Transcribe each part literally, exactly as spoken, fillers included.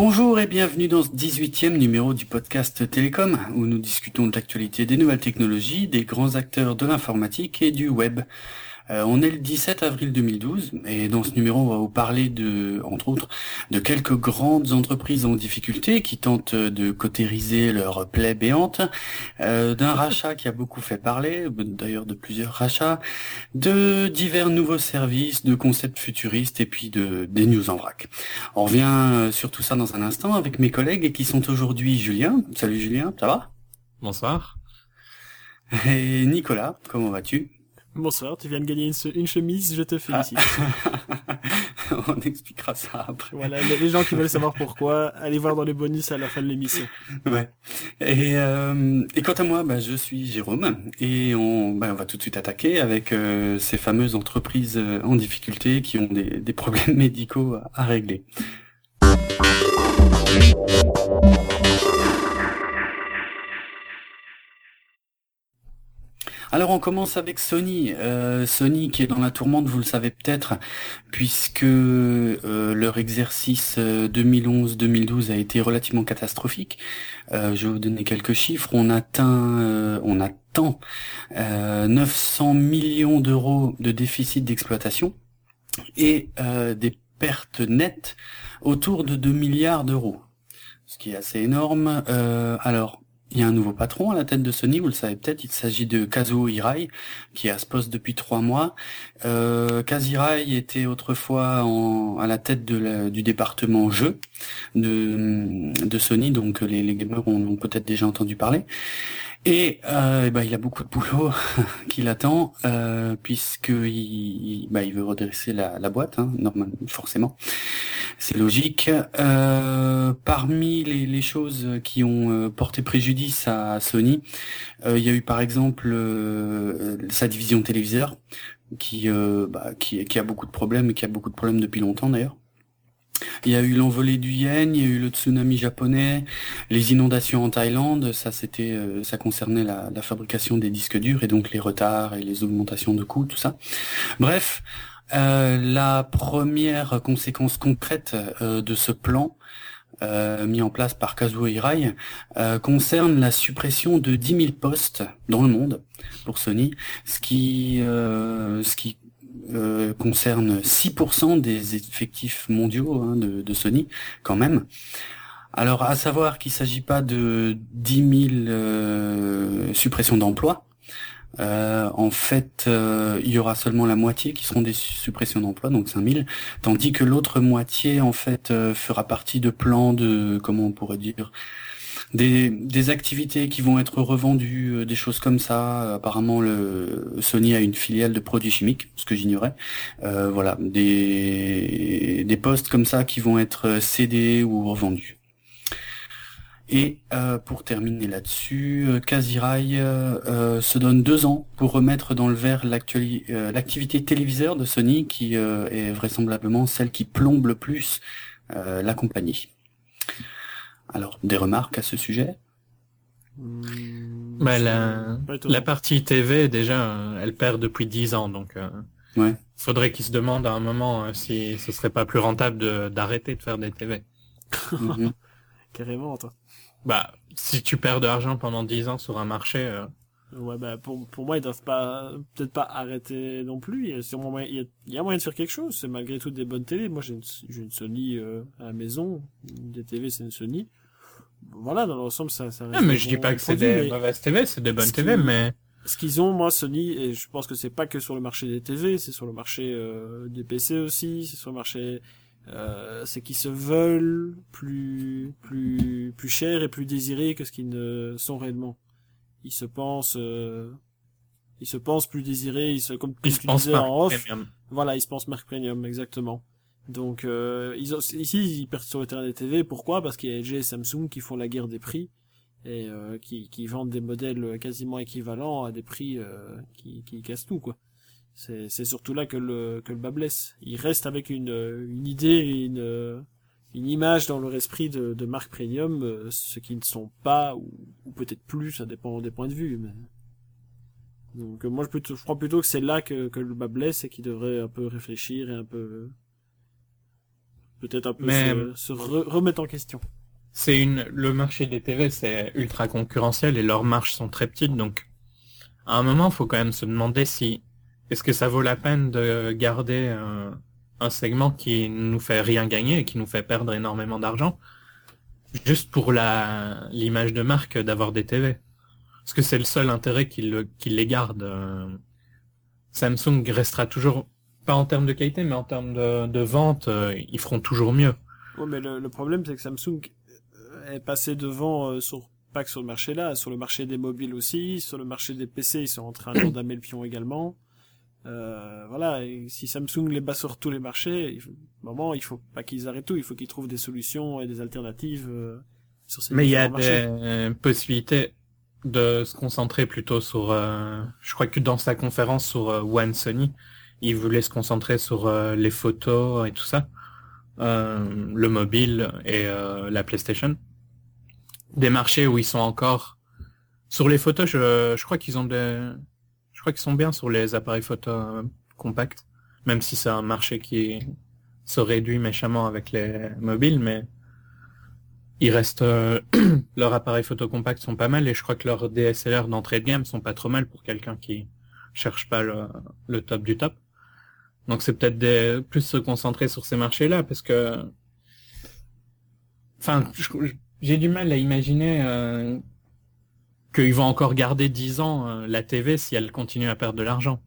Bonjour et bienvenue dans ce dix-huitième numéro du podcast Télécom, où nous discutons de l'actualité des nouvelles technologies, des grands acteurs de l'informatique et du web. Euh, on est le dix-sept avril deux mille douze et dans ce numéro on va vous parler de, entre autres, de quelques grandes entreprises en difficulté qui tentent de cautériser leur plaie béante, euh, d'un rachat qui a beaucoup fait parler, d'ailleurs de plusieurs rachats, de divers nouveaux services, de concepts futuristes et puis de des news en vrac. On revient sur tout ça dans un instant avec mes collègues qui sont aujourd'hui Julien. Salut Julien, ça va? Bonsoir. Et Nicolas, comment vas-tu? Bonsoir, tu viens de gagner une, une chemise, je te félicite. Ah. On expliquera ça après. Voilà, les gens qui veulent savoir pourquoi, allez voir dans les bonus à la fin de l'émission. Ouais. Et, euh, et quant à moi, bah, je suis Jérôme et on, bah, on va tout de suite attaquer avec euh, ces fameuses entreprises euh, en difficulté qui ont des, des problèmes médicaux à, à régler. Alors on commence avec Sony. Euh, Sony qui est dans la tourmente, vous le savez peut-être, puisque euh, leur exercice euh, deux mille onze deux mille douze a été relativement catastrophique. Euh, je vais vous donner quelques chiffres. On atteint, euh, on attend euh, neuf cents millions d'euros de déficit d'exploitation et euh, des pertes nettes autour de deux milliards d'euros, ce qui est assez énorme. Euh, alors il y a un nouveau patron à la tête de Sony, vous le savez peut-être, il s'agit de Kazuo Hirai, qui est à ce poste depuis trois mois. Euh, Kaz Hirai était autrefois en, à la tête de la, du département jeux de, de Sony, donc les, les gamers en ont peut-être déjà entendu parler. Et, euh, et ben, il a beaucoup de boulot qui l'attend, euh, puisque il, il, bah, il veut redresser la, la boîte, hein, normalement, forcément. C'est logique. Euh, parmi les, les choses qui ont euh, porté préjudice à Sony, euh, il y a eu par exemple euh, sa division téléviseur, qui, euh, bah, qui, qui a beaucoup de problèmes, et qui a beaucoup de problèmes depuis longtemps d'ailleurs. Il y a eu l'envolée du yen, il y a eu le tsunami japonais, les inondations en Thaïlande, ça c'était, euh, ça concernait la, la fabrication des disques durs et donc les retards et les augmentations de coûts, tout ça. Bref, euh, la première conséquence concrète euh, de ce plan euh, mis en place par Kazuo Hirai euh, concerne la suppression de dix mille postes dans le monde pour Sony, ce qui, euh, ce qui Euh, concerne six pour cent des effectifs mondiaux hein, de, de Sony, quand même. Alors, à savoir qu'il s'agit pas de dix mille euh, suppressions d'emplois. Euh, en fait, euh, il y aura seulement la moitié qui seront des suppressions d'emplois, donc cinq mille, tandis que l'autre moitié, en fait, euh, fera partie de plans de, comment on pourrait dire, Des, des activités qui vont être revendues, euh, des choses comme ça. Apparemment, le Sony a une filiale de produits chimiques, ce que j'ignorais. Euh, voilà, des des postes comme ça qui vont être cédés ou revendus. Et euh, pour terminer là-dessus, euh, Kaz Hirai euh, euh, se donne deux ans pour remettre dans le vert l'actuali- euh, l'activité téléviseur de Sony, qui euh, est vraisemblablement celle qui plombe le plus euh, la compagnie. Alors, des remarques à ce sujet? Mmh, Bah, la, la partie T V, déjà, euh, elle perd depuis dix ans, donc euh, ouais. faudrait qu'ils se demandent à un moment euh, si ce serait pas plus rentable de, d'arrêter de faire des T V. Mm-hmm. Carrément, toi. Bah, si tu perds de l'argent pendant dix ans sur un marché... Euh... Ouais, bah, pour, pour moi, ils doivent pas, peut-être pas arrêter non plus. Il y a sûrement moyen, il y a, il y a moyen de faire quelque chose. C'est malgré tout des bonnes télés. Moi, j'ai une, j'ai une Sony euh, à la maison. Des T V, c'est une Sony. Voilà, dans l'ensemble, ça, ça reste. Ah, mais je dis pas que c'est des mauvaises T V, c'est des bonnes T V, mais... Ce qu'ils ont, moi, Sony, et je pense que c'est pas que sur le marché des T V, c'est sur le marché euh, des P C aussi, c'est sur le marché, euh, c'est qu'ils se veulent plus, plus, plus chers et plus désirés que ce qu'ils ne sont réellement. Ils se pensent, euh, ils se pensent plus désirés, ils se, comme, comme ils tu se pensent disais en off. Premium. Voilà, ils se pensent marque premium, exactement. Donc, euh, ils ont, ici, ils perdent sur le terrain des T V. Pourquoi? Parce qu'il y a L G et Samsung qui font la guerre des prix et euh, qui, qui vendent des modèles quasiment équivalents à des prix euh, qui, qui cassent tout, quoi. C'est, c'est surtout là que le, que le bas blesse. Ils restent avec une, une idée et une, une image dans leur esprit de, de marque premium, euh, ce qui ne sont pas, ou, ou peut-être plus, ça dépend des points de vue. Mais... Donc, moi, je, plutôt, je crois plutôt que c'est là que, que le bas blesse et qu'ils devraient un peu réfléchir et un peu peut-être un peu Mais... se, se re- remettre en question. C'est une, le marché des T V, c'est ultra concurrentiel et leurs marges sont très petites, donc à un moment, il faut quand même se demander si est-ce que ça vaut la peine de garder un, un segment qui nous fait rien gagner et qui nous fait perdre énormément d'argent, juste pour la l'image de marque d'avoir des T V. Parce que c'est le seul intérêt qu'ils le, qu'ils les gardent. Euh, Samsung restera toujours, pas en termes de qualité, mais en termes de, de vente, euh, ils feront toujours mieux. Ouais, mais le, le problème, c'est que Samsung est passé devant, euh, sur, pas que sur le marché là, sur le marché des mobiles aussi, sur le marché des P C, ils sont en train d'entamer le pion également. Euh, voilà, et si Samsung les bat sur tous les marchés, il faut, moment, il faut pas qu'ils arrêtent tout, il faut qu'ils trouvent des solutions et des alternatives euh, sur ces Mais il y a différents marchés. des euh, possibilités de se concentrer plutôt sur, euh, je crois que dans sa conférence sur euh, One Sony, il voulait se concentrer sur euh, les photos et tout ça, euh, le mobile et euh, la PlayStation. Des marchés où ils sont encore sur les photos, je, je crois qu'ils ont des, je crois qu'ils sont bien sur les appareils photo euh, compacts, même si c'est un marché qui se réduit méchamment avec les mobiles, mais il reste euh, leurs appareils photo compacts sont pas mal et je crois que leurs D S L R d'entrée de gamme sont pas trop mal pour quelqu'un qui cherche pas le, le top du top. Donc c'est peut-être des, plus se concentrer sur ces marchés-là parce que, enfin, je, je, j'ai du mal à imaginer euh, qu'ils vont encore garder dix ans euh, la T V si elle continue à perdre de l'argent.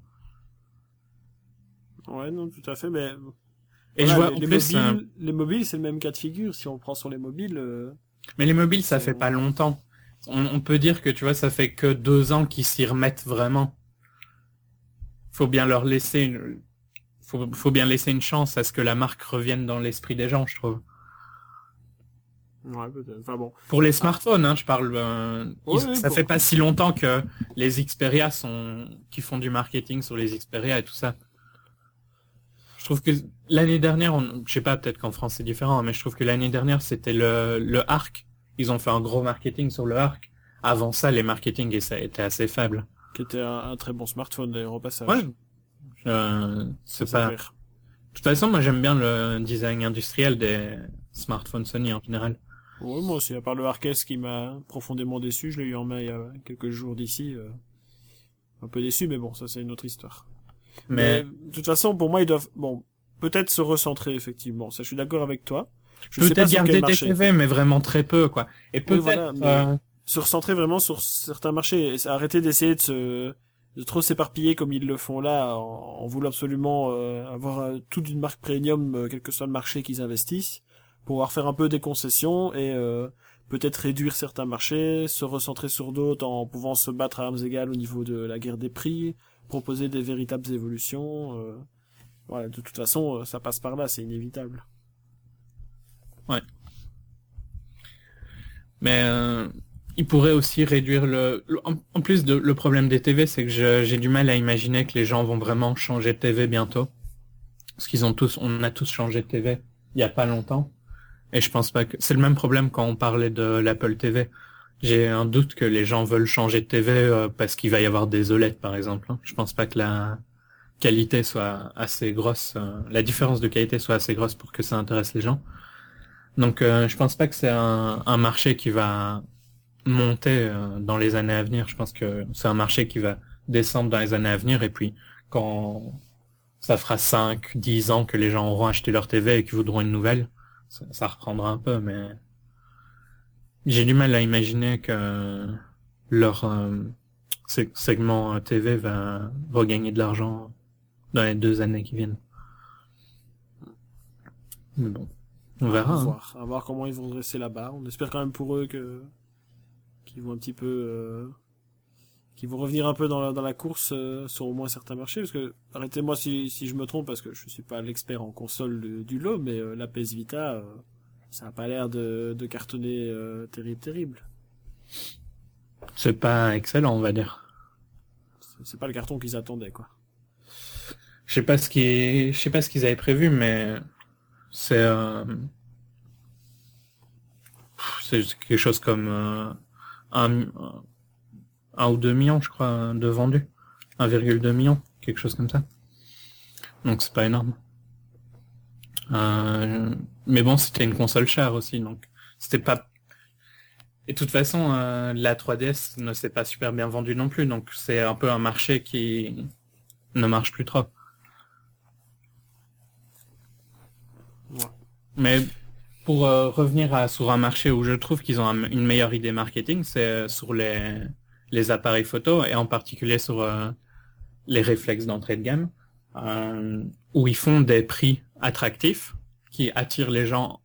Ouais, non, tout à fait, mais Et voilà, je vois les, en les plus, mobiles, euh, les mobiles, c'est le même cas de figure. Si on prend sur les mobiles, euh, mais les mobiles ça c'est- fait pas longtemps. On, on peut dire que tu vois ça fait que deux ans qu'ils s'y remettent vraiment. Faut bien leur laisser une, faut, faut bien laisser une chance à ce que la marque revienne dans l'esprit des gens, je trouve. ouais, peut-être. Enfin bon. Pour les smartphones, hein, je parle. Euh, Oui, ils- oui, ça pour- fait pas si longtemps que les Xperia sont, qui font du marketing sur les Xperia et tout ça. Je trouve que l'année dernière, on, je sais pas, peut-être qu'en France c'est différent, mais je trouve que l'année dernière c'était le le Arc. Ils ont fait un gros marketing sur le Arc. Avant ça, les marketing étaient assez faibles. Qui était un, un très bon smartphone d'ailleurs au passage. Ouais. Euh, c'est Ça pas. s'avère. De toute façon, moi j'aime bien le design industriel des smartphones Sony en général. Ouais, moi aussi, à part le Arc S qui m'a profondément déçu, je l'ai eu en main il y a quelques jours d'ici. euh, un peu déçu, mais bon, ça c'est une autre histoire. Mais, Mais de toute façon, pour moi, ils doivent, bon, peut-être se recentrer effectivement. Ça, je suis d'accord avec toi. Je sais pas peut-être sur garder quel des marché. T V, mais vraiment très peu, quoi. Et peut-être, voilà, mais- euh, Se recentrer vraiment sur certains marchés. Et arrêter d'essayer de se, de trop s'éparpiller comme ils le font là, en, en voulant absolument euh, avoir euh, tout d'une marque premium, euh, quel que soit le marché qu'ils investissent, pour pouvoir faire un peu des concessions et euh, peut-être réduire certains marchés, se recentrer sur d'autres en pouvant se battre à armes égales au niveau de la guerre des prix, proposer des véritables évolutions. Euh, voilà, de toute façon, euh, ça passe par là, c'est inévitable. mais euh, il pourrait aussi réduire le. le- En, en plus de le problème des T V, c'est que je- j'ai du mal à imaginer que les gens vont vraiment changer de T V bientôt, parce qu'ils ont tous, on a tous changé de T V il y a pas longtemps, et je pense pas que c'est le même problème quand on parlait de l'Apple T V. J'ai un doute que les gens veulent changer de T V euh, parce qu'il va y avoir des O L E D par exemple. hein. Je pense pas que la qualité soit assez grosse, euh, la différence de qualité soit assez grosse pour que ça intéresse les gens. Donc euh, je pense pas que c'est un, un marché qui va monter euh, dans les années à venir. Je pense que c'est un marché qui va descendre dans les années à venir et puis quand ça fera cinq, dix ans que les gens auront acheté leur T V et qu'ils voudront une nouvelle, ça, ça reprendra un peu, mais j'ai du mal à imaginer que leur euh, sé- segment T V va regagner de l'argent dans les deux années qui viennent. Mais bon, on verra. À hein. voir, à voir comment ils vont dresser là-bas. On espère quand même pour eux que qu'ils vont un petit peu, euh, qu'ils vont revenir un peu dans la, dans la course euh, sur au moins certains marchés. Parce que arrêtez-moi si, si je me trompe, parce que je suis pas l'expert en console du, du lot, mais euh, la P S Vita, euh, ça a pas l'air de, de cartonner euh, terrible, terrible. C'est pas excellent, on va dire. C'est, c'est pas le carton qu'ils attendaient, quoi. Je sais pas ce qui, je sais pas ce qu'ils avaient prévu, mais c'est, euh... c'est quelque chose comme euh, un, un ou deux millions, je crois, de vendus, un virgule deux million, quelque chose comme ça. Donc c'est pas énorme. Euh... mais bon, c'était une console chère aussi, donc c'était pas. Et de toute façon, euh, la trois D S ne s'est pas super bien vendue non plus, donc c'est un peu un marché qui ne marche plus trop. Ouais. Mais pour euh, revenir à sur un marché où je trouve qu'ils ont un- une meilleure idée marketing, c'est euh, sur les les appareils photo et en particulier sur euh, les réflexes d'entrée de gamme, euh, où ils font des prix attractifs qui attirent les gens,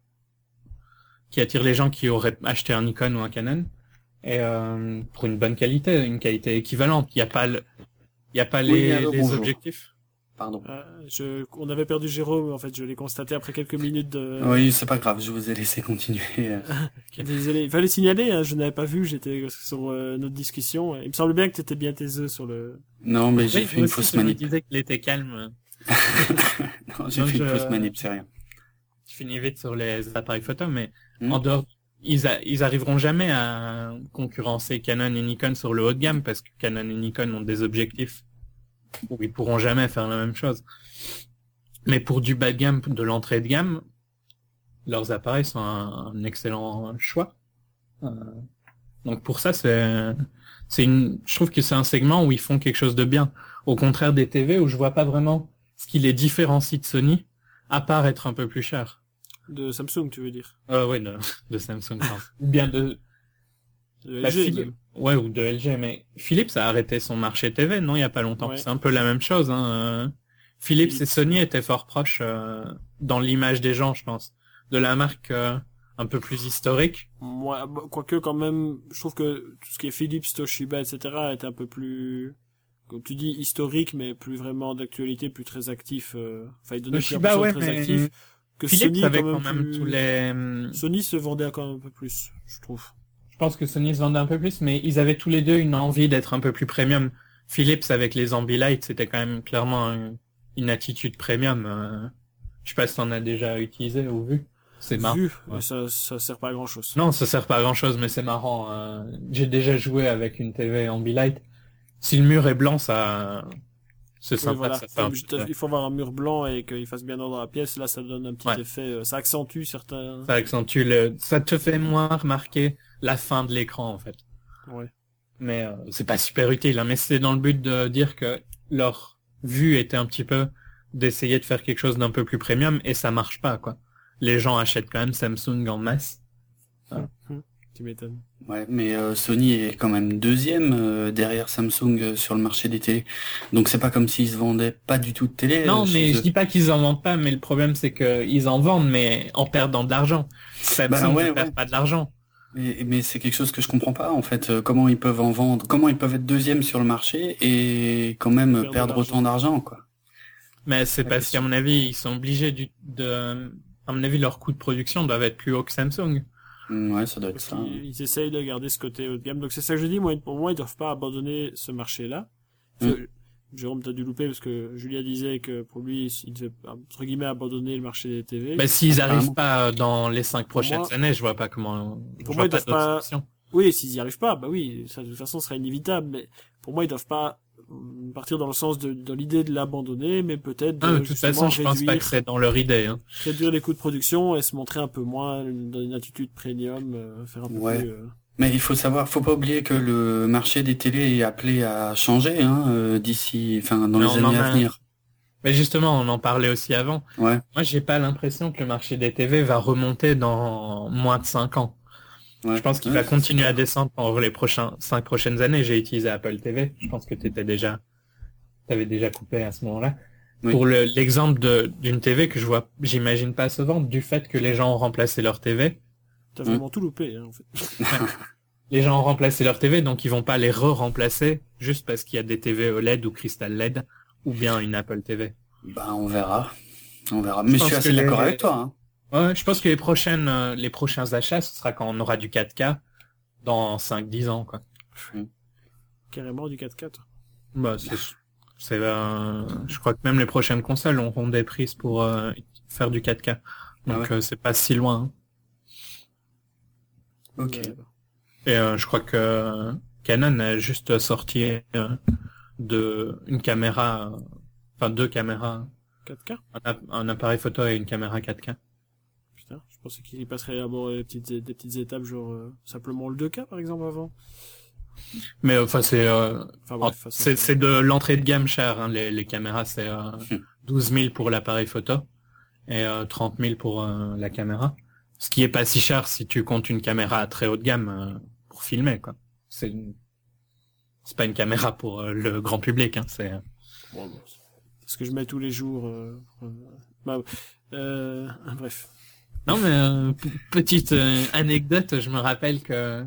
qui attirent les gens qui auraient acheté un Nikon ou un Canon, et euh, pour une bonne qualité, une qualité équivalente. Il n'y a pas le, il y a pas Oui, les, allô, les bonjour. objectifs. Pardon. Euh, je, on avait perdu Jérôme, en fait, je l'ai constaté après quelques minutes de... Oui, c'est pas grave, je vous ai laissé continuer. Désolé, il fallait signaler, hein, je n'avais pas vu, j'étais sur euh, notre discussion. Il me semble bien que tu étais bien tes œufs sur le... Non, mais j'ai Oui, fait moi une aussi, fausse je me manip. disais qu'il était calme. Non, j'ai Donc, fait une je- fausse manip, c'est rien. Je finis vite sur les appareils photo, mais Hmm. en dehors, ils, a- ils arriveront jamais à concurrencer Canon et Nikon sur le haut de gamme parce que Canon et Nikon ont des objectifs où ils pourront jamais faire la même chose. Mais pour du bas de gamme, de l'entrée de gamme, leurs appareils sont un, un excellent choix. Euh, donc pour ça, c'est, c'est une, je trouve que c'est un segment où ils font quelque chose de bien. Au contraire des T V où je vois pas vraiment ce qui les différencie de Sony, à part être un peu plus cher. De Samsung, tu veux dire. Euh, ouais, de, de Samsung, pardon. Ou bien de, De bah, L G, Philips- même. ouais, ou de L G, mais Philips a arrêté son marché T V, non, il y a pas longtemps. Ouais. C'est un peu la même chose, hein. euh. Philips, Philips. et Sony étaient fort proches euh, dans l'image des gens, je pense, de la marque euh, un peu plus historique. Moi, bah, quoique quand même, je trouve que tout ce qui est Philips, Toshiba, et cetera est un peu plus, comme tu dis, historique, mais plus vraiment d'actualité, plus très actif. Euh... Enfin, il donnait plus Toshiba, l'impression ouais, de très mais actif. Que Philips Sony, avait quand même, quand même plus... tous les. hum, Sony se vendait quand même un peu plus, je trouve. Je pense que Sony se vendait un peu plus, mais ils avaient tous les deux une envie d'être un peu plus premium. Philips avec les Ambilight, c'était quand même clairement un- une attitude premium. euh. Je sais pas si t'en as déjà utilisé ou vu. C'est marrant. Vu, Ouais. mais ça, ça sert pas à grand chose. Non, ça sert pas à grand chose, mais c'est marrant. euh. J'ai déjà joué avec une T V Ambilight. Si le mur est blanc, ça, c'est Oui, sympa. voilà. Ça fait un Faut- peu- il faut avoir un mur blanc et qu'il fasse bien ordre dans la pièce. Là, ça donne un petit Ouais. effet. euh, Ça accentue certains. Ça accentue le, ça te fait moins remarquer la fin de l'écran, en fait. Ouais. Mais euh, c'est pas super utile, hein, mais c'est dans le but de dire que leur vue était un petit peu d'essayer de faire quelque chose d'un peu plus premium et ça marche pas, quoi. Les gens achètent quand même Samsung en masse. Tu m'étonnes. Ouais, mais euh, Sony est quand même deuxième euh, derrière Samsung euh, sur le marché des télés. Donc c'est pas comme s'ils se vendaient pas du tout de télé. Non, euh, mais chez je eux. dis pas qu'ils en vendent pas, mais le problème c'est que ils en vendent, mais en perdant de l'argent. Samsung Bah ouais, ne perd ouais. pas de l'argent. Mais, mais c'est quelque chose que je comprends pas en fait. Euh, comment ils peuvent en vendre, comment ils peuvent être deuxième sur le marché et quand même Perdre de perdre l'argent. autant d'argent, quoi. Mais c'est La parce question. qu'à mon avis, ils sont obligés du, de, à mon avis, leurs coûts de production doivent être plus hauts que Samsung. Mm, Ouais, ça doit être Parce ça. qu'ils ils essayent de garder ce côté haut de gamme. Donc c'est ça que je dis. Moi, pour moi, ils doivent pas abandonner ce marché-là. Parce que, Jérôme, t'as dû louper parce que Julia disait que pour lui, il devait entre guillemets abandonner le marché des T V. Bah, s'ils Ah, arrivent carrément. pas dans les cinq prochaines moi- années, je vois pas comment, je Pour vois moi, ils pas doivent d'autre pas- solution. Oui, s'ils y arrivent pas, bah oui, ça de toute façon ce sera inévitable. Mais pour moi, ils doivent pas euh, partir dans le sens de, de l'idée de l'abandonner, mais peut-être de, Ah, de toute justement façon, je pense réduire, pas que c'est dans leur idée, hein. réduire les coûts de production et se montrer un peu moins dans une attitude premium, euh, faire un peu Ouais. plus. euh, Mais il faut savoir, faut pas oublier que le marché des télés est appelé à changer hein, euh, d'ici, enfin dans Mais les on en années a- à venir. Mais justement, on en parlait aussi avant. Ouais. Moi, j'ai pas l'impression que le marché des T V va remonter dans moins de cinq ans. Ouais. Je pense qu'il Ouais, va c'est continuer à clair. descendre pendant les prochains cinq prochaines années. J'ai utilisé Apple T V. Je pense que t'étais déjà, t'avais déjà coupé à ce moment-là. Oui. Pour le- l'exemple de, d'une T V que je vois, j'imagine pas se vendre du fait que les gens ont remplacé leur T V. T'as Mm. vraiment tout loupé, hein, en fait. Les gens ont remplacé leur T V, donc ils vont pas les re-remplacer juste parce qu'il y a des T V O L E D ou Crystal L E D ou bien une Apple T V. Bah on verra, on verra. Mais je, pense suis que assez les- d'accord avec toi. Hein. Ouais, je pense que les prochaines, euh, les prochains achats, ce sera quand on aura du quatre K dans cinq dix ans, quoi. Carrément du quatre quatre. Bah, c'est, c'est, euh, je crois que même les prochaines consoles auront des prises pour euh, faire du quatre K. Donc, Ah ouais. euh, c'est pas si loin. hein. Ok. Ouais. Et euh, je crois que Canon a juste sorti euh, de une caméra, euh, enfin deux caméras, quatre K? un, app- un appareil photo et une caméra quatre K. Hein. Je pensais qu'il passerait d'abord des petites, des petites étapes, genre euh, simplement le deux K par exemple avant. Mais enfin c'est euh, Enfin, bref, en- c'est c'est de l'entrée de gamme chère. Hein, les, les caméras c'est euh, douze mille pour l'appareil photo et euh, trente mille pour euh, la caméra. Ce qui est pas si cher si tu comptes une caméra à très haute gamme euh, pour filmer quoi. C'est une... c'est pas une caméra pour euh, le grand public. Hein, c'est Bon, bon, c'est ce que je mets tous les jours. Euh, euh, bah, euh, bref. Non, mais euh, p- petite euh, anecdote, je me rappelle que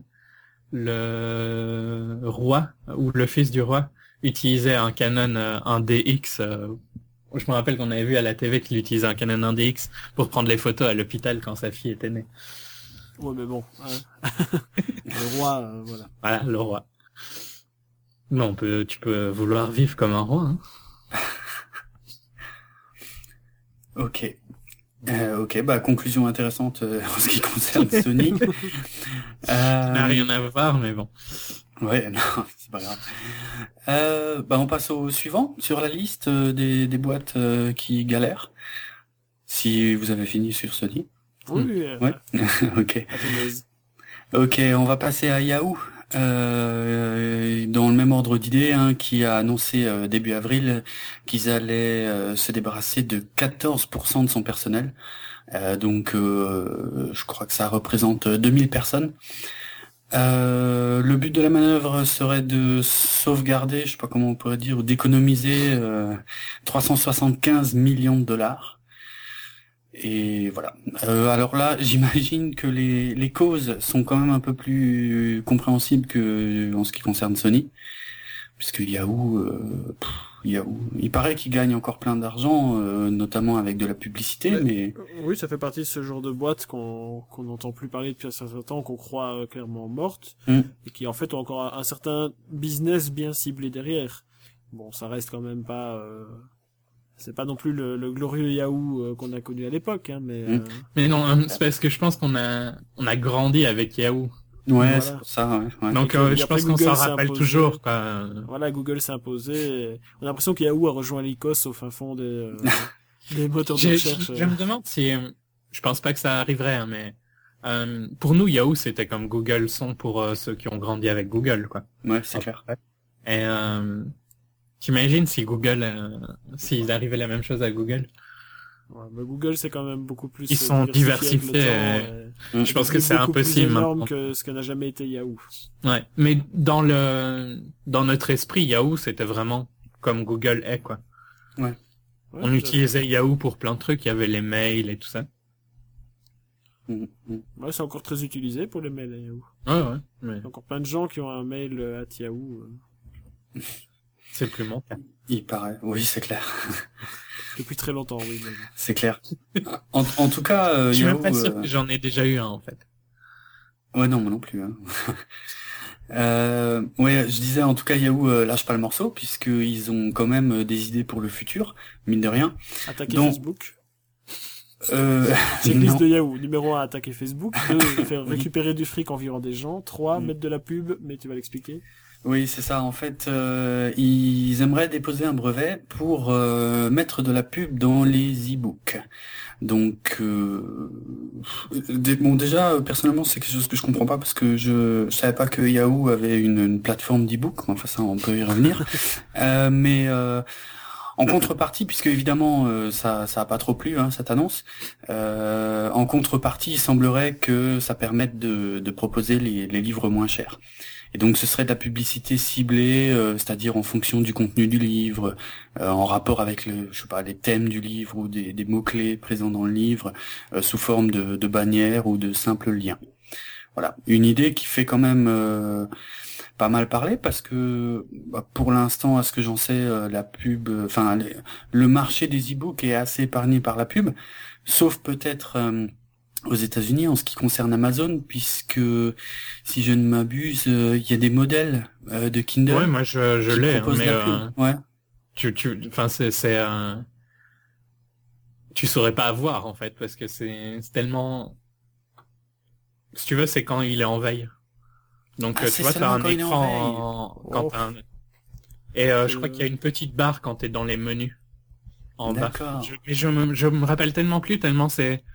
le roi ou le fils du roi utilisait un Canon euh, un D X. Euh, je me rappelle qu'on avait vu à la T V qu'il utilisait un Canon un D X pour prendre les photos à l'hôpital quand sa fille était née. Ouais, mais bon. Hein. Le roi, euh, voilà. Voilà, le roi. Non, on peut, tu peux vouloir vivre comme un roi. Hein. Ok. Euh, ok, bah conclusion intéressante euh, en ce qui concerne Sony. Ça n'a Euh, rien à voir, mais bon. ouais, non, c'est pas grave. Euh, bah on passe au suivant sur la liste euh, des, des boîtes euh, qui galèrent. Si vous avez fini sur Sony. Oui, oui. Euh, Ouais. Ok. à ton aise. Ok, on va passer à Yahoo. Euh, dans le même ordre d'idée, hein, qui a annoncé euh, début avril qu'ils allaient euh, se débarrasser de quatorze pour cent de son personnel. Euh, donc, euh, je crois que ça représente deux mille personnes. Euh, le but de la manœuvre serait de sauvegarder, je sais pas comment on pourrait dire, ou d'économiser euh, trois cent soixante-quinze millions de dollars. Et voilà. Euh, alors là, j'imagine que les, les causes sont quand même un peu plus compréhensibles que en ce qui concerne Sony, puisque Yahoo, euh, pff, Yahoo, il paraît qu'il gagne encore plein d'argent, euh, notamment avec de la publicité, Ouais. mais Oui, ça fait partie de ce genre de boîte qu'on qu'on n'entend plus parler depuis un certain temps, qu'on croit euh, clairement morte, Mm. et qui en fait ont encore un, un certain business bien ciblé derrière. Bon, ça reste quand même pas... Euh... C'est pas non plus le, le glorieux Yahoo euh, qu'on a connu à l'époque, hein, mais... Mm. Euh... Mais non, hein, c'est parce que je pense qu'on a, on a grandi avec Yahoo. ouais, Voilà. c'est pour ça, ouais. ouais. Donc Et euh, que- je après, pense qu'on Google s'en s'est rappelle imposé. toujours, quoi. Voilà, Google s'est imposé. et On a l'impression que Yahoo a rejoint l'I C O S au fin fond des, euh, des moteurs de Je, recherche. je- je me demande si, euh, je pense pas que ça arriverait, hein, mais euh, pour nous Yahoo c'était comme Google sont pour euh, ceux qui ont grandi avec Google, quoi. Ouais, c'est clair. Et euh, t'imagines si Google, euh, s'ils arrivaient la même chose à Google? Ouais, mais Google, c'est quand même beaucoup plus... Ils euh, sont diversifié avec diversifiés, le temps, et- Je pense et que c'est beaucoup plus impossible énorme maintenant. que ce que n'a jamais été Yahoo. Ouais, mais dans le, dans notre esprit, Yahoo c'était vraiment comme Google est, quoi. Ouais, On tout à utilisait Yahoo pour plein de trucs, il y avait les mails et tout ça. Mm, mm. fait. Ouais, c'est encore très utilisé pour les mails à Yahoo. Ouais, ouais, mais Il y a encore plein de gens qui ont un mail euh, at Yahoo. euh, c'est plus mon cas. Il paraît. Oui, c'est clair. Depuis très longtemps, oui. mais bon. C'est clair. En, en tout cas, euh, Je suis Yahoo, même pas sûr euh, que j'en ai déjà eu un, en fait. ouais, non, moi non plus. Hein. Euh, ouais, je disais en tout cas Yahoo euh, lâche pas le morceau puisqu'ils ont quand même euh, des idées pour le futur, mine de rien. Attaquer Donc- Facebook. Euh, Checklist non. de Yahoo. Numéro un, attaquer Facebook. deux, faire récupérer du fric en virant des gens. trois, Mm. mettre de la pub, mais tu vas l'expliquer. Oui, c'est ça. En fait, euh, ils aimeraient déposer un brevet pour euh, mettre de la pub dans les e-books. Donc, euh, dé- bon, déjà, euh, personnellement, c'est quelque chose que je comprends pas parce que je, je savais pas que Yahoo avait une, une plateforme d'e-book. Enfin, ça, on peut y revenir. Euh, mais euh, en contrepartie, puisque évidemment, euh, ça, ça a pas trop plu, hein, cette annonce. Euh, en contrepartie, il semblerait que ça permette de, de proposer les, les livres moins chers. Et donc ce serait de la publicité ciblée, euh, c'est-à-dire en fonction du contenu du livre, euh, en rapport avec le, je sais pas, les thèmes du livre ou des, des mots-clés présents dans le livre, euh, sous forme de, de bannières ou de simples liens. Voilà, une idée qui fait quand même euh, pas mal parler parce que bah, pour l'instant, à ce que j'en sais, euh, la pub, enfin euh, le marché des e-books est assez épargné par la pub, sauf peut-être euh, aux États-Unis en ce qui concerne Amazon, puisque si je ne m'abuse, euh, il y a des modèles euh, de Kindle Ouais, moi je, je qui l'ai, hein, proposent mais la pub. euh, Ouais. tu, tu, enfin c'est, c'est, euh, tu saurais pas avoir en fait parce que c'est, c'est tellement, si tu veux, c'est quand il est en veille. Donc Ah, euh, c'est tu vois, t'as seulement un quand il est en écran en- quand Oh. t'as un... et euh, je Euh. crois qu'il y a une petite barre quand t'es dans les menus en bas. D'accord. Je, mais je me, je me rappelle tellement plus, tellement c'est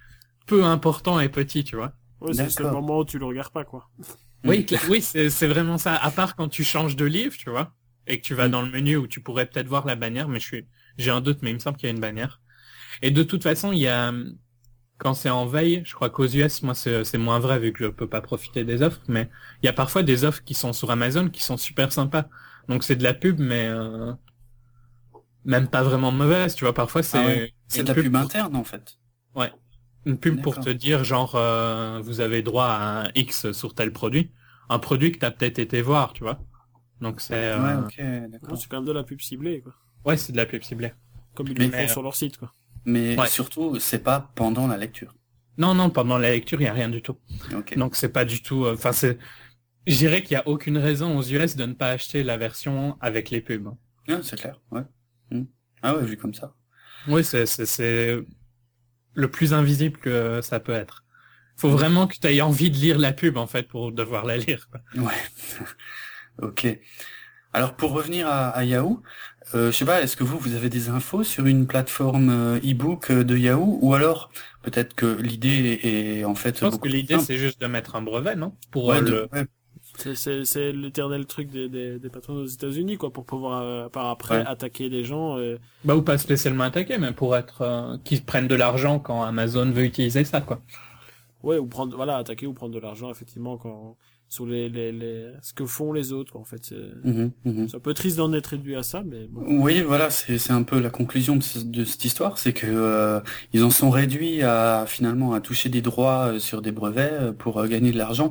peu important et petit, tu vois. Ouais, c'est, c'est le moment où tu le regardes pas, quoi. Oui, cl- oui, c'est, c'est vraiment ça. À part quand tu changes de livre, tu vois, et que tu vas dans le menu où tu pourrais peut-être voir la bannière, mais je suis, j'ai un doute, mais il me semble qu'il y a une bannière. Et de toute façon, il y a, quand c'est en veille, je crois qu'aux U S, moi, c'est, c'est moins vrai vu que je peux pas profiter des offres, mais il y a parfois des offres qui sont sur Amazon qui sont super sympas. Donc c'est de la pub, mais euh, même pas vraiment mauvaise, tu vois. Parfois c'est, ah ouais. c'est de la pub, pub interne en fait. Ouais. Une pub D'accord. pour te dire genre euh, vous avez droit à un X sur tel produit, un produit que t'as peut-être été voir, tu vois. Donc c'est ouais, euh... ok, d'accord. Non, c'est quand même de la pub ciblée, quoi. Ouais, c'est de la pub ciblée. Comme ils le font sur leur site, quoi. Mais ouais. surtout, c'est pas pendant la lecture. Non, non, pendant la lecture, il y a rien du tout. Okay. Donc c'est pas du tout. Enfin, euh, c'est. Je dirais qu'il y a aucune raison aux U S de ne pas acheter la version avec les pubs. Ah, c'est clair. Ouais. Mmh. Ah ouais, vu comme ça. Oui, c'est c'est c'est le plus invisible que ça peut être. Faut vraiment que tu aies envie de lire la pub en fait pour devoir la lire, quoi. Ouais. Ok. Alors pour revenir à, à Yahoo, euh, je sais pas, est-ce que vous vous avez des infos sur une plateforme euh, e-book de Yahoo, ou alors peut-être que l'idée est, est en fait. Je pense beaucoup que l'idée simple. c'est juste de mettre un brevet, non? Pour ouais, euh, de, le. Ouais. C'est, c'est, c'est l'éternel truc des, des, des patrons aux États-Unis, quoi, pour pouvoir euh, par après ouais. attaquer des gens. Euh... Bah ou pas spécialement attaquer, mais pour être euh, qu'ils prennent de l'argent quand Amazon veut utiliser ça, quoi. Ouais, ou prendre, voilà, attaquer ou prendre de l'argent effectivement quand sur les, les, les, ce que font les autres, quoi, en fait. C'est, mmh, mmh. c'est un peu triste d'en être réduit à ça, mais bon. Oui, voilà, c'est c'est un peu la conclusion de, ce, de cette histoire, c'est que euh, ils en sont réduits à finalement à toucher des droits sur des brevets pour euh, gagner de l'argent.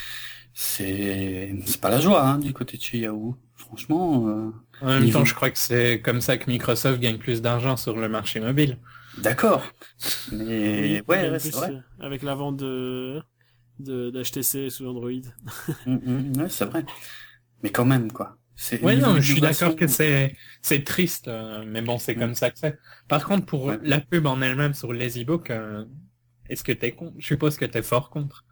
C'est c'est pas la joie hein, du côté de chez Yahoo, franchement. Euh, en même niveau... temps, je crois que c'est comme ça que Microsoft gagne plus d'argent sur le marché mobile. D'accord, mais oui, ouais, ouais c'est vrai. Avec la vente de de d'H T C sous Android. mmh, mmh, ouais, c'est vrai. Mais quand même, quoi. C'est ouais, non, je suis d'accord que c'est c'est triste, euh, mais bon, c'est mmh. comme ça que c'est. Par contre, pour ouais. la pub en elle-même sur les e-books, euh, est-ce que t'es contre? Je suppose que t'es fort contre.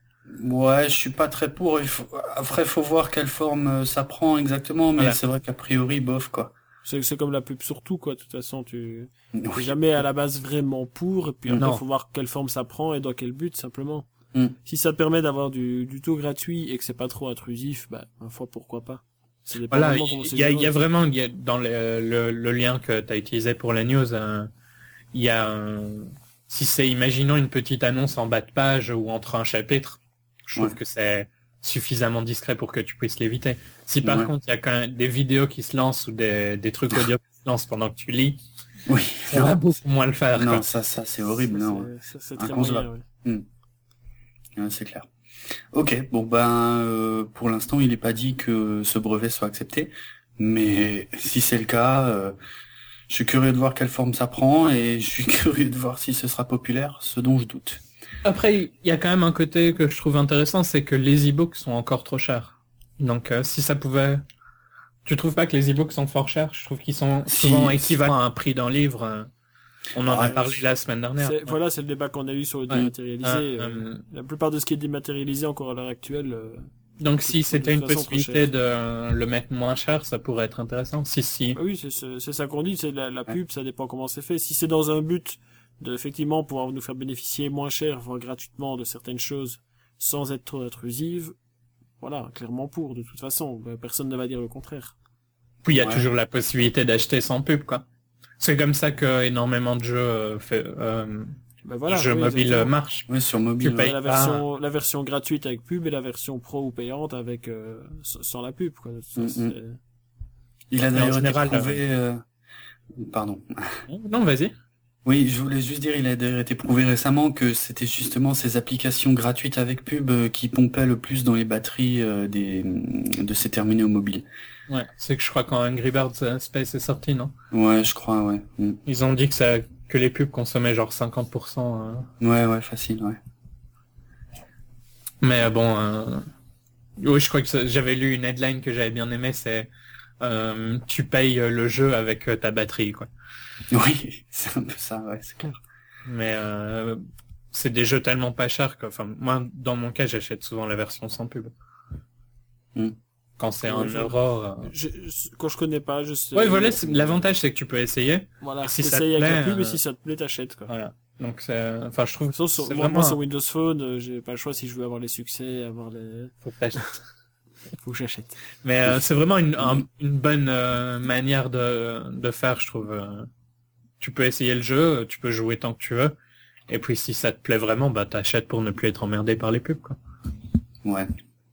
Ouais, je suis pas très pour. Il faut... Après, faut voir quelle forme ça prend exactement, mais voilà. C'est vrai qu'a priori, bof, quoi. C'est, c'est comme la pub sur tout, quoi. De toute façon, tu oui. t'es jamais à la base vraiment pour, et puis après, il faut voir quelle forme ça prend et dans quel but, simplement. Mm. Si ça te permet d'avoir du, du tout gratuit et que c'est pas trop intrusif, bah, ma foi, pourquoi pas. C'est voilà, il y a, y a vraiment, y a, dans le, le, le lien que t'as utilisé pour la news, il euh, y a un, si c'est, imaginons une petite annonce en bas de page ou entre un chapitre, je trouve ouais. que c'est suffisamment discret pour que tu puisses l'éviter. Si par ouais. contre, il y a quand même des vidéos qui se lancent ou des, des trucs audio qui se lancent pendant que tu lis, oui. ça va beaucoup moins le faire. Non, quoi. ça, ça, c'est horrible, ça, non. C'est, ça, c'est très moyen, ouais. Hum. Ouais, c'est clair. Ok, bon ben, euh, pour l'instant, il n'est pas dit que ce brevet soit accepté, mais si c'est le cas, euh, je suis curieux de voir quelle forme ça prend et je suis curieux de voir si ce sera populaire, ce dont je doute. Après, il y a quand même un côté que je trouve intéressant, c'est que les e-books sont encore trop chers. Donc, euh, si ça pouvait... Tu trouves pas que les e-books sont fort chers? Je trouve qu'ils sont souvent si, équivalents si... à un prix d'un livre. Euh... On en ouais, a parlé la semaine dernière. C'est, ouais. Voilà, c'est le débat qu'on a eu sur le dématérialisé. Ouais. Euh, euh, la plupart de ce qui est dématérialisé encore à l'heure actuelle... Euh, donc, si c'était une possibilité de euh, le mettre moins cher, ça pourrait être intéressant. Si, si. Ah oui, c'est, c'est, c'est ça qu'on dit, c'est la, la pub, ça dépend comment c'est fait. Si c'est dans un but... de effectivement pouvoir nous faire bénéficier moins cher, voire gratuitement de certaines choses sans être trop intrusive, voilà, clairement pour, de toute façon, personne ne va dire le contraire. Puis il y a ouais. toujours la possibilité d'acheter sans pub, quoi. C'est comme ça que énormément de jeux euh, fait, euh, ben voilà, jeux oui, mobiles euh, marchent. Oui, sur mobile. Ouais. La version, la version gratuite avec pub et la version pro ou payante avec euh, sans la pub, quoi. Ça, mm-hmm. Il a d'ailleurs été prouvé. Euh... Pardon. Non, vas-y. Oui, je voulais juste dire, il a d'ailleurs été prouvé récemment que c'était justement ces applications gratuites avec pub qui pompaient le plus dans les batteries des de ces terminaux mobiles. Ouais, c'est que je crois quand Angry Birds Space est sorti, non? Ouais, je crois, ouais. Mm. Ils ont dit que ça que les pubs consommaient genre cinquante pour cent. Euh... Ouais, ouais, facile, ouais. Mais bon, euh... oui, je crois que ça... j'avais lu une headline que j'avais bien aimée, c'est euh, tu payes le jeu avec ta batterie, quoi. Oui, c'est un peu ça, ouais, c'est clair. Mais euh, c'est des jeux tellement pas chers que, enfin, moi, dans mon cas, j'achète souvent la version sans pub. Mm. Quand c'est un euro. Euh... Je, quand je connais pas, je sais. Ouais, voilà, c'est, l'avantage c'est que tu peux essayer. Voilà, si ça te plaît, avec la pub, euh... et si ça te plaît, t'achètes, quoi. Voilà. Donc, c'est, enfin, je trouve Sauf sur, c'est moi, vraiment moi, sur Windows Phone, euh, j'ai pas le choix si je veux avoir les succès, avoir les... faut que t'achètes. Faut que j'achète. Mais euh, c'est vraiment une, un- une bonne euh, manière de, de faire, je trouve. euh. Tu peux essayer le jeu, tu peux jouer tant que tu veux, et puis si ça te plaît vraiment, bah t'achètes pour ne plus être emmerdé par les pubs, quoi. Ouais.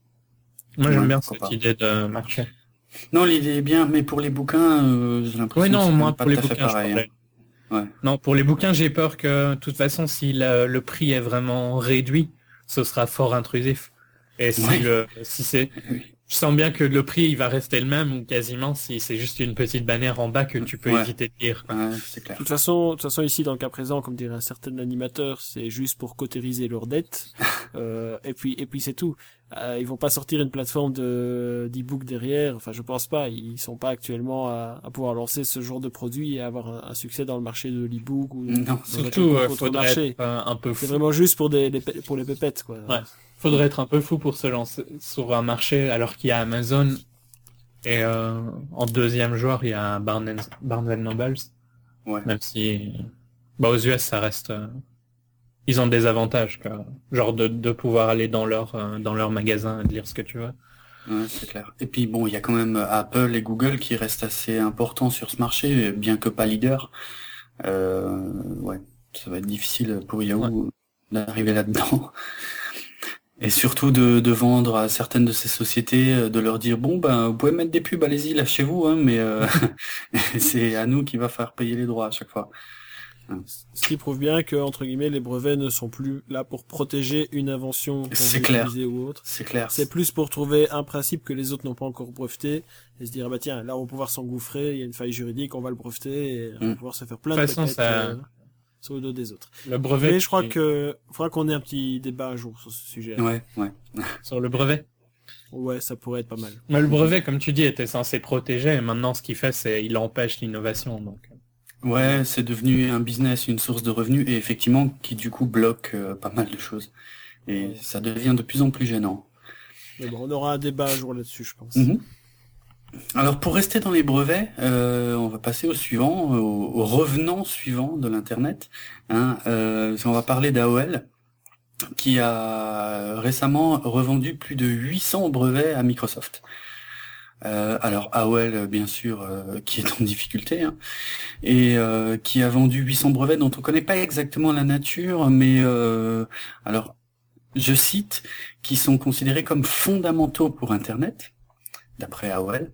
Moi j'aime Ouais, bien pourquoi cette pas. idée de marché. Non, l'idée est bien, mais pour les bouquins, euh, j'ai l'impression Oui, que non, c'est quand moi même pas pour les tout à fait bouquins, je pareil. parlais. Hein. Ouais. Non, pour les bouquins, j'ai peur que, de toute façon, si le, le prix est vraiment réduit, ce sera fort intrusif. Et si Ouais. le, si c'est, Oui. je sens bien que le prix, il va rester le même, ou quasiment, si c'est juste une petite bannière en bas que tu peux Ouais. éviter de lire, quoi. Ouais, c'est clair. De toute façon, de toute façon, ici, dans le cas présent, comme dirait un certain animateur, c'est juste pour cautériser leurs dettes. euh, et puis, et puis c'est tout. Euh, ils vont pas sortir une plateforme de d'e-book derrière. Enfin, je pense pas. Ils sont pas actuellement à, à pouvoir lancer ce genre de produit et avoir un, un succès dans le marché de l'e-book ou Non, dans Surtout, quelconque euh, autre faudrait marché. être euh, un peu C'est fou. vraiment juste pour des, les pé- pour les pépettes, quoi. Ouais. Faudrait être un peu fou pour se lancer sur un marché alors qu'il y a Amazon et euh, en deuxième joueur il y a Barnes and, Barnes and Nobles, Ouais. même si bah aux U S ça reste euh, ils ont des avantages quoi. Genre de, de pouvoir aller dans leur euh, dans leur magasin et de lire ce que tu veux. Ouais, c'est clair. Et puis bon, il y a quand même Apple et Google qui restent assez importants sur ce marché, bien que pas leader. Euh, ouais, ça va être difficile pour Yahoo Ouais. d'arriver là-dedans. Et surtout de, de vendre à certaines de ces sociétés, euh, de leur dire bon ben vous pouvez mettre des pubs, allez-y, lâchez-vous, hein, mais euh, c'est à nous qui va faire payer les droits à chaque fois. Ce qui prouve bien que, entre guillemets, les brevets ne sont plus là pour protéger une invention qu'on C'est veut clair. utiliser ou autre. C'est clair. C'est plus pour trouver un principe que les autres n'ont pas encore breveté et se dire, ah bah tiens, là on va pouvoir s'engouffrer, il y a une faille juridique, on va le breveter et on va Mm. pouvoir se faire plein De de toute façon, pépettes, ça- euh, sur le dos des autres. Le brevet Mais je crois qui- que faudra qu'on ait un petit débat un jour sur ce sujet. Ouais, ouais. sur le brevet. Ouais, ça pourrait être pas mal. Mais le brevet comme tu dis était censé protéger et maintenant ce qu'il fait c'est il empêche l'innovation donc. Ouais, c'est devenu un business, une source de revenus, et effectivement qui du coup bloque euh, pas mal de choses. Et Ouais. ça devient de plus en plus gênant. Mais bon, on aura un débat un jour là-dessus, je pense. Mhm. Alors pour rester dans les brevets, euh, on va passer au suivant, au, au revenant suivant de l'internet. Hein, euh, on va parler d'A O L, qui a récemment revendu plus de huit cents brevets à Microsoft. Euh, alors A O L, bien sûr, euh, qui est en difficulté, hein, et euh, qui a vendu huit cents brevets dont on connaît pas exactement la nature, mais euh, alors je cite, qui sont considérés comme fondamentaux pour Internet, d'après A O L.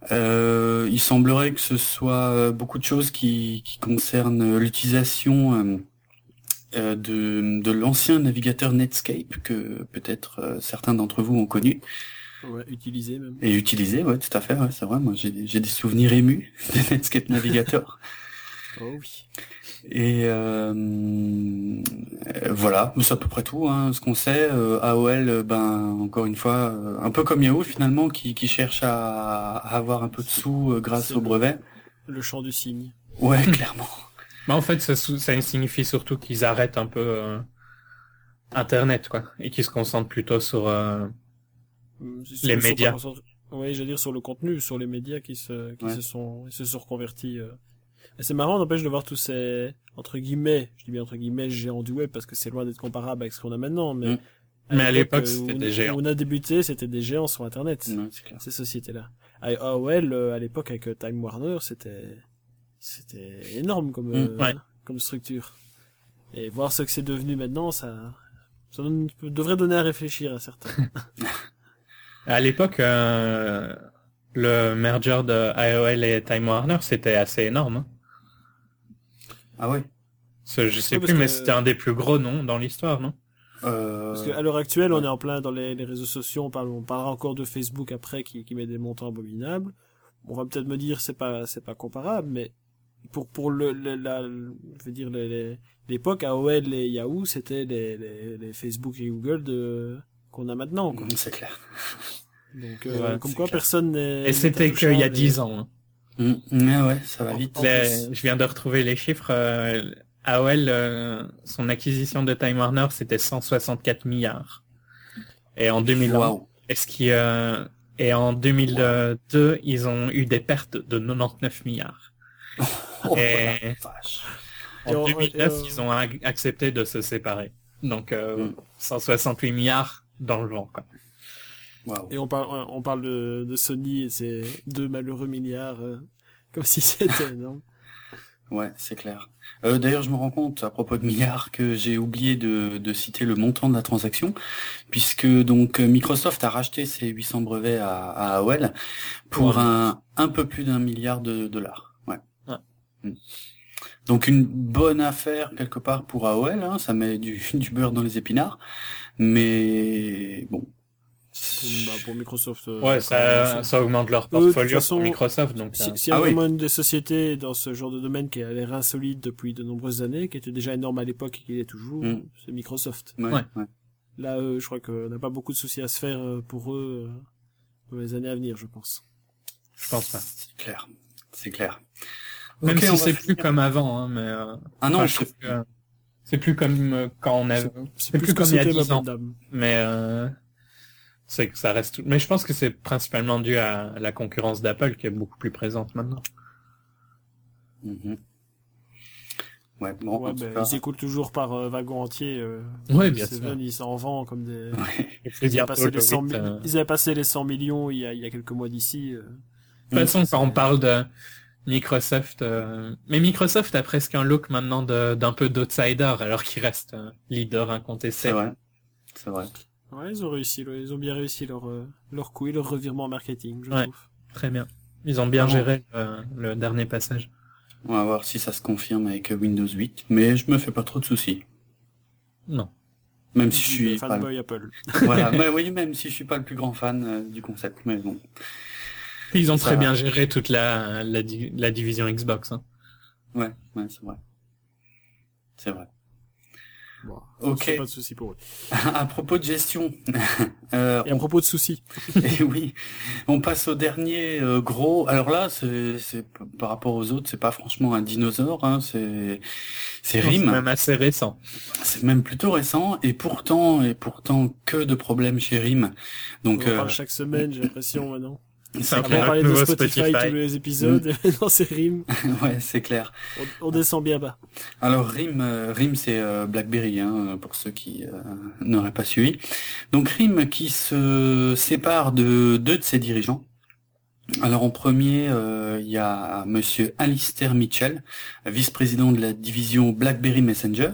Euh, il semblerait que ce soit euh, beaucoup de choses qui, qui concernent l'utilisation euh, euh, de, de l'ancien navigateur Netscape que peut-être euh, certains d'entre vous ont connu Ouais, utiliser même. et utilisé. Ouais, tout à fait. Ouais, c'est vrai. Moi, j'ai j'ai des souvenirs émus de Netscape Navigator. Oh oui. Et euh, euh, voilà, c'est à peu près tout, hein, ce qu'on sait. Euh, A O L, euh, ben encore une fois, euh, un peu comme Yahoo finalement, qui, qui cherche à, à avoir un peu de sous euh, grâce C'est au le- brevet. Le chant du cygne. Ouais, clairement. Bah, en fait ça, sou- ça signifie surtout qu'ils arrêtent un peu euh, Internet quoi et qu'ils se concentrent plutôt sur euh, Hum, c'est- Les ils sont médias. pas concentrés- Oui, j'allais dire sur le contenu, sur les médias qui se, qui Ouais. se sont, ils se sont reconvertis. euh. Et c'est marrant, n'empêche de voir tous ces, entre guillemets, je dis bien entre guillemets, géants du web parce que c'est loin d'être comparable avec ce qu'on a maintenant, mais, Mm. Mais à l'époque, euh, c'était où des on- géants. où on a débuté, c'était des géants sur Internet. Ouais, c'est clair. Ces sociétés-là. À A O L, euh, à l'époque, avec euh, Time Warner, c'était, c'était énorme comme, euh, ouais. comme structure. Et voir ce que c'est devenu maintenant, ça, ça donne- devrait donner à réfléchir à certains. À l'époque, euh, le merger de A O L et Time Warner, c'était assez énorme. Hein. Ah ouais. Ce- Je sais Ouais, parce plus, mais que- c'était un des plus gros noms dans l'histoire, non? Euh... Parce qu'à l'heure actuelle, on ouais. est en plein dans les, les réseaux sociaux, on, parle, on parlera encore de Facebook après qui, qui met des montants abominables. On va peut-être me dire c'est pas c'est pas comparable, mais pour pour le, le la je veux dire les- les- l'époque A O L et Yahoo, c'était les, les, les Facebook et Google de qu'on a maintenant quoi. C'est clair. Donc euh, Ouais, comme c'est quoi clair. personne n'est Et c'était qu'il y a dix ans. Hein. Mm. Ouais, ouais, ça va vite. En Les- plus. je viens de retrouver les chiffres. euh, A O L, euh, son acquisition de Time Warner, c'était cent soixante-quatre milliards. Et en deux mille un, Waouh. est-ce qu'il, euh, et en deux mille deux, ils ont eu des pertes de quatre-vingt-dix-neuf milliards. Oh, Et- la vache. En Et deux mille neuf, euh, ils ont ac- accepté de se séparer. Donc, euh, Mm. cent soixante-huit milliards dans le vent, quoi. Waouh. Et on parle, on parle de, de Sony et ses deux malheureux milliards, euh, comme si c'était énorme. Ouais, c'est clair. Euh, d'ailleurs, je me rends compte, à propos de milliards, que j'ai oublié de, de citer le montant de la transaction, puisque donc Microsoft a racheté ses huit cents brevets à, à A O L pour Ouais. un, un peu plus d'un milliard de dollars. Ouais. Ouais. Mm. Donc une bonne affaire quelque part pour A O L, hein, ça met du, du beurre dans les épinards, mais bon. Pour, bah, pour Microsoft. euh, Ouais, quand ça, même, ça augmente leur Eux, de toute portfolio façon, pour Microsoft, donc Si- euh, S'il y a Ah oui. vraiment une des sociétés dans ce genre de domaine qui a l'air insolite depuis de nombreuses années, qui était déjà énorme à l'époque et qui l'est toujours, Mm. c'est Microsoft. Ouais, Ouais. ouais. Là, euh, je crois qu'on n'a pas beaucoup de soucis à se faire euh, pour eux euh, dans les années à venir, je pense. je pense pas. C'est clair. C'est clair. Même Ok, on si va c'est plus finir. comme avant, hein, mais euh, Ah non, enfin, je je trouve que euh, c'est plus comme euh, quand on a, C'est c'est plus comme il y a c'était dix ma ans. bonne dame. Mais euh, c'est que ça reste. tout- Mais je pense que c'est principalement dû à la concurrence d'Apple qui est beaucoup plus présente maintenant. Mhm. Ouais, bon, Ouais, en tout ben, cas. ils écoulent toujours par euh, wagon entier. Euh, Ouais, bien Seven, sûr. ils s'en vendent comme des... Ouais. Et puis Ils avaient, bientôt, passé les le cent huit, mi- euh, ils avaient passé les cent millions il y a, il y a quelques mois d'ici. euh. De toute façon, c'est- quand on parle de Microsoft, euh, mais Microsoft a presque un look maintenant de- d'un peu d'outsider, alors qu'il reste un leader incontesté. C'est vrai. C'est vrai. Ouais, ils ont réussi, là, ils ont bien réussi leur, euh, leur coup et leur revirement marketing, je Ouais. trouve. Très bien. Ils ont bien Vraiment. géré euh, le dernier passage. On va voir si ça se confirme avec Windows huit, mais je me fais pas trop de soucis. Non. Même si je Dit suis le pas fanboy Apple. le... voilà, mais oui, même si je suis pas le plus grand fan euh, du concept, mais bon. Ils ont Ça très va. bien géré toute la, la, di- la division Xbox. Hein. Ouais, ouais, c'est vrai. C'est vrai. Bon, Ok. c'est pas de soucis pour eux. À propos de gestion, euh, Et à propos de soucis, et oui, on passe au dernier euh, gros. Alors là, c'est, c'est par rapport aux autres, c'est pas franchement un dinosaure, hein, c'est, c'est C'est RIM. même assez récent. C'est même plutôt récent, et pourtant, et pourtant que de problèmes chez RIM. on Donc, en euh, parle chaque semaine, j'ai l'impression maintenant. C'est c'est un peu On clair. parlait de nouveau Spotify, Spotify. tous les épisodes, et maintenant c'est Rim. Ouais, c'est clair. On, on descend bien bas. Alors RIM, euh, RIM c'est euh, BlackBerry, hein, pour ceux qui euh, n'auraient pas suivi. Donc RIM qui se sépare de deux de ses dirigeants. Alors en premier, euh, il y a Monsieur Alistair Mitchell, vice-président de la division BlackBerry Messenger,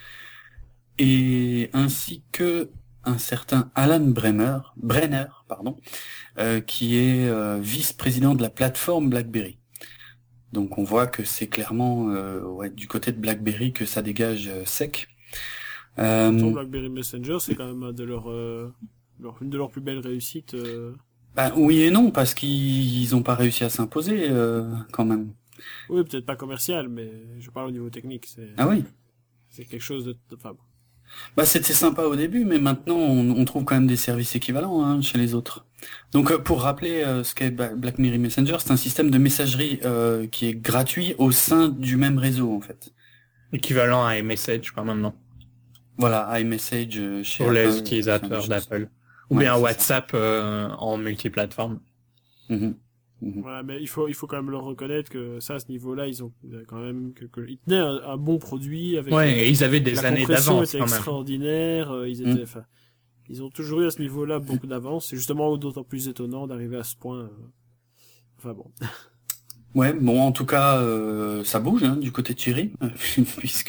et ainsi que un certain Alan Bremer, Brenner, pardon, euh, qui est euh, vice-président de la plateforme BlackBerry. Donc on voit que c'est clairement euh, ouais, du côté de BlackBerry que ça dégage euh, sec. Euh, Pourtant, BlackBerry Messenger, c'est quand même un de leurs, euh, leur- une de leurs plus belles réussites. euh. bah, oui et non, parce qu'ils ils ont pas réussi à s'imposer euh, quand même. Oui, peut-être pas commercial, mais je parle au niveau technique. C'est, Ah oui. c'est quelque chose de... Enfin, bon. Bah c'était sympa au début, mais maintenant on, on trouve quand même des services équivalents hein, chez les autres. Donc euh, pour rappeler euh, ce qu'est Ba- BlackBerry Messenger, c'est un système de messagerie euh, qui est gratuit au sein du même réseau en fait. Équivalent à iMessage, quoi, maintenant. Voilà, iMessage euh, chez Pour les Apple, utilisateurs ce genre de choses. d'Apple. Ou Ouais, bien c'est ça. WhatsApp euh, en multiplateforme. Mhm. Mhm. Voilà, mais il faut, il faut quand même leur reconnaître que ça, à ce niveau-là, ils ont ils ont quand même que, que- ils tenaient un, un bon produit avec. Ouais, euh, et ils avaient des la années compression d'avance était quand même. extraordinaire. euh, ils Mm. étaient, enfin, ils ont toujours eu à ce niveau-là beaucoup d'avance. C'est justement d'autant plus étonnant d'arriver à ce point. euh. Enfin bon. Ouais, bon, en tout cas, euh, ça bouge hein, du côté de Thierry, puisque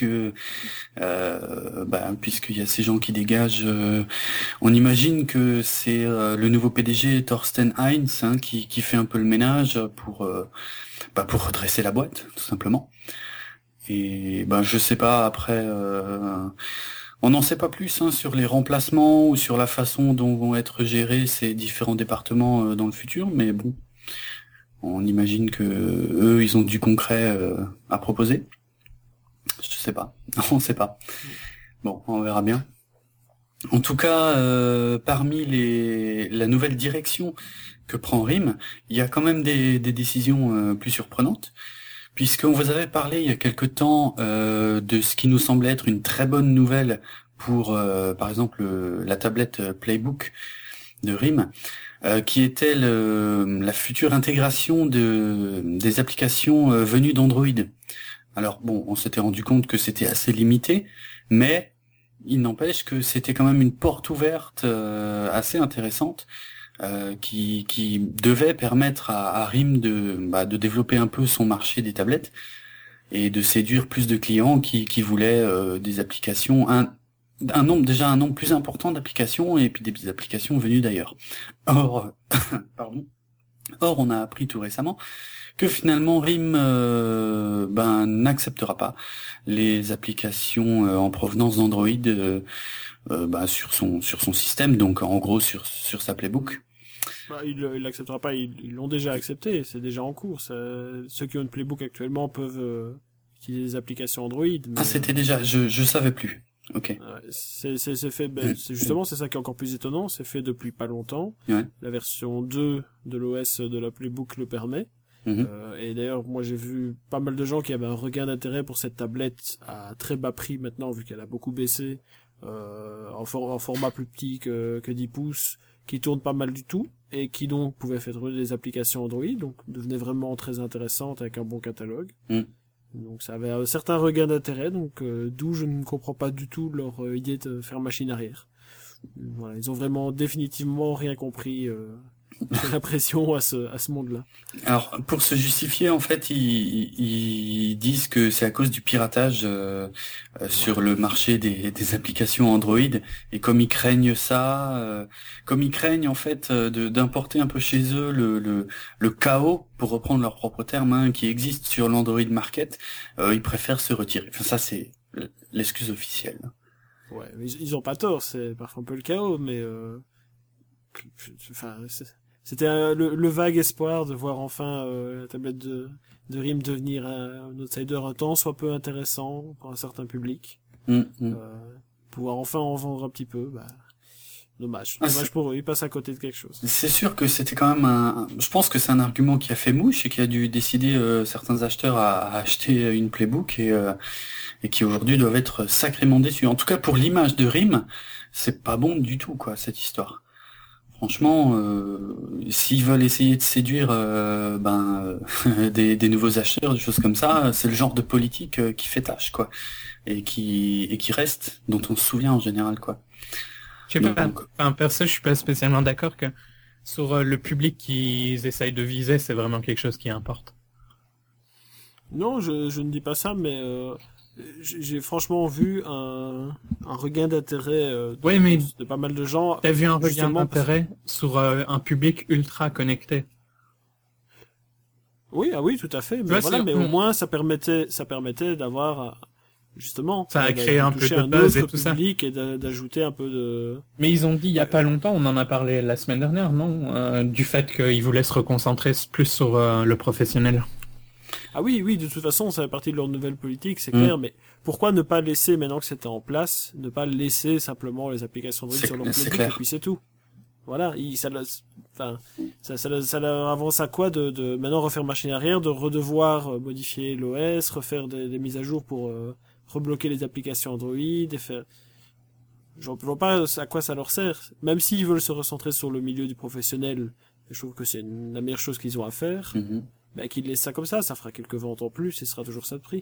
euh, bah, puisqu'il y a ces gens qui dégagent. euh, on imagine que c'est euh, le nouveau P D G Thorsten Heinz hein, qui, qui fait un peu le ménage pour euh, bah, pour redresser la boîte, tout simplement. Et bah, je sais pas après. Euh, on n'en sait pas plus hein, sur les remplacements ou sur la façon dont vont être gérés ces différents départements euh, dans le futur, mais bon. On imagine que eux, ils ont du concret euh, à proposer. Je sais pas, on sait pas. Bon, on verra bien. En tout cas, euh, parmi les la nouvelle direction que prend RIM, il y a quand même des, des décisions euh, plus surprenantes, puisqu'on vous avait parlé il y a quelque temps euh, de ce qui nous semblait être une très bonne nouvelle pour, euh, par exemple, euh, la tablette Playbook de RIM. Euh, qui était le, la future intégration de, des applications euh, venues d'Android Alors bon, on s'était rendu compte que c'était assez limité, mais il n'empêche que c'était quand même une porte ouverte euh, assez intéressante euh, qui, qui devait permettre à, à RIM de, bah, de développer un peu son marché des tablettes et de séduire plus de clients qui, qui voulaient euh, des applications, un, un nombre déjà un nombre plus important d'applications et puis des applications venues d'ailleurs. Or, pardon. Or, on a appris tout récemment que finalement RIM euh, ben n'acceptera pas les applications euh, en provenance d'Android euh, euh, ben, sur son sur son système, donc en gros sur sur sa Playbook. Bah, il il l'acceptera pas, ils ils l'ont déjà accepté, c'est déjà en cours. Ça, ceux qui ont une Playbook actuellement peuvent euh, utiliser des applications Android. Mais, ah, c'était déjà, je je savais plus. Ok. euh, c'est c'est c'est fait, ben, c'est justement c'est ça qui est encore plus étonnant, c'est fait depuis pas longtemps. Ouais. La version deux de l'O S de la Playbook le permet. Mhm. Euh, et d'ailleurs, moi j'ai vu pas mal de gens qui avaient un regain d'intérêt pour cette tablette à très bas prix maintenant, vu qu'elle a beaucoup baissé, euh, en, for- en format plus petit que, que dix pouces, qui tourne pas mal du tout, et qui donc pouvait faire des applications Android, donc devenait vraiment très intéressante avec un bon catalogue. Mm. Donc ça avait un certain regain d'intérêt, donc euh, d'où je ne comprends pas du tout leur euh, idée de faire machine arrière. Voilà, ils ont vraiment définitivement rien compris. Euh, j'ai l'impression à ce à ce monde-là. Alors pour se justifier, en fait, ils, ils disent que c'est à cause du piratage euh, euh, sur le marché des, des applications Android, et comme ils craignent ça, euh, comme ils craignent en fait euh, de, d'importer un peu chez eux le, le, le chaos, pour reprendre leur propre terme, hein, qui existe sur l'Android Market, euh, ils préfèrent se retirer. Enfin ça c'est l'excuse officielle. Ouais, mais ils, ils ont pas tort, c'est parfois un peu le chaos, mais euh, enfin, c'est- c'était un- le, le vague espoir de voir enfin euh, la tablette de, de RIM devenir un, un outsider un temps soit peu intéressant pour un certain public. Mm, mm. Euh, pouvoir enfin en vendre un petit peu, bah, dommage. Ah, Dommage c'est- pour eux, ils passent à côté de quelque chose. C'est sûr que c'était quand même un... Je pense que c'est un argument qui a fait mouche et qui a dû décider euh, certains acheteurs à, à acheter une Playbook et, euh, et qui aujourd'hui doivent être sacrément déçus. En tout cas, pour l'image de RIM, c'est pas bon du tout, quoi, cette histoire. Franchement, euh, s'ils veulent essayer de séduire euh, ben euh, des, des nouveaux acheteurs, des choses comme ça, c'est le genre de politique euh, qui fait tâche, quoi, et qui et qui reste, dont on se souvient en général, quoi. Je sais Donc, pas, donc, enfin, perso, je suis pas spécialement d'accord que sur euh, le public qu'ils essayent de viser, c'est vraiment quelque chose qui importe. Non, je, je ne dis pas ça, mais euh, j'ai j'ai franchement vu un, un regain d'intérêt euh, de, Oui, mais de pas mal de gens. t'as vu un regain Justement, d'intérêt sur euh, un public ultra connecté. Oui, ah oui, tout à fait. Mais vois, voilà, c'est- mais on- au moins ça permettait, ça permettait d'avoir euh, justement, Ça a euh, créé un peu toucher de un buzz et autre tout ça. public et d'a- d'ajouter un peu de. Mais ils ont dit il y a Ouais. pas longtemps, on en a parlé la semaine dernière, non, euh, du fait qu'ils voulaient se reconcentrer plus sur euh, le professionnel. Ah oui, oui, de toute façon, ça fait partie de leur nouvelle politique, c'est Mm. clair. Mais pourquoi ne pas laisser, maintenant que c'était en place, ne pas laisser simplement les applications Android C'est- sur leur c'est playbook clair. et puis c'est tout. Voilà, il, ça, leur- enfin, ça, ça, leur- ça leur avance à quoi de, de maintenant refaire machine arrière, de redevoir euh, modifier l'O S, refaire des, des mises à jour pour euh, rebloquer les applications Android et faire. Je vois pas à quoi ça leur sert. Même s'ils veulent se recentrer sur le milieu du professionnel, je trouve que c'est une- la meilleure chose qu'ils ont à faire. mhm. Bah, qu'ils laissent ça comme ça, ça fera quelques ventes en plus et ce sera toujours ça de prix.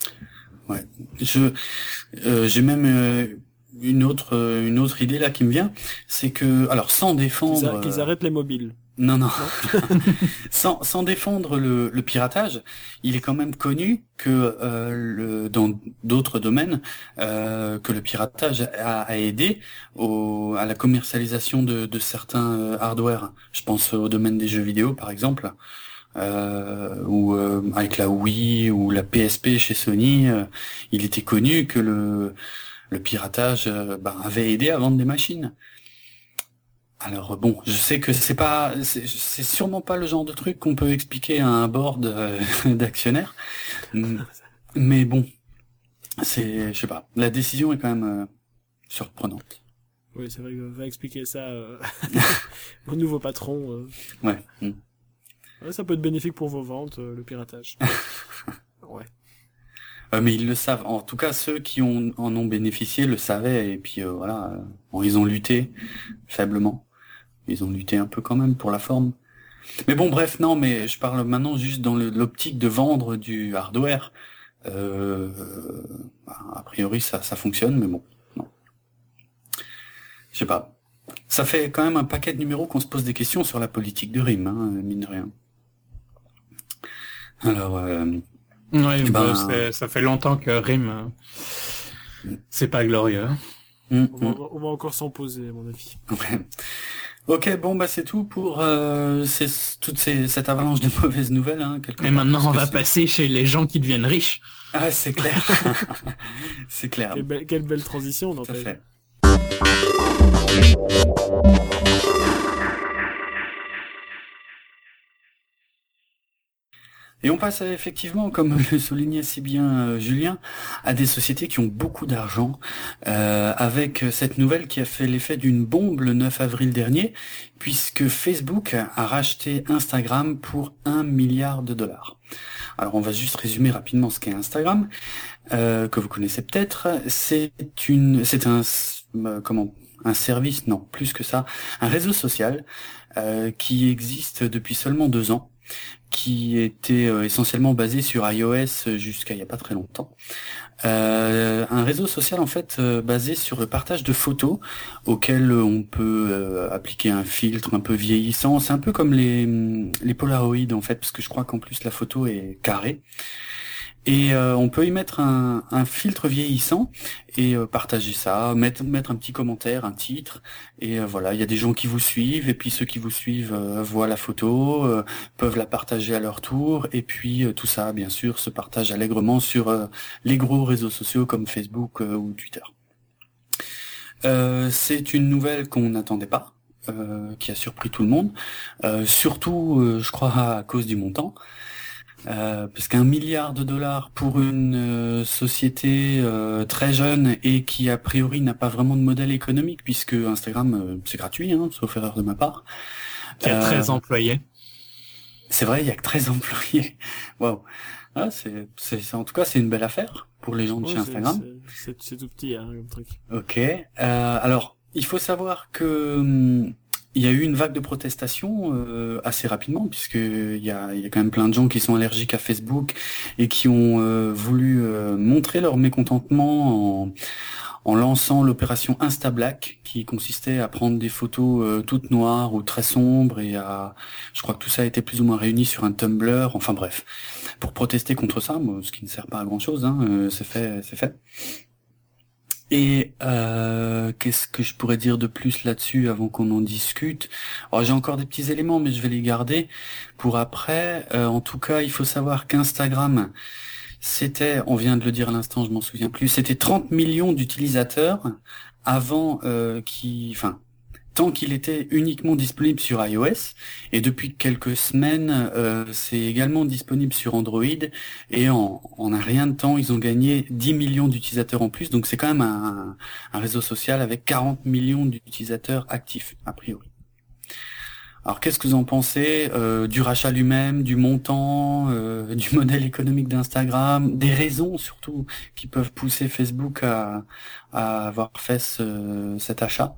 Je euh, j'ai même euh, une autre euh, une autre idée là qui me vient, c'est que alors sans Qu'ils défendre a- qu'ils euh, arrêtent les mobiles. non non sans sans défendre le, le piratage, il est quand même connu que euh, le, dans d'autres domaines euh, que le piratage a, a aidé au, à la commercialisation de, de certains euh, hardware. Je pense au domaine des jeux vidéo par exemple. Euh, ou euh, avec la Wii ou la P S P chez Sony, euh, il était connu que le le piratage euh, bah, avait aidé à vendre des machines. Alors bon, je sais que c'est pas, c'est c'est sûrement pas le genre de truc qu'on peut expliquer à un board euh, d'actionnaires, M- mais bon, c'est, je sais pas, la décision est quand même euh, surprenante. Oui, c'est vrai que va expliquer ça euh, au nouveau patron. euh. Ouais. Mm. Ouais, ça peut être bénéfique pour vos ventes, euh, le piratage. Ouais. Euh, mais ils le savent. En tout cas, ceux qui ont, en ont bénéficié le savaient. Et puis euh, voilà, euh, bon, ils ont lutté faiblement. Ils ont lutté un peu quand même pour la forme. Mais bon, bref, non. Mais je parle maintenant juste dans le- l'optique de vendre du hardware. Euh, bah, a priori, ça, ça fonctionne, mais bon, non. Je sais pas. Ça fait quand même un paquet de numéros qu'on se pose des questions sur la politique de RIM, hein, mine de rien. Alors, euh, ouais, eh bah, ben, c'est- ça fait longtemps que RIM, euh, c'est pas glorieux. hum, On va, hum, on va encore s'en poser, à mon avis. ouais. Ok, bon bah c'est tout pour euh, ces- toute ces, cette avalanche de mauvaises nouvelles, hein, quelque Et part, maintenant, parce on que va c'est- passer chez les gens qui deviennent riches. Ah, c'est clair. C'est clair. Quelle, belle, quelle belle transition, Tout à n'empêche. fait. Et on passe euh, effectivement, comme le soulignait si bien euh, Julien, à des sociétés qui ont beaucoup d'argent, euh, avec cette nouvelle qui a fait l'effet d'une bombe le neuf avril dernier, puisque Facebook a racheté Instagram pour un milliard de dollars. Alors on va juste résumer rapidement ce qu'est Instagram, euh, que vous connaissez peut-être. C'est une, c'est un, euh, comment, un service, non, plus que ça, un réseau social euh, qui existe depuis seulement deux ans, qui était euh, essentiellement basé sur iOS jusqu'à il y a pas très longtemps. Euh, un réseau social en fait euh, basé sur le partage de photos auquel on peut euh, appliquer un filtre un peu vieillissant. C'est un peu comme les les Polaroid en fait, parce que je crois qu'en plus la photo est carrée. Et euh, on peut y mettre un, un filtre vieillissant et euh, partager ça, mettre, mettre un petit commentaire, un titre, et euh, voilà, il y a des gens qui vous suivent, et puis ceux qui vous suivent euh, voient la photo, euh, peuvent la partager à leur tour, et puis euh, tout ça, bien sûr, se partage allègrement sur euh, les gros réseaux sociaux comme Facebook euh, ou Twitter. Euh, c'est une nouvelle qu'on n'attendait pas, euh, qui a surpris tout le monde, euh, surtout, euh, je crois, à cause du montant. Euh, parce qu'un milliard de dollars pour une euh, société euh, très jeune et qui a priori n'a pas vraiment de modèle économique, puisque Instagram euh, c'est gratuit, hein, sauf erreur de ma part. Qui a Euh, treize employés. C'est vrai, il y a que treize employés. Waouh. Ah, c'est, c'est, c'est- en tout cas c'est une belle affaire pour les gens de Ouais, chez c'est, Instagram. c'est, c'est, c'est tout petit, hein, comme truc. Ok. Euh, alors, il faut savoir que hum, il y a eu une vague de protestations euh, assez rapidement, puisque il y a, il y a quand même plein de gens qui sont allergiques à Facebook et qui ont euh, voulu euh, montrer leur mécontentement en, en lançant l'opération InstaBlack, qui consistait à prendre des photos euh, toutes noires ou très sombres et à, je crois que tout ça a été plus ou moins réuni sur un Tumblr. Enfin bref, pour protester contre ça, moi, ce qui ne sert pas à grand chose, hein, euh, c'est fait, c'est fait. Et euh, qu'est-ce que je pourrais dire de plus là-dessus avant qu'on en discute? Alors j'ai encore des petits éléments, mais je vais les garder pour après. Euh, en tout cas, il faut savoir qu'Instagram, c'était, on vient de le dire à l'instant, je m'en souviens plus, c'était trente millions d'utilisateurs avant euh, qui, enfin, tant qu'il était uniquement disponible sur iOS, et depuis quelques semaines, euh, c'est également disponible sur Android, et en, en un rien de temps, ils ont gagné dix millions d'utilisateurs en plus, donc c'est quand même un, un réseau social avec quarante millions d'utilisateurs actifs, a priori. Alors qu'est-ce que vous en pensez euh, du rachat lui-même, du montant, euh, du modèle économique d'Instagram, des raisons surtout qui peuvent pousser Facebook à, à avoir fait ce, cet achat?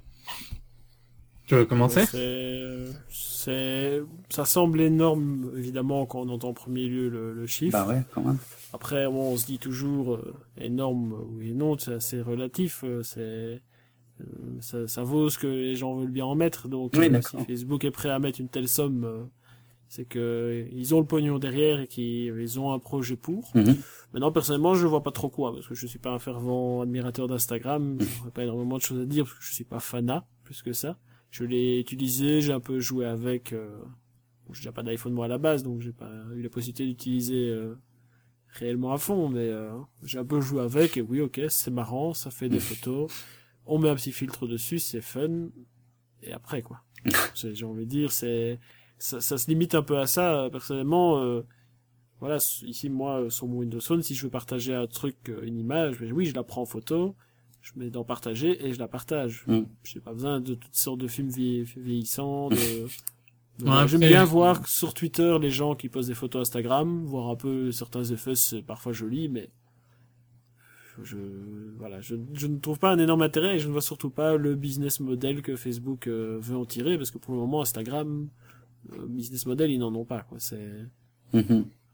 Tu veux commencer? C'est, c'est, ça semble énorme, évidemment, quand on entend en premier lieu le, le chiffre. Bah ouais, quand même. Après, bon, on se dit toujours euh, énorme, oui et non, c'est assez relatif. euh, c'est, euh, ça, ça vaut ce que les gens veulent bien en mettre. Donc, Oui, euh, d'accord. si Facebook est prêt à mettre une telle somme, euh, c'est que euh, ils ont le pognon derrière et qu'ils ils ont un projet pour. Mhm. Maintenant, personnellement, je vois pas trop quoi, parce que je suis pas un fervent admirateur d'Instagram. J'aurais pas énormément de choses à dire, parce que je suis pas fanat, plus que ça. Je l'ai utilisé, j'ai un peu joué avec. Euh... Bon, j'ai déjà pas d'iPhone moi à la base, donc j'ai pas eu la possibilité d'utiliser euh, réellement à fond, mais euh, j'ai un peu joué avec. Et oui, ok, c'est marrant, ça fait des photos. On met un petit filtre dessus, c'est fun. Et après, quoi. C'est- J'ai envie de dire, c'est ça, ça se limite un peu à ça. Personnellement, euh, voilà, ici moi euh, sur mon Windows Phone, si je veux partager un truc, euh, une image, oui, je la prends en photo. Je mets dans partager et je la partage. Mm. J'ai pas besoin de toutes sortes de films vie- vieillissants. De... de- Ouais, voilà. J'aime après, bien je- voir sur Twitter les gens qui posent des photos Instagram, voir un peu certains effets, c'est parfois joli, mais je voilà, je, je ne trouve pas un énorme intérêt et je ne vois surtout pas le business model que Facebook euh, veut en tirer, parce que pour le moment Instagram, euh, business model, ils n'en ont pas, quoi. C'est Mhm.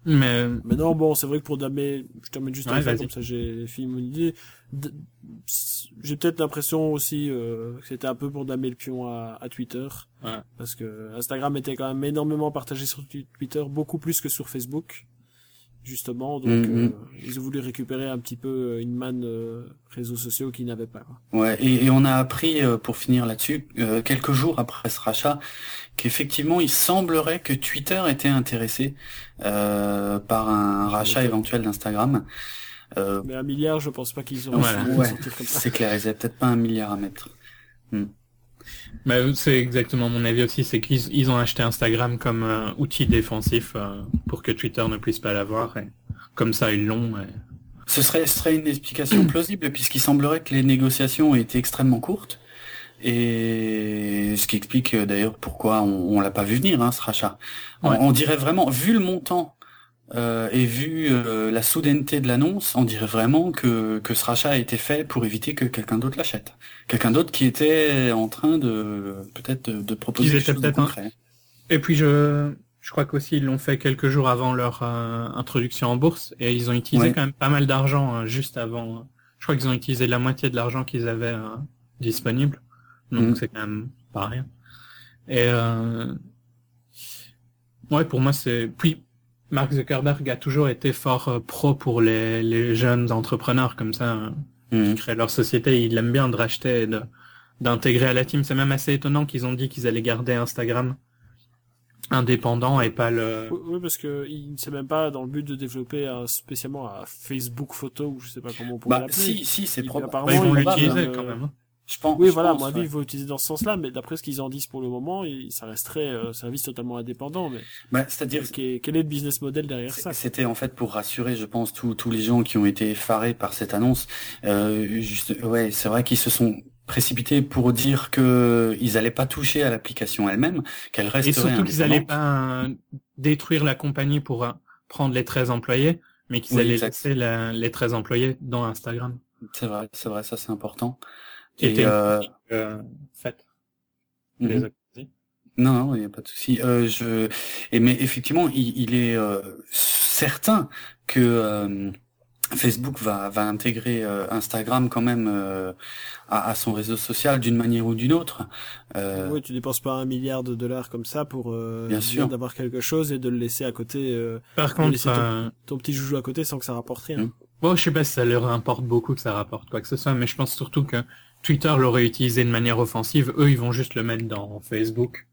Mais Mais non, bon, c'est vrai que pour damer, je termine juste Ouais, un fait, vas-y. comme ça j'ai fini mon idée. D- J'ai peut-être l'impression aussi euh, que c'était un peu pour damer le pion à, à Twitter. Ouais. Parce que Instagram était quand même énormément partagé sur tu- Twitter, beaucoup plus que sur Facebook. Justement, donc Mhm. euh, ils ont voulu récupérer un petit peu euh, une manne euh, réseaux sociaux qu'ils n'avaient pas, quoi. Ouais, et, et on a appris, euh, pour finir là-dessus, euh, quelques jours après ce rachat, qu'effectivement, il semblerait que Twitter était intéressé euh, par un Ça rachat m'étonne. éventuel d'Instagram. Euh, Mais un milliard, je pense pas qu'ils auraient Voilà. pu ouais, sortir comme ça. c'est clair, ils avaient peut-être pas un milliard à mettre. Hmm. Bah, c'est exactement mon avis aussi, c'est qu'ils ils ont acheté Instagram comme euh, outil défensif euh, pour que Twitter ne puisse pas l'avoir. Et comme ça, ils l'ont. Et... Ce serait, ce serait une explication plausible, puisqu'il semblerait que les négociations aient été extrêmement courtes, et ce qui explique euh, d'ailleurs pourquoi on, on l'a pas vu venir, hein, ce rachat. On, Ouais. on dirait vraiment, vu le montant euh, et vu euh, la soudaineté de l'annonce, on dirait vraiment que, que ce rachat a été fait pour éviter que quelqu'un d'autre l'achète. Quelqu'un d'autre qui était en train de peut-être de, de proposer Qu'ils quelque étaient chose de peut-être un- concret. Et puis je, je crois qu'aussi ils l'ont fait quelques jours avant leur euh, introduction en bourse et ils ont utilisé Ouais. quand même pas mal d'argent euh, juste avant. Je crois qu'ils ont utilisé la moitié de l'argent qu'ils avaient euh, disponible, donc Mhm. c'est quand même pas rien. Et euh... ouais, pour moi c'est. Puis Mark Zuckerberg a toujours été fort euh, pro pour les, les jeunes entrepreneurs comme ça euh, qui Mhm. créent leur société. Il aime bien de racheter et de d'intégrer à la team. C'est même assez étonnant qu'ils ont dit qu'ils allaient garder Instagram indépendant et pas le. Oui, oui, parce que il c'est même pas dans le but de développer un, spécialement un Facebook photo ou je sais pas comment on pourrait Bah l'appeler. si, si, c'est Il- probable. apparemment, Bah, ils vont il- l'utiliser euh, quand même. hein. Je pense. Oui, je voilà, à pense, mon avis, ouais. il faut utiliser dans ce sens-là, mais d'après ce qu'ils en disent pour le moment, il, ça resterait euh, un service totalement indépendant. Mais Bah, c'est-à-dire, quel quel est le business model derrière ça? c'était en fait pour rassurer, je pense, tous tous les gens qui ont été effarés par cette annonce. Euh, juste, ouais, c'est vrai qu'ils se sont précipités pour dire que ils allaient pas toucher à l'application elle-même, qu'elle Et resterait surtout qu'ils allaient indépendante. pas euh, détruire la compagnie pour euh, prendre les treize employés, mais qu'ils Oui, allaient exact. laisser la- les treize employés dans Instagram. C'est vrai, c'est vrai, ça c'est important. Qui Et était une euh, critique euh, faite. mhm. Les accuser. Non, non, il n'y a pas de souci. Euh, je, et mais effectivement, il, il est euh, certain que euh, Facebook va va intégrer euh, Instagram quand même euh, à, à son réseau social d'une manière ou d'une autre. Euh, Oui, tu dépenses pas un milliard de dollars comme ça pour euh, Bien dire sûr. d'avoir quelque chose et de le laisser à côté, euh, Par de contre, laisser ton, euh, ton petit joujou à côté sans que ça rapporte rien. Mm. bon, je sais pas si ça leur importe beaucoup que ça rapporte quoi que ce soit, mais je pense surtout que Twitter l'aurait utilisé de manière offensive. Eux, ils vont juste le mettre dans Facebook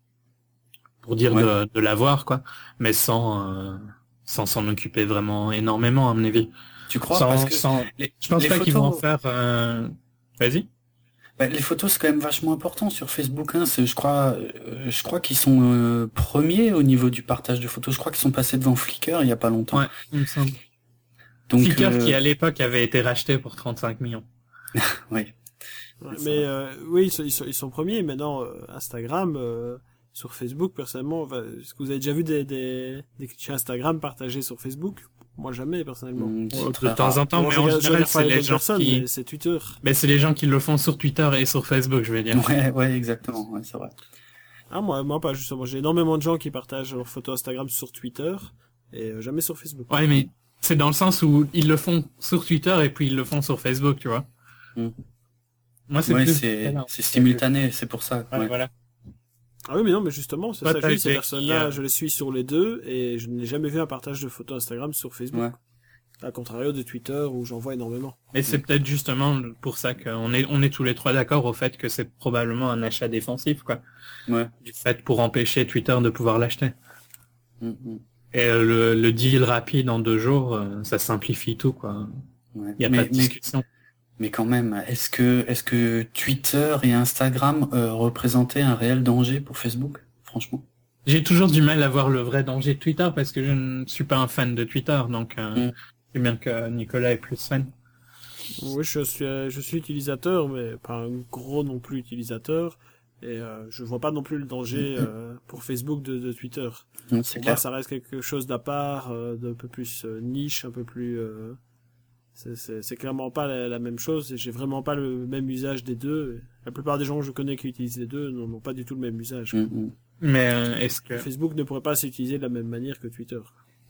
pour dire Ouais. de, de l'avoir, quoi, mais sans euh, sans s'en occuper vraiment énormément, à mon avis. Tu crois Sans, parce que sans... les, Je pense les pas qu'ils vont en photos, faire... Euh... Vas-y. bah, les photos c'est quand même vachement important sur Facebook. Hein, c'est- je crois, euh, je crois qu'ils sont euh, premiers au niveau du partage de photos. Je crois qu'ils sont passés devant Flickr il y a pas longtemps. Ouais, il me semble. Donc, Flickr euh, qui à l'époque avait été racheté pour trente-cinq millions. oui. Ouais, C'est mais vrai. euh, oui, ils sont, ils sont, ils sont premiers. Maintenant, euh, Instagram, euh, sur Facebook, personnellement, enfin, est-ce que vous avez déjà vu des, des, des clichés Instagram partagés sur Facebook? Moi, jamais, personnellement. Mm, c'est De très temps rare. en temps, Moi, mais je en regarde- je général, regarde pas c'est les les bonnes gens personnes, qui... mais c'est Twitter. Ben, c'est les gens qui le font sur Twitter et sur Facebook, je vais dire. Ouais, ouais, exactement. Ouais, c'est vrai. Ah, moi, moi, pas justement. J'ai énormément de gens qui partagent leurs photos Instagram sur Twitter et euh, jamais sur Facebook. Ouais, mais c'est dans le sens où ils le font sur Twitter et puis ils le font sur Facebook, tu vois. Mm. Moi, c'est Ouais, plus... c'est voilà. c'est simultané, c'est pour ça. Ouais, Ouais. voilà. Ah oui, mais non, mais justement, c'est Toi, ça que t'as je dis, ces été personnes-là, qui, euh, je les suis sur les deux et je n'ai jamais vu un partage de photos Instagram sur Facebook. Ouais. À contrario de Twitter où j'en vois énormément. Et c'est peut-être justement pour ça qu'on est, on est tous les trois d'accord au fait que c'est probablement un achat défensif, quoi. Ouais. Du fait pour empêcher Twitter de pouvoir l'acheter. Mm, mm. Et euh, le, le deal rapide en deux jours, euh, ça simplifie tout, quoi. Ouais. Il y a mais, pas de mais, discussion. mais quand même, est-ce que est-ce que Twitter et Instagram euh, représentaient un réel danger pour Facebook, franchement? J'ai toujours du mal à voir le vrai danger de Twitter parce que je ne suis pas un fan de Twitter, donc euh, Mm. c'est bien que Nicolas est plus fan. Oui, je suis, euh, je suis utilisateur, mais pas un gros non plus utilisateur. Et euh, je vois pas non plus le danger euh, pour Facebook de, de Twitter. Mm, c'est Pour clair. moi, ça reste quelque chose d'à part, euh, d'un peu plus euh, niche, un peu plus... Euh, c'est- c'est c'est clairement pas la, la même chose. Et j'ai vraiment pas le même usage des deux. La plupart des gens que je connais qui utilisent les deux n'ont n'ont pas du tout le même usage. Mm, mm. Mais euh, est-ce que Facebook ne pourrait pas s'utiliser de la même manière que Twitter.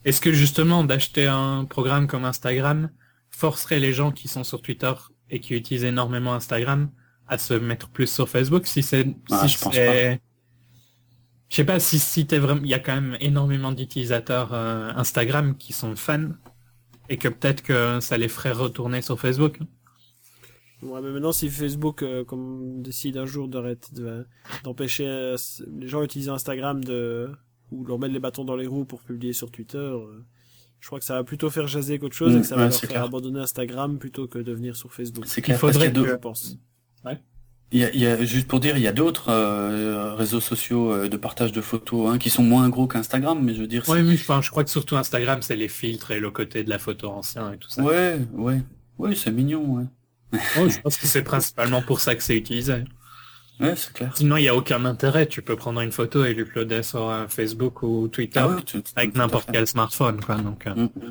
Est-ce que justement d'acheter un programme comme Instagram forcerait les gens qui sont sur Twitter et qui utilisent énormément Instagram à se mettre plus sur Facebook si c'est Ah, si je pense c'est je sais pas si si t'es vraiment il y a quand même énormément d'utilisateurs euh, Instagram qui sont fans et que peut-être que ça les ferait retourner sur Facebook. Ouais, mais maintenant, si Facebook euh, comme décide un jour d'arrêter de, d'empêcher euh, les gens d'utiliser Instagram de ou leur mettre les bâtons dans les roues pour publier sur Twitter, euh, je crois que ça va plutôt faire jaser qu'autre chose Mmh, et que ça va ouais, leur c'est faire clair. abandonner Instagram plutôt que de venir sur Facebook. C'est clair. Il faudrait parce qu'il y a Je deux- pense. Ouais. Il y a, il y a- juste pour dire, il y a d'autres euh, réseaux sociaux euh, de partage de photos hein, qui sont moins gros qu'Instagram, mais je veux dire. Ouais, mais enfin, je crois que surtout Instagram, c'est les filtres et le côté de la photo ancien et tout ça. Ouais, ouais, ouais, c'est mignon, ouais. Ouais, je pense que c'est principalement pour ça que c'est utilisé. Ouais, c'est clair. Sinon, il n'y a aucun intérêt. Tu peux prendre une photo et l'uploader sur euh, Facebook ou Twitter Ah ouais, tout- tout- avec tout à n'importe fait. quel smartphone, quoi. Donc, euh, Mm, mm.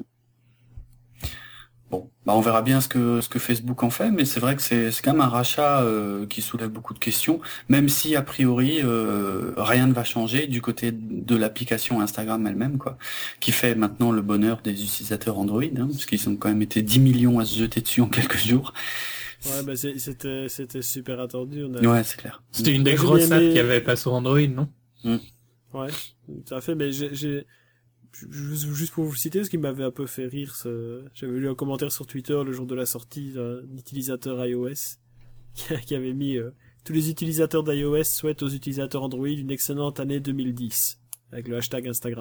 Bon, bah on verra bien ce que ce que Facebook en fait, mais c'est vrai que c'est c'est quand même un rachat euh, qui soulève beaucoup de questions, même si a priori euh, rien ne va changer du côté de l'application Instagram elle-même, quoi, qui fait maintenant le bonheur des utilisateurs Android, hein, parce qu'ils ont quand même été dix millions à se jeter dessus en quelques jours. Ouais, bah c'est- c'était c'était super attendu. On a... Ouais, c'est clair. c'était une des Moi, j'ai grosses bien apps aimé- qu'il n'y avait pas sur Android, non? Ouais, tout à fait, mais j'ai, j'ai, juste juste pour vous le citer, ce qui m'avait un peu fait rire, ce... j'avais lu un commentaire sur Twitter le jour de la sortie d'un utilisateur iOS qui qui avait mis euh, tous les utilisateurs d'iOS souhaitent aux utilisateurs Android une excellente année deux mille dix avec le hashtag Instagram.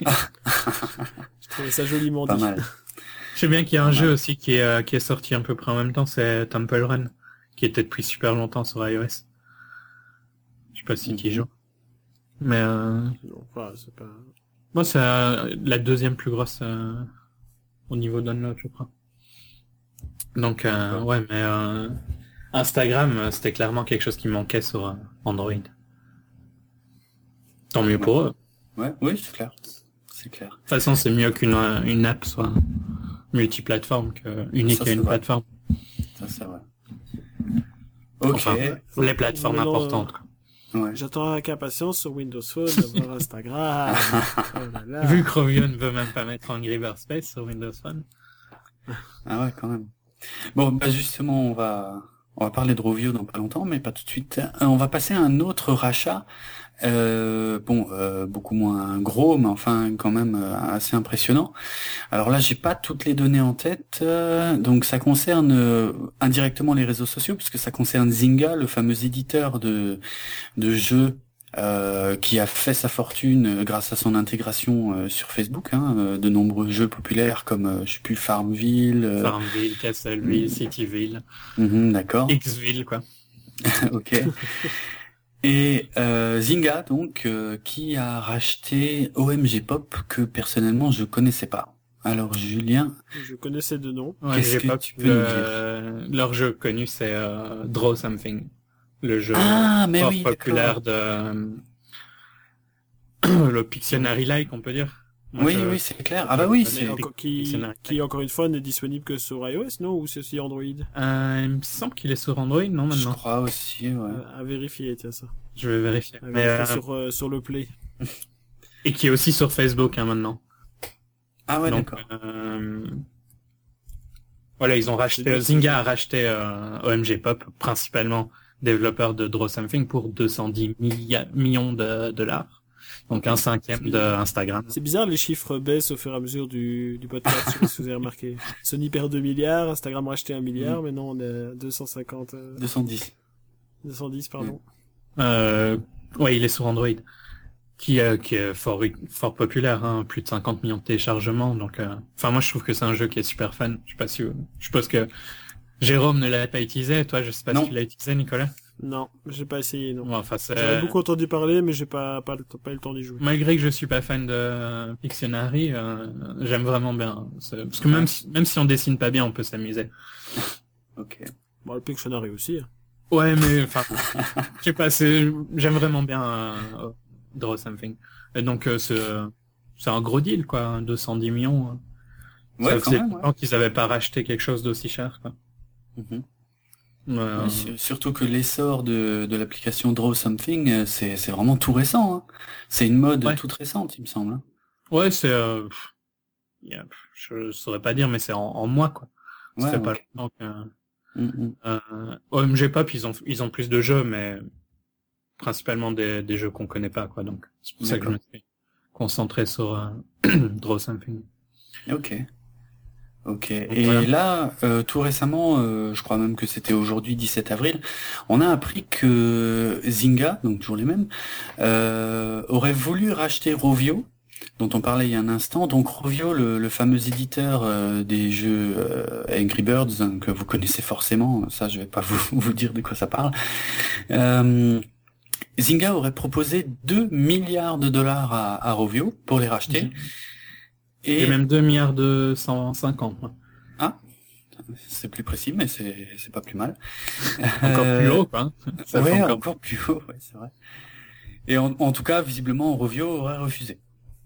Je trouvais ça joliment Pas dit. mal. Je sais bien qu'il y a un Ouais. jeu aussi qui est, euh, qui est sorti à peu près en même temps, c'est Temple Run, qui était depuis super longtemps sur iOS. Je sais pas si tu y Mhm. joues. Mais euh, Non, enfin, c'est pas... moi, c'est euh, la deuxième plus grosse euh, au niveau download, je crois. Donc, euh, ouais, mais euh, Instagram, euh, c'était clairement quelque chose qui manquait sur euh, Android. Tant mieux pour eux. Ouais, oui, c'est clair. C'est clair. De toute façon, c'est mieux qu'une euh, une app soit multiplateforme que unique Ça, à c'est une vrai. plateforme. Ça, c'est vrai. Ok. Enfin, les plateformes Maintenant, importantes. quoi. Ouais. J'attends avec impatience sur Windows Phone d'avoir Instagram. Oh là là. Vu que Rovio ne veut même pas mettre Angry Birds Space sur Windows Phone. Ah ouais, quand même. Bon, bah justement, on va on va parler de Rovio dans pas longtemps, mais pas tout de suite. Euh, On va passer à un autre rachat. Euh, bon, euh, beaucoup moins gros, mais enfin quand même euh, assez impressionnant. Alors là, j'ai pas toutes les données en tête, euh, donc ça concerne euh, indirectement les réseaux sociaux, puisque ça concerne Zynga, le fameux éditeur de de jeux euh, qui a fait sa fortune euh, grâce à son intégration euh, sur Facebook, hein, euh, de nombreux jeux populaires comme euh, je sais plus Farmville. euh, Farmville, Castleville, Cityville, mhm, d'accord. Xville, quoi. Ok. Et euh, Zynga, donc, euh, qui a racheté O M G Pop, que personnellement je connaissais pas. Alors Julien, Je connaissais deux noms. Ouais, Qu'est-ce j'ai que pas tu pu peux nous le- Leur jeu connu, c'est euh, Draw Something. Le jeu ah mais fort oui, populaire d'accord. de euh, le Pictionary-like, on peut dire. Moi, Oui, je- oui, c'est clair. Ah bah oui, je c'est. connais Encore- qui, Pictionary. qui encore une fois n'est disponible que sur iOS, non? Ou c'est aussi Android? Euh, il me semble qu'il est sur Android, non, Je maintenant. crois aussi, ouais. Euh, à vérifier, tiens ça. Je vais vérifier. À Mais, vérifier euh, sur, euh, sur le Play. et qui est aussi sur Facebook, hein, maintenant. Ah ouais, Donc, d'accord. euh, voilà, ils ont racheté, C'est- Zynga a racheté euh, O M G Pop, principalement développeur de Draw Something, pour deux cent dix millia- millions de dollars. Donc un cinquième de Instagram. C'est bizarre, les chiffres baissent au fur et à mesure du, du podcast, je sais pas si vous avez remarqué. Sony perd deux milliards, Instagram a racheté un milliard, mais non, on est à deux cent cinquante, euh, deux cent dix. deux cent dix, pardon. Euh, ouais, il est sur Android, qui, euh, qui est fort, fort populaire, hein, plus de cinquante millions de téléchargements. Donc, euh, enfin, moi, je trouve que c'est un jeu qui est super fun. Je sais pas si, je suppose que Jérôme ne l'a pas utilisé. Toi, je sais pas Non. si tu l'as utilisé, Nicolas. Non, j'ai pas essayé, non. Ouais, enfin, J'en ai c'est beaucoup entendu parler, mais j'ai pas, pas, le, pas eu le temps d'y jouer. malgré que je suis pas fan de Pictionary, euh, j'aime vraiment bien. C'est- Parce que même si, même si on dessine pas bien, on peut s'amuser. Ok. Bon, le Pictionary aussi. hein. Ouais, mais enfin, je sais pas, c'est, j'aime vraiment bien euh, Draw Something. Et donc, euh, c'est, c'est un gros deal, quoi, hein, deux cent dix millions. euh. Ouais, Ça quand faisait même, longtemps ouais. qu'ils avaient pas racheté quelque chose d'aussi cher, quoi. Mhm. Euh, Ouais, su- surtout que l'essor de, de l'application Draw Something, euh, c'est, c'est vraiment tout récent, hein. C'est une mode Ouais. toute récente, il me semble. hein. ouais, c'est, euh, pff, il y a, je saurais pas dire, mais c'est en, en mois, quoi. Ça Ouais, fait pas ok. longtemps que, Mm, euh, O M G Pop, ils ont, ils ont plus de jeux, mais principalement des, des jeux qu'on connaît pas, quoi. Donc, c'est pour ça que je me D'accord. suis concentré sur euh, Draw Something. Ok. Ok. Donc, Et voilà. là, euh, tout récemment, euh, je crois même que c'était aujourd'hui, dix-sept avril, on a appris que Zynga, donc toujours les mêmes, euh, aurait voulu racheter Rovio, dont on parlait il y a un instant. Donc Rovio, le, le fameux éditeur euh, des jeux euh, Angry Birds, hein, que vous connaissez forcément, ça je vais pas vous, vous dire de quoi ça parle. Euh, Zynga aurait proposé deux milliards de dollars à, à Rovio pour les racheter. J'ai Et même deux milliards de cent cinquante. moi. ah, c'est plus précis, mais c'est c'est pas plus mal. Encore plus Euh, haut, quoi. hein. Ça fait ouais, encore. encore plus haut, ouais, c'est vrai. Et en, en tout cas, visiblement, Rovio aurait refusé.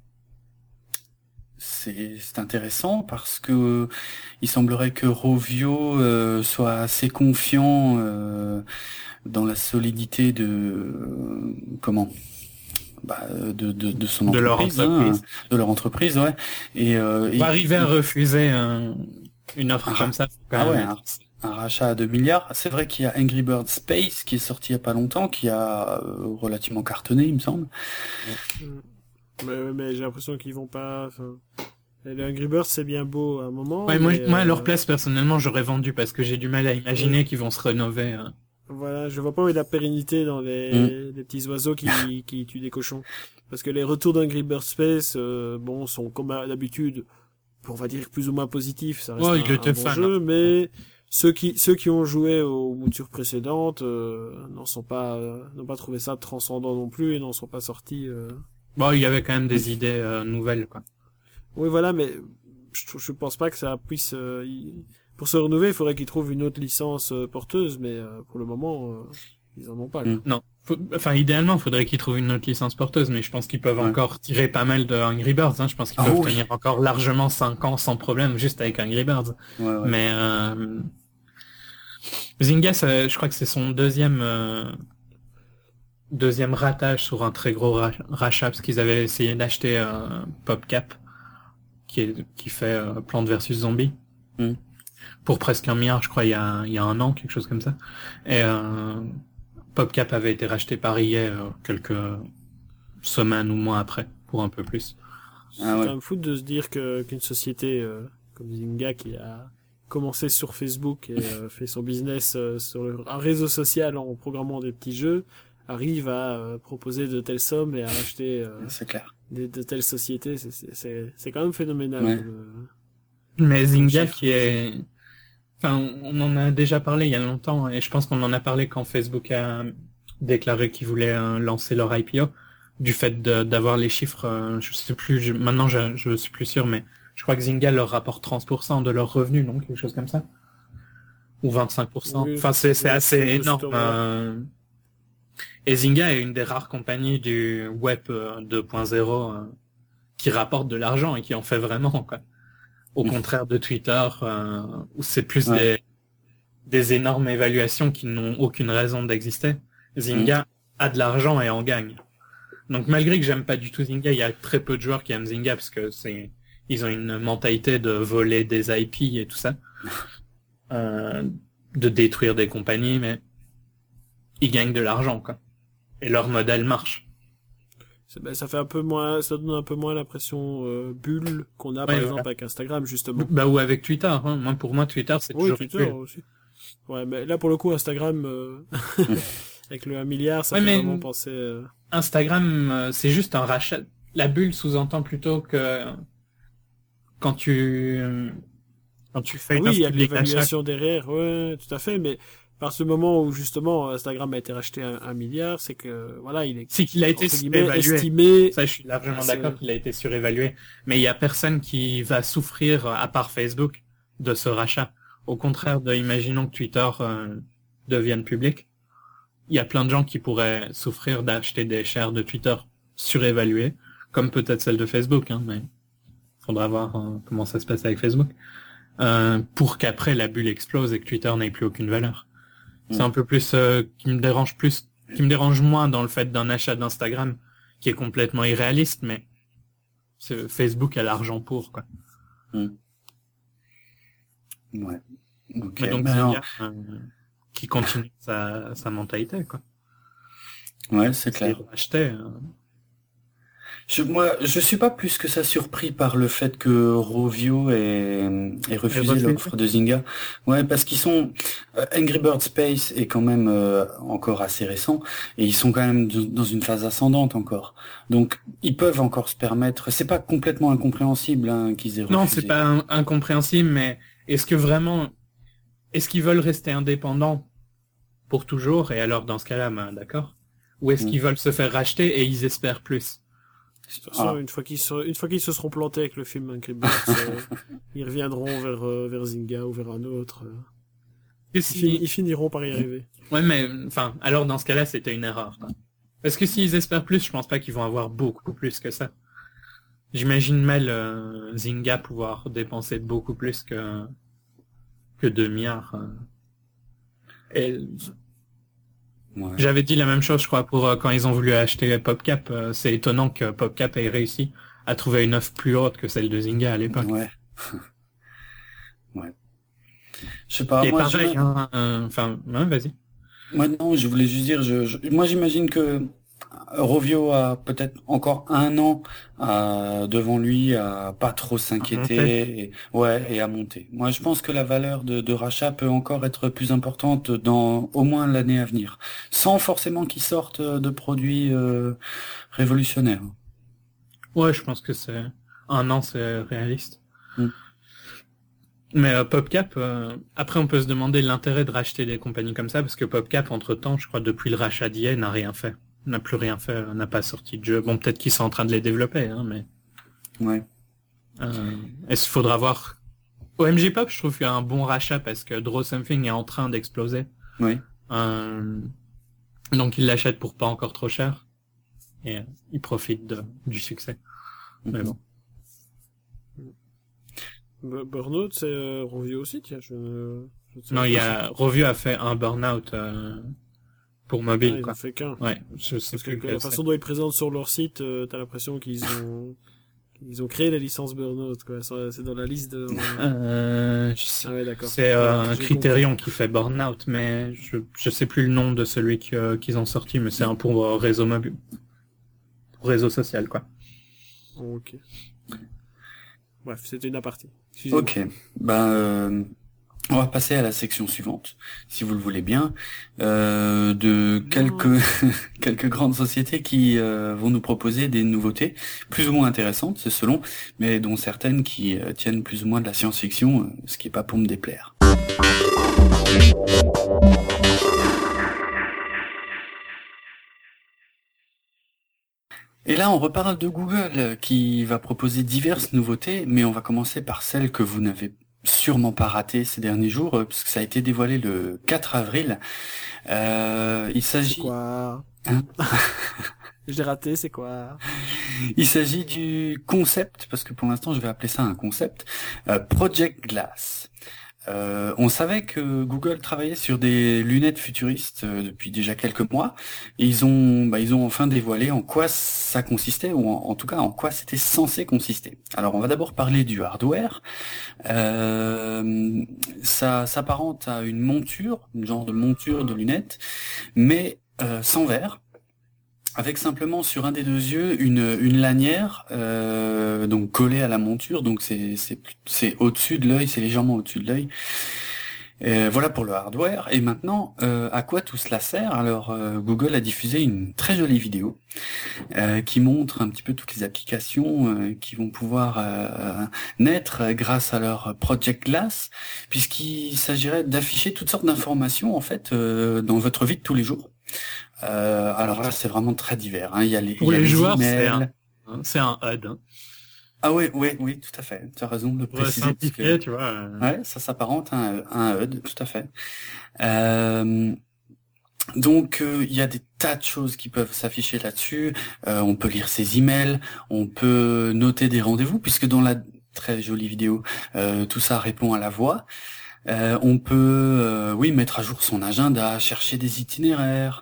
C'est c'est intéressant parce que il semblerait que Rovio euh, soit assez confiant euh, dans la solidité de euh, comment bah, de, de de son De leur entreprise, hein, entreprise. de leur entreprise, ouais. Et, euh, Pour et- arriver à refuser un- une offre un comme ra- ça, faut quand ah même ouais, être... un, un rachat à deux milliards. C'est vrai qu'il y a Angry Birds Space qui est sorti il y a pas longtemps, qui a euh, relativement cartonné, il me semble. Mm. Mais, mais j'ai l'impression qu'ils vont pas. Enfin, les Angry Birds c'est bien beau à un moment. Ouais, moi, mais, moi, à euh, leur place, personnellement, j'aurais vendu parce que j'ai du mal à imaginer qu'ils vont se rénover. hein. Voilà, je vois pas où est la pérennité dans les, Mm. les petits oiseaux qui, qui tuent des cochons. Parce que les retours d'Angry Birds Space, euh, bon, sont comme à- d'habitude, on va dire plus ou moins positifs. Ça reste Ouais, un, il un était bon fan, jeu, hein. mais ceux qui ceux qui ont joué aux moutures précédentes euh, n'en sont pas euh, n'ont pas trouvé ça transcendant non plus et n'en sont pas sortis. Euh... Bon, il y avait quand même des idées euh, nouvelles, quoi. Oui, voilà, mais je, je pense pas que ça puisse. Euh, y- Pour se renouveler, il faudrait qu'ils trouvent une autre licence euh, porteuse, mais euh, pour le moment, euh, ils en ont pas. Quoi. Mm. Non. Faut- Enfin, idéalement, il faudrait qu'ils trouvent une autre licence porteuse, mais je pense qu'ils peuvent Ouais. encore tirer pas mal de Angry Birds. Hein. Je pense qu'ils Ah peuvent oui. tenir encore largement cinq ans sans problème, juste avec Angry Birds. Ouais, ouais. Mais euh... Zynga, ça- je crois que c'est son deuxième euh, deuxième ratage sur un très gros ra- rachat, parce qu'ils avaient essayé d'acheter euh, PopCap, qui est qui fait euh, Plants versus Zombies, Mm. pour presque un milliard, je crois, il y a il y a un an, quelque chose comme ça. Et euh, PopCap avait été racheté par E A euh, quelques semaines ou mois après, pour un peu plus. C'est Ah ouais. quand même fou de se dire que qu'une société euh, comme Zynga qui a commencé sur Facebook et euh, fait son business euh, sur le- un réseau social en programmant des petits jeux arrive à euh, proposer de telles sommes et à acheter euh, C'est clair. des, de telles sociétés. C'est- C'est c'est- c'est quand même phénoménal. Ouais. le- Mais Zynga chiffre. qui est... Enfin, on en a déjà parlé il y a longtemps, et je pense qu'on en a parlé quand Facebook a déclaré qu'ils voulaient euh, lancer leur I P O, du fait de- d'avoir les chiffres, euh, je sais plus, je- maintenant je, je suis plus sûr, mais je crois que Zynga leur rapporte trente pour cent de leurs revenus, non? Quelque chose comme ça? Ou vingt-cinq pour cent. Oui, Enfin, c'est c'est ouais, assez de ce énorme. tour-là. euh. Et Zynga est une des rares compagnies du web euh, deux point zéro euh, qui rapporte de l'argent et qui en fait vraiment, quoi. Au Mm. contraire de Twitter, euh, où c'est plus Ouais. des, des énormes évaluations qui n'ont aucune raison d'exister. Zynga a de l'argent et en gagne. Donc malgré que j'aime pas du tout Zynga, il y a très peu de joueurs qui aiment Zynga parce que c'est ils ont une mentalité de voler des I P et tout ça, euh, de détruire des compagnies, mais ils gagnent de l'argent, quoi. Et leur modèle marche. C'est- ben, ça fait un peu moins, ça donne un peu moins l'impression euh, bulle qu'on a par Ouais, exemple voilà. avec Instagram justement. Bah ou avec Twitter. Hein. Moi pour moi Twitter c'est Oui, toujours Twitter une bulle. aussi. Ouais, mais là pour le coup Instagram euh, avec le un milliard, ça Ouais, fait mais- vraiment penser. euh, Instagram, euh, c'est juste un rachat. La bulle sous-entend plutôt que quand tu quand tu fais une Oui, il y a offre de publique d'achat. l'évaluation derrière, ouais, tout à fait, mais par ce moment où justement Instagram a été racheté à un milliard, c'est que voilà, il est C'est qu'il a été entre guillemets, surévalué. estimé. Ça, je suis largement Ah, c'est- d'accord qu'il a été surévalué. Mais il y a personne qui va souffrir, à part Facebook, de ce rachat. Au contraire de, imaginons que Twitter euh, devienne public. Il y a plein de gens qui pourraient souffrir d'acheter des shares de Twitter surévaluées, comme peut-être celle de Facebook, hein, mais faudra voir euh, comment ça se passe avec Facebook, euh, pour qu'après la bulle explose et que Twitter n'ait plus aucune valeur. Mm. C'est un peu plus euh, qui me dérange plus, qui me dérange moins dans le fait d'un achat d'Instagram qui est complètement irréaliste, mais c'est- Facebook a l'argent pour, quoi. Mm. Ouais. Ok. Mais donc Ben Zynga, alors, euh, qui continue sa, sa mentalité, quoi. ouais, c'est Essayer clair. de racheter. euh. Je, moi, je suis pas plus que ça surpris par le fait que Rovio ait, ait Et refusé refusé. l'offre de Zynga. Ouais, parce qu'ils sont euh, Angry Bird Space est quand même euh, encore assez récent et ils sont quand même d- dans une phase ascendante encore. Donc, ils peuvent encore se permettre. C'est pas complètement incompréhensible hein, qu'ils aient Non, c'est refusé. pas un- incompréhensible, mais est-ce que vraiment, est-ce qu'ils veulent rester indépendants pour toujours? Et alors, dans ce cas-là, ben, d'accord. Ou est-ce Mm. qu'ils veulent se faire racheter et ils espèrent plus? De toute façon, Ah, une fois qu'ils se, une fois qu'ils se seront plantés avec le film Angry Birds, euh, ils reviendront vers, euh, vers Zynga ou vers un autre. euh. Que Ils, si- fin- ils finiront par y arriver. Ouais, mais, enfin, alors dans ce cas-là, c'était une erreur, quoi. Parce que s'ils espèrent plus, je pense pas qu'ils vont avoir beaucoup plus que ça. J'imagine mal euh, Zynga pouvoir dépenser beaucoup plus que que deux milliards. euh. Et ouais. j'avais dit la même chose, je crois, pour euh, quand ils ont voulu acheter PopCap. Euh, c'est étonnant que PopCap ait réussi à trouver une offre plus haute que celle de Zynga à l'époque. Ouais. Ouais. Je sais pas. Et Moi, pareil, j'ima- hein, euh, enfin, ouais, vas-y. moi non, je voulais juste dire. Je, je- moi, j'imagine que Rovio a peut-être encore un an euh, devant lui à pas trop À monter. s'inquiéter et, ouais, et à monter. Moi, je pense que la valeur de, de rachat peut encore être plus importante dans au moins l'année à venir, sans forcément qu'ils sortent de produits euh, révolutionnaires. Ouais, je pense que c'est un an, c'est réaliste. Mm. Mais euh, PopCap, euh, après on peut se demander l'intérêt de racheter des compagnies comme ça, parce que PopCap, entre-temps, je crois, depuis le rachat d'I A, n'a rien fait. N'a plus rien fait, euh, n'a pas sorti de jeu. Bon, peut-être qu'ils sont en train de les développer, hein, mais... Ouais. Euh, est-ce qu'il faudra voir... O M G Pop, je trouve qu'il y a un bon rachat, parce que Draw Something est en train d'exploser. Oui. Euh, donc ils l'achètent pour pas encore trop cher. Et euh, ils profitent de, du succès. Mais bon. B- Burnout, c'est euh, Rovio aussi, tiens. Je, ne- je ne sais Non, pas. il y a... Rovio a fait un burn-out euh, pour Ah, mobile, ils quoi. en fait qu'un. Ouais, je sais Parce que plus que lequel la c'est. façon dont ils présentent sur leur site, euh, t'as l'impression qu'ils ont, ils ont créé la licence Burnout, quoi. Ça, c'est dans la liste de... Euh, je sais- Ah ouais, d'accord. c'est euh, Ah, un j'ai Criterion qui fait Burnout, mais je je sais plus le nom de celui que- euh, qu'ils ont sorti, mais c'est un pour euh, réseau mobile, pour réseau social, quoi. compris. Ok. Bref, c'était une aparté. Excusez-moi. Ok. Ben, euh, on va passer à la section suivante, si vous le voulez bien, euh, de quelques quelques grandes sociétés qui euh, vont nous proposer des nouveautés plus ou moins intéressantes, c'est selon, mais dont certaines qui euh, tiennent plus ou moins de la science-fiction, euh, ce qui est pas pour me déplaire. Et là, on reparle de Google, euh, qui va proposer diverses nouveautés, mais on va commencer par celle que vous n'avez sûrement pas ratée ces derniers jours, euh, puisque ça a été dévoilé le quatre avril. Euh, il C'est s'agit, quoi? Hein Je l'ai raté, c'est quoi? il s'agit du concept, parce que pour l'instant, je vais appeler ça un concept, euh, Project Glass. Euh, on savait que Google travaillait sur des lunettes futuristes euh, depuis déjà quelques mois, et ils ont, bah, ils ont enfin dévoilé en quoi ça consistait, ou en, en tout cas en quoi c'était censé consister. Alors, on va d'abord parler du hardware. Euh, ça s'apparente à une monture, une genre de monture de lunettes, mais euh, sans verre, avec simplement sur un des deux yeux une, une lanière euh, donc collée à la monture, donc c'est c'est c'est au-dessus de l'œil, c'est légèrement au-dessus de l'œil. Euh, voilà pour le hardware. Et maintenant, euh, à quoi tout cela sert? Alors, euh, Google a diffusé une très jolie vidéo euh, qui montre un petit peu toutes les applications euh, qui vont pouvoir euh, naître grâce à leur Project Glass, puisqu'il s'agirait d'afficher toutes sortes d'informations en fait euh, dans votre vie de tous les jours. Euh, alors là, c'est vraiment très divers. Hein. Il y a les, Pour il y a les les joueurs, c'est emails. un, c'est un H U D. Hein. Ah ouais, ouais, oui, tout à fait. Tu as raison de le Pour préciser. Parce simplifier, que... tu vois. euh, Ouais, ça s'apparente à un, à un H U D, tout à fait. Euh, donc, euh, il y a des tas de choses qui peuvent s'afficher là-dessus. Euh, on peut lire ses emails, on peut noter des rendez-vous, puisque dans la très jolie vidéo, euh, tout ça répond à la voix. Euh, on peut, euh, oui, mettre à jour son agenda, chercher des itinéraires.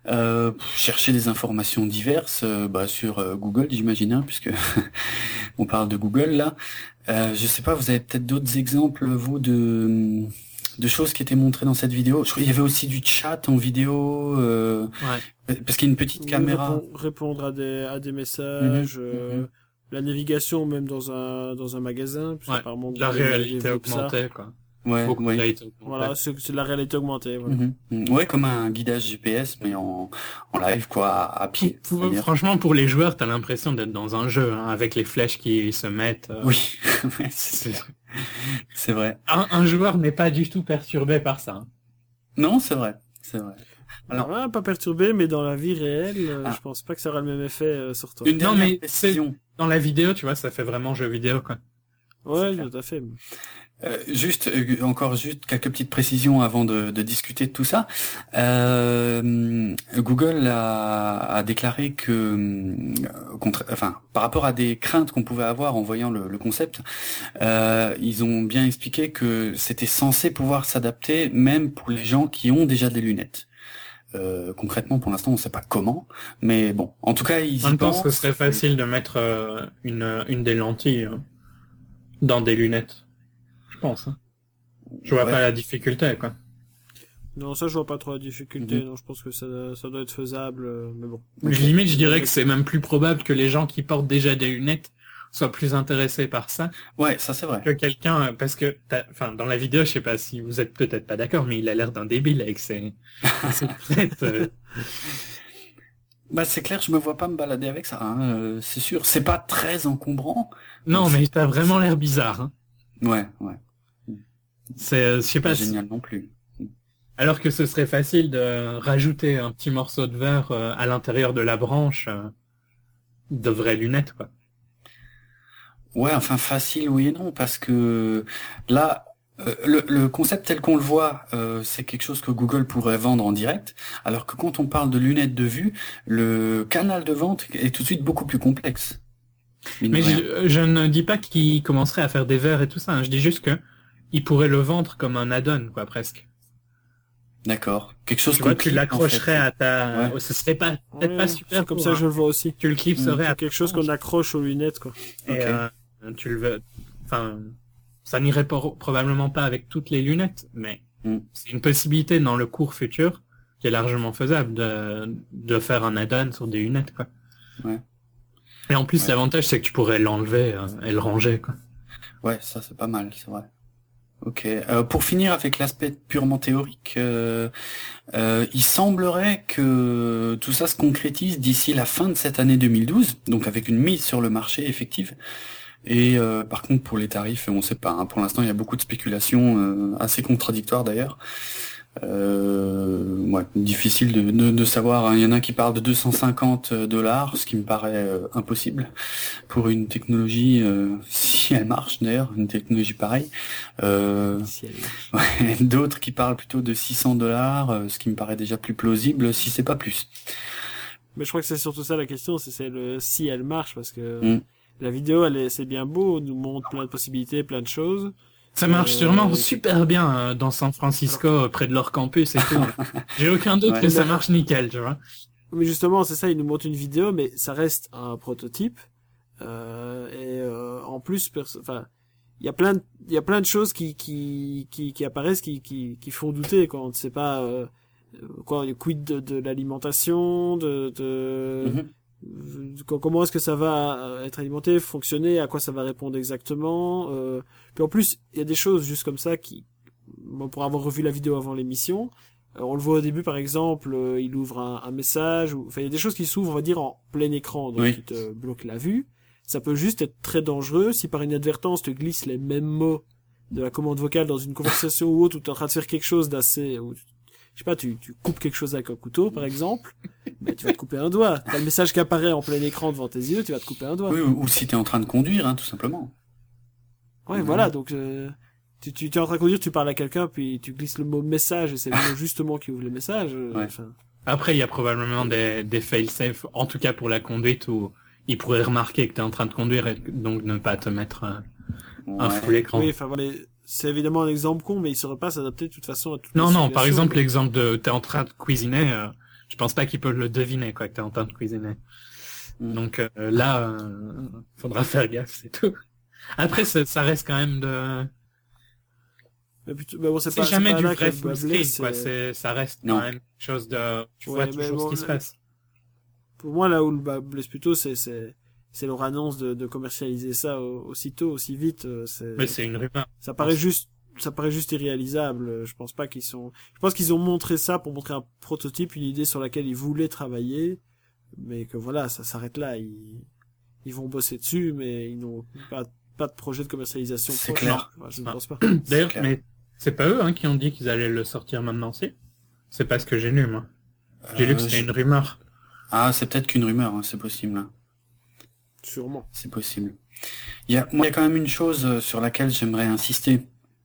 Euh, chercher des informations diverses euh, bah, sur euh, Google, j'imagine, hein, puisque on parle de Google là. Euh, je sais pas, vous avez peut-être d'autres exemples, vous, de de choses qui étaient montrées dans cette vidéo. Je crois qu'il y avait aussi du chat en vidéo, euh, Ouais. parce qu'il y a une petite Oui, caméra. répond- répondre à des à des messages, Mhm, euh, mhm. la navigation même dans un dans un magasin, puisque Ouais. apparemment De la Google avait réalité développé ça. augmentée, quoi. Ouais, Beaucoup de ouais. réalité augmentée. Voilà, c'est c'est de la réalité augmentée. Voilà. Mhm, mhm. Ouais, comme un guidage G P S, mais en, en live, quoi, à, à pied. Pour- c'est-à-dire. franchement, pour les joueurs, t'as l'impression d'être dans un jeu, hein, avec les flèches qui se mettent. euh, Oui, ouais, c'est c'est- c'est vrai. Un, un joueur n'est pas du tout perturbé par ça. hein. Non, c'est vrai, c'est vrai. Alors, Ouais, pas perturbé, mais dans la vie réelle, euh, Ah. je pense pas que ça aura le même effet euh, sur toi. une Non, dernière mais précision. Dans la vidéo, tu vois, ça fait vraiment jeu vidéo, quoi. Ouais, c'est tout à fait. Euh, juste, euh, encore juste quelques petites précisions avant de, de discuter de tout ça. Euh, Google a, a déclaré que, euh, contre, enfin, par rapport à des craintes qu'on pouvait avoir en voyant le, le concept, euh, ils ont bien expliqué que c'était censé pouvoir s'adapter même pour les gens qui ont déjà des lunettes. Euh, concrètement, pour l'instant, on ne sait pas comment, mais bon, en tout cas, ils En y même temps, pensent. ce serait facile de mettre euh, une, une des lentilles euh, dans des lunettes. Je pense. Hein. Je vois Ouais. pas la difficulté, quoi. Non, ça, je vois pas trop la difficulté. Mhm. Non, je pense que ça, ça doit être faisable, euh, mais bon. Ok. Limite, je dirais que c'est même plus probable que les gens qui portent déjà des lunettes soient plus intéressés par ça Ouais, ça c'est vrai. que quelqu'un, euh, parce que, t'as- enfin, dans la vidéo, je sais pas si vous êtes peut-être pas d'accord, mais il a l'air d'un débile avec ses, ses lunettes. euh. Bah c'est clair, je me vois pas me balader avec ça, hein, euh, c'est sûr. C'est pas très encombrant. Non, mais t'as vraiment l'air bizarre. Hein. Ouais, ouais. C'est, euh, je sais Pas pas. génial non plus. Alors que ce serait facile de rajouter un petit morceau de verre euh, à l'intérieur de la branche euh, de vraies lunettes, quoi. Ouais, enfin facile oui et non, parce que là, euh, le, le concept tel qu'on le voit, euh, c'est quelque chose que Google pourrait vendre en direct, alors que quand on parle de lunettes de vue, le canal de vente est tout de suite beaucoup plus complexe. Mine de Mais rien. je, je ne dis pas qu'il commencerait à faire des verres et tout ça. Hein. Je dis juste que il pourrait le vendre comme un add-on, quoi, presque. D'accord. Quelque chose Tu vois, qu'on tu clique, en l'accrocherais fait. à ta... Ouais. Ce serait pas peut-être Ouais, pas super c'est comme pour ça un- que je le vois aussi. Tu le clipserais Mm. à C'est quelque chose qu'on accroche aux lunettes, quoi. Et Ok. euh, tu le veux... Enfin, ça n'irait por- probablement pas avec toutes les lunettes, mais Mm. c'est une possibilité dans le court futur qui est largement faisable de, de faire un add-on sur des lunettes, quoi. Ouais. Et en plus, Ouais. l'avantage, c'est que tu pourrais l'enlever euh, et le ranger, quoi. Ouais, ça c'est pas mal, c'est vrai. Ok. Euh, pour finir avec l'aspect purement théorique, euh, euh, il semblerait que tout ça se concrétise d'ici la fin de cette année deux mille douze, donc avec une mise sur le marché effective. Et euh, par contre, pour les tarifs, on ne sait pas. Hein. Pour l'instant, il y a beaucoup de spéculations, euh, assez contradictoires d'ailleurs. Euh, ouais, difficile de, de, de savoir. Hein. Il y en a qui parlent de deux cent cinquante dollars, ce qui me paraît euh, impossible pour une technologie, euh, si elle marche d'ailleurs, une technologie pareille. Euh, Si elle marche. ouais, d'autres qui parlent plutôt de six cents dollars, euh, ce qui me paraît déjà plus plausible, si c'est pas plus. Mais je crois que c'est surtout ça la question, c'est c'est le si elle marche, parce que Mm. la vidéo, elle est, c'est bien beau, on nous montre plein de possibilités, plein de choses. Ça marche Euh, sûrement super bien euh, dans San Francisco, euh, près de leur campus et tout. J'ai aucun doute Ouais. que ça marche nickel, tu vois. Mais justement, c'est ça, ils nous montrent une vidéo, mais ça reste un prototype. Euh, et euh, en plus, perso- enfin, il y a plein, de, il y a plein de choses qui qui qui, qui apparaissent, qui, qui qui font douter quand on ne sait pas euh, quoi, le quid de, de l'alimentation, de, de Mhm. Co- comment est-ce que ça va être alimenté, fonctionner, à quoi ça va répondre exactement. Euh... Puis en plus, il y a des choses juste comme ça qui, bon, pour avoir revu la vidéo avant l'émission, euh, on le voit au début par exemple, euh, il ouvre un, un message, ou enfin il y a des choses qui s'ouvrent, on va dire en plein écran, donc Oui. qui te bloquent la vue. Ça peut juste être très dangereux si par inadvertance tu glisses les mêmes mots de la commande vocale dans une conversation ou autre où tu es en train de faire quelque chose d'assez, ou, je sais pas, tu, tu coupes quelque chose avec un couteau par exemple. Ben, tu vas te couper un doigt. T'as le message qui apparaît en plein écran devant tes yeux, tu vas te couper un doigt. Oui, ou, ou si t'es en train de conduire, hein, tout simplement. Ouais, Mhm. voilà, donc euh, tu, tu, tu es en train de conduire, tu parles à quelqu'un, puis tu glisses le mot message, et c'est le mot justement qui ouvre le message. euh, Ouais. enfin, Après, il y a probablement des, des fail-safe, en tout cas pour la conduite, où ils pourraient remarquer que tu es en train de conduire et donc ne pas te mettre un, un Ouais. full écran. oui, enfin voilà, c'est évidemment un exemple con, mais il saurait pas s'adapter de toute façon à toutes Non, les non, par situations. exemple, l'exemple de t'es en train de cuisiner, euh, je pense pas qu'ils peuvent le deviner, quoi, que t'es en train de cuisiner. Mm. Donc euh, là, euh, faudra faire gaffe, c'est tout. Après, ça, ça reste quand même de... Mais plutôt, bah bon, c'est C'est pas, jamais c'est pas du là vrai que full le bas screen, blesse, quoi. c'est- C'est, ça reste Non. quand même quelque chose de... Tu Ouais, vois mais toujours bon, ce qui se le- passe. Pour moi, là où le bas blesse plutôt, c'est, c'est, c'est leur annonce de, de commercialiser ça au- aussitôt, aussi vite, euh, c'est, Mais c'est une rumeur. ça paraît pense. juste, ça paraît juste irréalisable. euh, Je pense pas qu'ils sont, je pense qu'ils ont montré ça pour montrer un prototype, une idée sur laquelle ils voulaient travailler, mais que voilà, ça s'arrête là. Ils, ils vont bosser dessus, mais ils n'ont pas, pas de projet de commercialisation C'est proche. clair. Enfin, je ne Ah. pense pas. D'ailleurs, clair. mais c'est pas eux hein, qui ont dit qu'ils allaient le sortir maintenant, si. C'est pas ce que j'ai lu, moi. J'ai lu que Euh, c'était je- une rumeur. Ah, c'est peut-être qu'une rumeur, hein, c'est possible. hein. Sûrement. C'est possible. Il y a, moi, il y a quand même une chose euh, sur laquelle j'aimerais insister,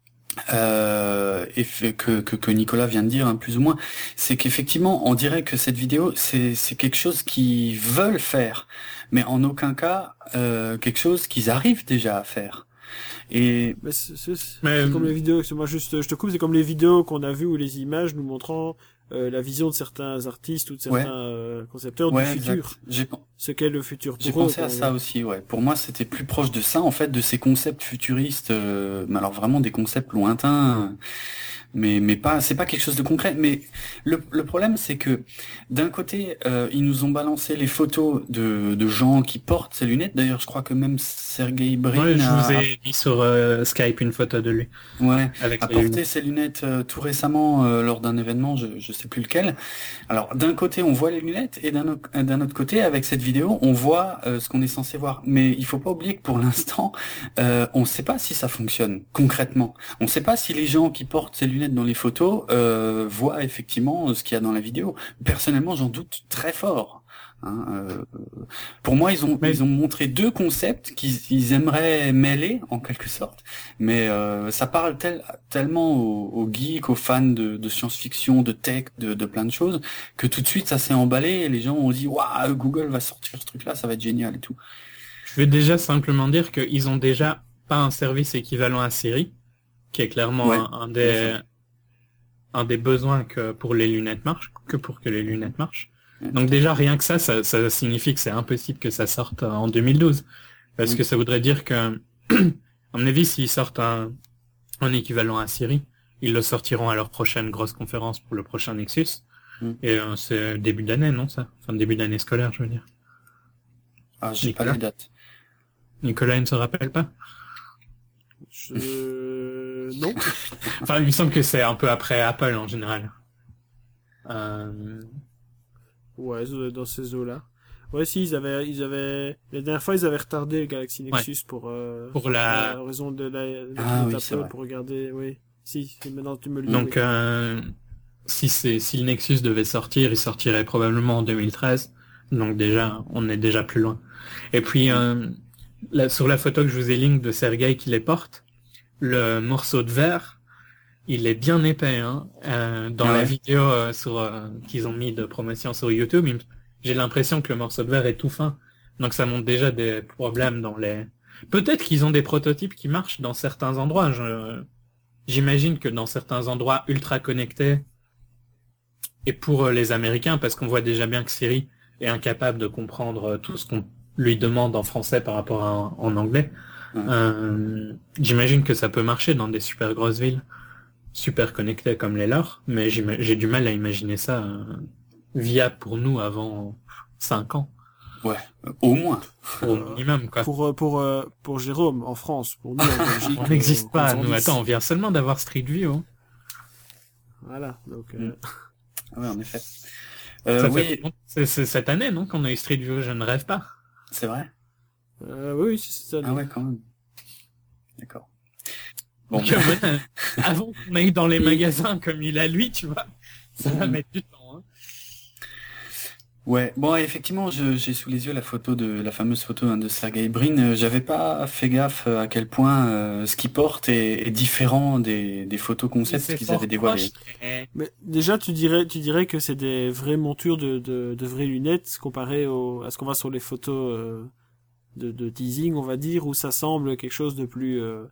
euh, et fait- que, que, que Nicolas vient de dire, hein, plus ou moins, c'est qu'effectivement, on dirait que cette vidéo, c'est, c'est quelque chose qu'ils veulent faire, mais en aucun cas euh, quelque chose qu'ils arrivent déjà à faire. Et Mais c'est, c'est, c'est Mais, c'est comme les vidéos, c'est moi juste, je te coupe, c'est comme les vidéos qu'on a vues ou les images nous montrant euh, la vision de certains artistes ou de certains Ouais. euh, concepteurs ouais, du futur. exact. J'ai, Ce qu'est le futur pour J'ai eux. pensé à quoi. ça aussi, ouais. Pour moi, c'était plus proche de ça, en fait, de ces concepts futuristes, euh, mais alors vraiment des concepts lointains, euh, mais mais pas, c'est pas quelque chose de concret. Mais le le problème, c'est que d'un côté, euh, ils nous ont balancé les photos de de gens qui portent ces lunettes. D'ailleurs, je crois que même Sergey Brin Ouais, je a, vous ai mis sur euh, Skype une photo de lui. ouais, Avec a les porté lunettes. ces lunettes euh, tout récemment euh, lors d'un événement, je je sais plus lequel. Alors d'un côté, on voit les lunettes, et d'un autre d'un autre côté, avec cette vidéo, on voit euh, ce qu'on est censé voir. Mais il faut pas oublier que pour l'instant, euh, on ne sait pas si ça fonctionne concrètement. On ne sait pas si les gens qui portent ces lunettes dans les photos euh, voient effectivement ce qu'il y a dans la vidéo. Personnellement, j'en doute très fort. Hein, euh, pour moi, ils ont Mais- ils ont montré deux concepts qu'ils ils aimeraient mêler en quelque sorte, mais euh, ça parle tel, tellement aux, aux geeks, aux fans de, de science-fiction, de tech, de, de plein de choses, que tout de suite ça s'est emballé et les gens ont dit waouh, Google va sortir ce truc-là, ça va être génial et tout. Je vais déjà simplement dire qu'ils ont déjà pas un service équivalent à Siri, qui est clairement Ouais, un, un bien des sûr. un des besoins que pour les lunettes marchent, que pour que les lunettes marchent. Ouais, Donc déjà rien que ça, ça, ça signifie que c'est impossible que ça sorte en deux mille douze, parce Oui. que ça voudrait dire que, à mon avis, s'ils sortent un, un équivalent à Siri, ils le sortiront à leur prochaine grosse conférence pour le prochain Nexus. Mm. Et euh, c'est début d'année, non ça? Enfin début d'année scolaire, je veux dire. Ah, j'ai pas Nicolas les dates. Nicolas, il ne se rappelle pas? Je... Non. Enfin, il me semble que c'est un peu après Apple en général. Euh... Ouais, ça doit être dans ces eaux-là. Ouais, si, ils avaient, ils avaient, la dernière fois, ils avaient retardé le Galaxy Nexus pour, euh, Pour la- pour raison de la, la Ah keynote oui, c'est Apple, vrai. pour regarder, oui. Si, si, maintenant tu me le dis. Donc, oui. euh, si c'est si le Nexus devait sortir, il sortirait probablement en deux mille treize. Donc déjà, on est déjà plus loin. Et puis, euh, là, sur la photo que je vous ai link de Sergei qui les porte, le morceau de verre, il est bien épais. Hein. Euh, dans Ah la ouais. vidéo euh, sur euh, qu'ils ont mis de promotion sur YouTube, il me- j'ai l'impression que le morceau de verre est tout fin. Donc ça montre déjà des problèmes dans les... Peut-être qu'ils ont des prototypes qui marchent dans certains endroits. Je... J'imagine que dans certains endroits ultra connectés, et pour euh, les Américains, parce qu'on voit déjà bien que Siri est incapable de comprendre euh, tout ce qu'on lui demande en français par rapport à en, en anglais, Ouais. euh, j'imagine que ça peut marcher dans des super grosses villes, super connectées comme les leurs, mais j'ima- j'ai du mal à imaginer ça euh, viable pour nous avant cinq ans, Ouais, euh, au moins. au minimum, quoi. Pour, euh, pour, euh, pour Jérôme, en France, pour nous, en Belgique. On n'existe euh, pas, on nous. s'en Attends, on vient seulement d'avoir Street View. Hein. Voilà, donc, euh, Mm. Ah ouais, en effet. Euh, Ça oui, fait longtemps- c'est c'est cette année, non, qu'on a eu Street View, je ne rêve pas. c'est vrai. euh, oui, oui, c'est ça. Ah ouais, quand même. D'accord. Bon, Donc, euh, ouais, avant qu'on aille dans les Et- magasins comme il a lui, tu vois, ça va Mhm. mettre du temps. Hein. ouais, bon, effectivement, je- j'ai sous les yeux la photo de la fameuse photo hein, de Sergey Brin. Euh, J'avais pas fait gaffe euh, à quel point euh, ce qu'il porte est, est différent des, des photos concepts C'est qu'ils fort avaient dévoilées. proche, mais- Mais déjà, tu dirais, tu dirais que c'est des vraies montures de, de, de vraies lunettes comparé au, à ce qu'on voit sur les photos euh, de, de teasing, on va dire, où ça semble quelque chose de plus. Euh...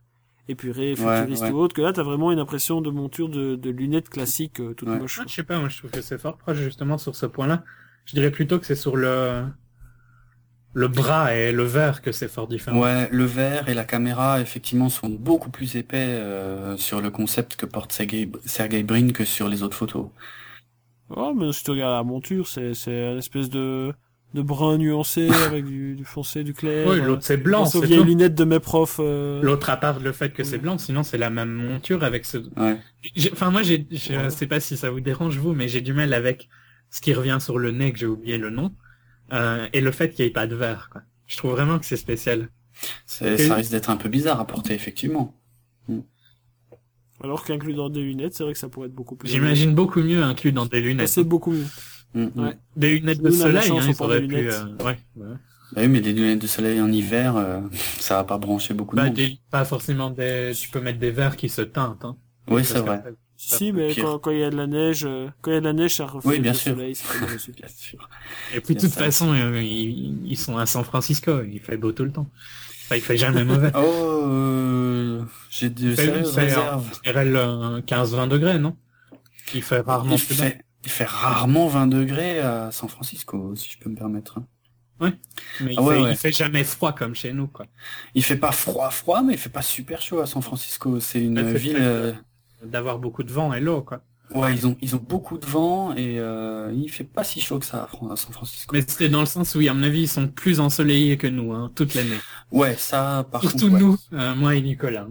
épurée, futuriste ouais, ouais. ou autre, que là, t'as vraiment une impression de monture de, de lunettes classiques, euh, toutes Ouais. moches. Ah, je sais pas, moi je trouve que c'est fort proche justement sur ce point-là. Je dirais plutôt que c'est sur le le bras et le verre que c'est fort différent. Ouais, le verre et la caméra, effectivement, sont beaucoup plus épais euh, sur le concept que porte Sergey, Sergey Brin que sur les autres photos. Oh, mais si tu regardes la monture, c'est, c'est une espèce de, de brun nuancé avec du, du foncé, du clair. Oui, l'autre c'est blanc, Pense aux c'est vieilles tout. lunettes de mes profs. Euh... L'autre à part le fait que c'est Ouais. blanc, sinon c'est la même monture avec ce... Ouais. J'ai- Enfin moi j'ai, je Ouais. sais pas si ça vous dérange vous, mais j'ai du mal avec ce qui revient sur le nez que j'ai oublié le nom, euh, et le fait qu'il n'y ait pas de verre, quoi. Je trouve vraiment que c'est spécial. C'est, Et- ça risque d'être un peu bizarre à porter, effectivement. Alors qu'inclus dans des lunettes, c'est vrai que ça pourrait être beaucoup plus. J'imagine beaucoup mieux inclus dans des Ça, lunettes. c'est beaucoup mieux. Mm, mm. Ouais. Des lunettes de Nous, on a la soleil, chance, hein, on ils porte auraient des pu... lunettes. euh, ouais, ouais. Bah oui, mais les lunettes de soleil en hiver, euh, ça va pas brancher beaucoup de Bah, monde. des, pas forcément des... Tu peux mettre des verres qui se teintent, hein. Oui, Parce c'est vrai. qu'après- Si, si, mais pire. quand, quand il y a de la neige, euh, quand il y a de la neige, ça reflète Oui, bien le sûr. soleil, c'est pas reçu. Bien sûr. Et puis de Il y a toute ça. façon, euh, ils, ils sont à San Francisco, il fait beau tout le temps. Enfin, il fait jamais mauvais. Oh, euh, j'ai de Il fait- sérieuses il fait, réserves. je dirais le quinze vingt degrés, non? Il fait rarement Il plus bas. fait, il fait rarement vingt degrés à San Francisco, si je peux me permettre. Mais il, Ah ouais, fait, ouais. il fait jamais froid comme chez nous, quoi. Il fait pas froid, froid, mais il fait pas super chaud à San Francisco. C'est une Ouais, c'est ville. peut-être, euh, D'avoir beaucoup de vent et l'eau, quoi. Ouais, ils ont, ils ont beaucoup de vent et euh, il fait pas si chaud que ça à Fran- à San Francisco. Mais c'était dans le sens où, à mon avis, ils sont plus ensoleillés que nous, hein, toute l'année. Ouais, ça, par Surtout contre, ouais. nous, euh, moi et Nicolas.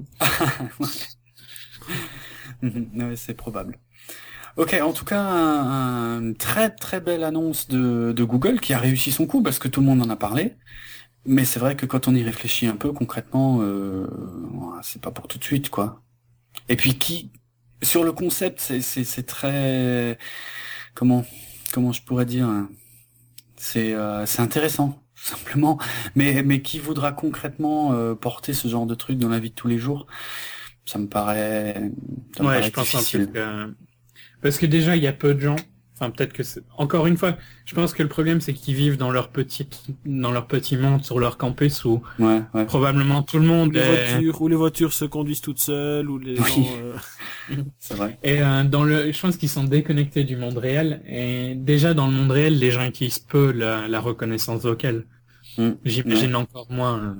Mhm, ouais, c'est probable. Ok, en tout cas, un, un- une très très belle annonce de, de Google qui a réussi son coup parce que tout le monde en a parlé. Mais c'est vrai que quand on y réfléchit un peu concrètement, euh, ouais, c'est pas pour tout de suite, quoi. Et puis qui, sur le concept, c'est c'est c'est très, comment comment je pourrais dire, hein, c'est euh, c'est intéressant tout simplement. Mais mais qui voudra concrètement euh, porter ce genre de truc dans la vie de tous les jours? Ça me paraît, ça me Ouais, paraît je pense un difficile. peu que... Parce que déjà, il y a peu de gens... Enfin, peut-être que c'est... Encore une fois, je pense que le problème, c'est qu'ils vivent dans leur petite, dans leur petit monde sur leur campus où Ouais, ouais. probablement tout le Où monde les est... voitures, où les voitures se conduisent toutes seules, où les Oui. gens, euh, C'est vrai. Et euh, dans le, je pense qu'ils sont déconnectés du monde réel. Et déjà dans le monde réel, les gens utilisent peu la, la reconnaissance vocale. Mm. J'imagine encore moins. euh.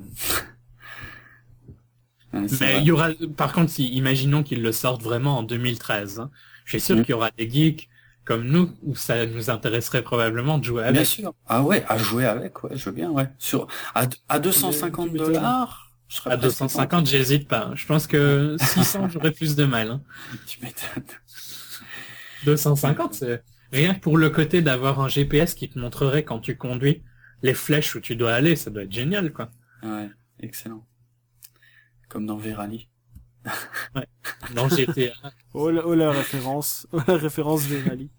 Ouais, c'est Mais vrai. il y aura, par contre, si, imaginons qu'ils le sortent vraiment en deux mille treize. Hein. Je suis sûr Mm. qu'il y aura des geeks comme nous où ça nous intéresserait probablement de jouer avec. Bien sûr. Ah ouais, à jouer avec, ouais, je veux bien, ouais. Sur à, à deux cent cinquante Tu m'étonnes. dollars, je serais À deux cent cinquante, j'hésite pas. Je pense que six cents, j'aurais plus de mal. Hein. Tu m'étonnes. deux cent cinquante, c'est rien que pour le côté d'avoir un G P S qui te montrerait quand tu conduis les flèches où tu dois aller, ça doit être génial, quoi. Ouais, excellent. Comme dans Verali. Dans G T A. oh la, oh la référence, oh la référence Verali.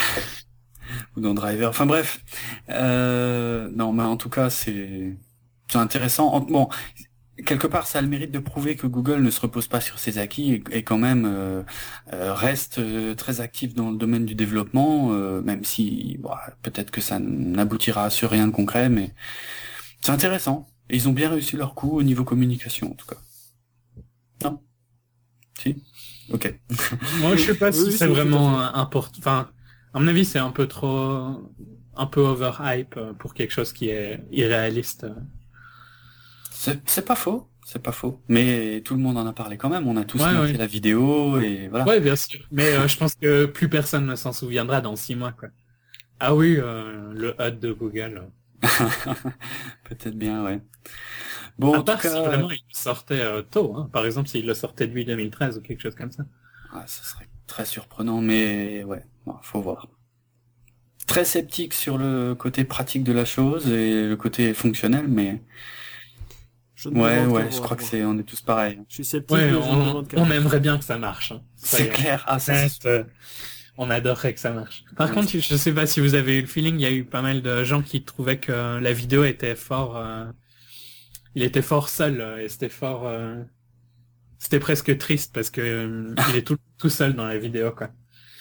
Ou dans Driver. Enfin bref. Euh, non, mais en tout cas, c'est c'est intéressant. En- Bon, quelque part, ça a le mérite de prouver que Google ne se repose pas sur ses acquis et, et quand même euh, euh, reste euh, très actif dans le domaine du développement, euh, même si bon, peut-être que ça n'aboutira sur rien de concret, mais c'est intéressant. Et ils ont bien réussi leur coup au niveau communication, en tout cas. Non? Si? Ok. Moi, je sais pas Oui, si oui, c'est c'est tout à vraiment important. Enfin, à mon avis, c'est un peu trop, un peu overhype pour quelque chose qui est irréaliste. C'est c'est pas faux, c'est pas faux. Mais tout le monde en a parlé quand même. On a tous Ouais, monté ouais. la vidéo et voilà. Ouais, bien sûr. Mais euh, je pense que plus personne ne s'en souviendra dans six mois, quoi. Ah oui, euh, le H U D de Google. Peut-être bien, ouais. Bon, À en tout part si cas, vraiment il le sortait euh, tôt, hein. Par exemple, s'il le sortait depuis deux mille treize ou quelque chose comme ça. ouais, ce serait très surprenant, mais ouais, bon, faut voir. Très sceptique sur le côté pratique de la chose et le côté fonctionnel, mais Je ne ouais, demande qu'à ouais, je voir, crois que moi. c'est, on est tous pareils. Je suis sceptique, Ouais, mais je ne on, demande qu'à on voir. aimerait bien que ça marche. Hein. C'est Soyons clair. Ah, ça, c'est honnêtes, euh, on adorerait que ça marche. Par Ouais. contre, je sais pas si vous avez eu le feeling, il y a eu pas mal de gens qui trouvaient que la vidéo était fort, euh, il était fort seul euh, et c'était fort, euh, c'était presque triste parce que euh, il est tout tout seul dans la vidéo, quoi.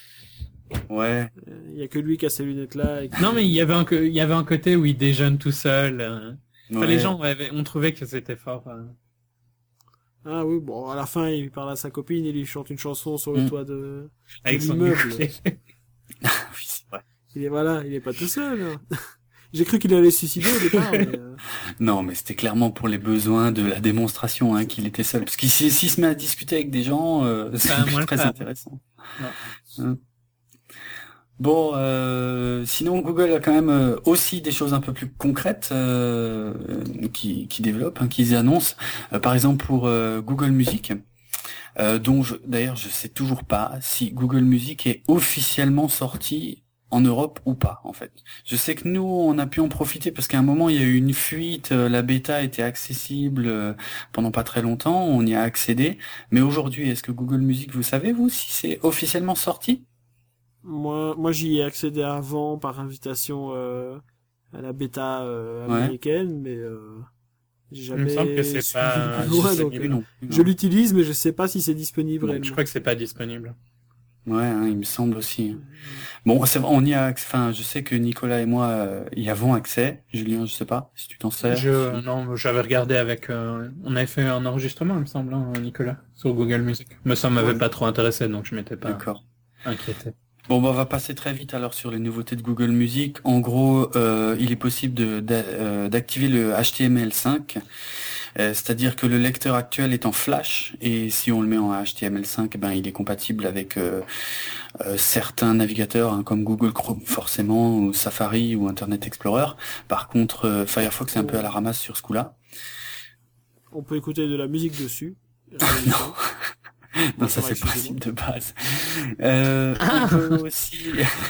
ouais. Euh, Il y a que lui qui a ces lunettes-là. Et qui- Non, mais il y avait un co- il y avait un côté où il déjeune tout seul. euh. Enfin, ouais. les gens avaient, on trouvait que c'était fort. euh. Ah oui, bon, à la fin, il parle à sa copine, il lui chante une chanson sur le Mm. toit de, Avec de son l'immeuble. ukulélé. Oui, c'est vrai. Il est, voilà, il est pas tout seul. hein. J'ai cru qu'il allait se suicider au départ, mais, euh, Non, mais c'était clairement pour les besoins de la démonstration hein, qu'il était seul. Parce qu'il s'il s'il se met à discuter avec des gens, euh, c'est Ça a moins très le faire. intéressant. Ouais. Hein. Bon, euh, sinon Google a quand même euh, aussi des choses un peu plus concrètes euh, qui, qui développent, hein, qu'ils annoncent. Euh, par exemple pour euh, Google Music, euh, dont je, d'ailleurs je sais toujours pas si Google Music est officiellement sorti en Europe ou pas en fait. Je sais que nous on a pu en profiter parce qu'à un moment il y a eu une fuite, euh, la bêta était accessible euh, pendant pas très longtemps, on y a accédé. Mais aujourd'hui, est-ce que Google Music, vous savez vous si c'est officiellement sorti? moi, moi, j'y ai accédé avant par invitation, euh, à la bêta, euh, Ouais. américaine, mais, euh, j'ai Il me semble que jamais c'est suivi pas plus loin, Je sais donc, plus euh, non plus, je hein. l'utilise, mais je sais pas si c'est disponible Bon, réellement. Je crois que c'est pas disponible. Ouais, hein, il me semble aussi. Bon, c'est vrai, on y a, acc- enfin, je sais que Nicolas et moi euh, y avons accès. Julien, je sais pas si tu t'en sers. Je, si- non, j'avais regardé avec, euh, on avait fait un enregistrement, il me semble, hein, Nicolas, sur Google Music. Mais ça m'avait Ouais. pas trop intéressé, donc je m'étais pas D'accord. inquiété. Bon, bah, on va passer très vite alors sur les nouveautés de Google Music. En gros, euh, il est possible de d'a- euh, d'activer le H T M L cinq, euh, c'est-à-dire que le lecteur actuel est en Flash et si on le met en H T M L cinq, ben il est compatible avec euh, euh, certains navigateurs hein, comme Google Chrome forcément, ou Safari ou Internet Explorer. Par contre, euh, Firefox est un peu à la ramasse sur ce coup-là. On peut écouter de la musique dessus. Rien du Non. tout. Non, ça va, c'est le excusez-moi. principe de base. Euh, on peut aussi,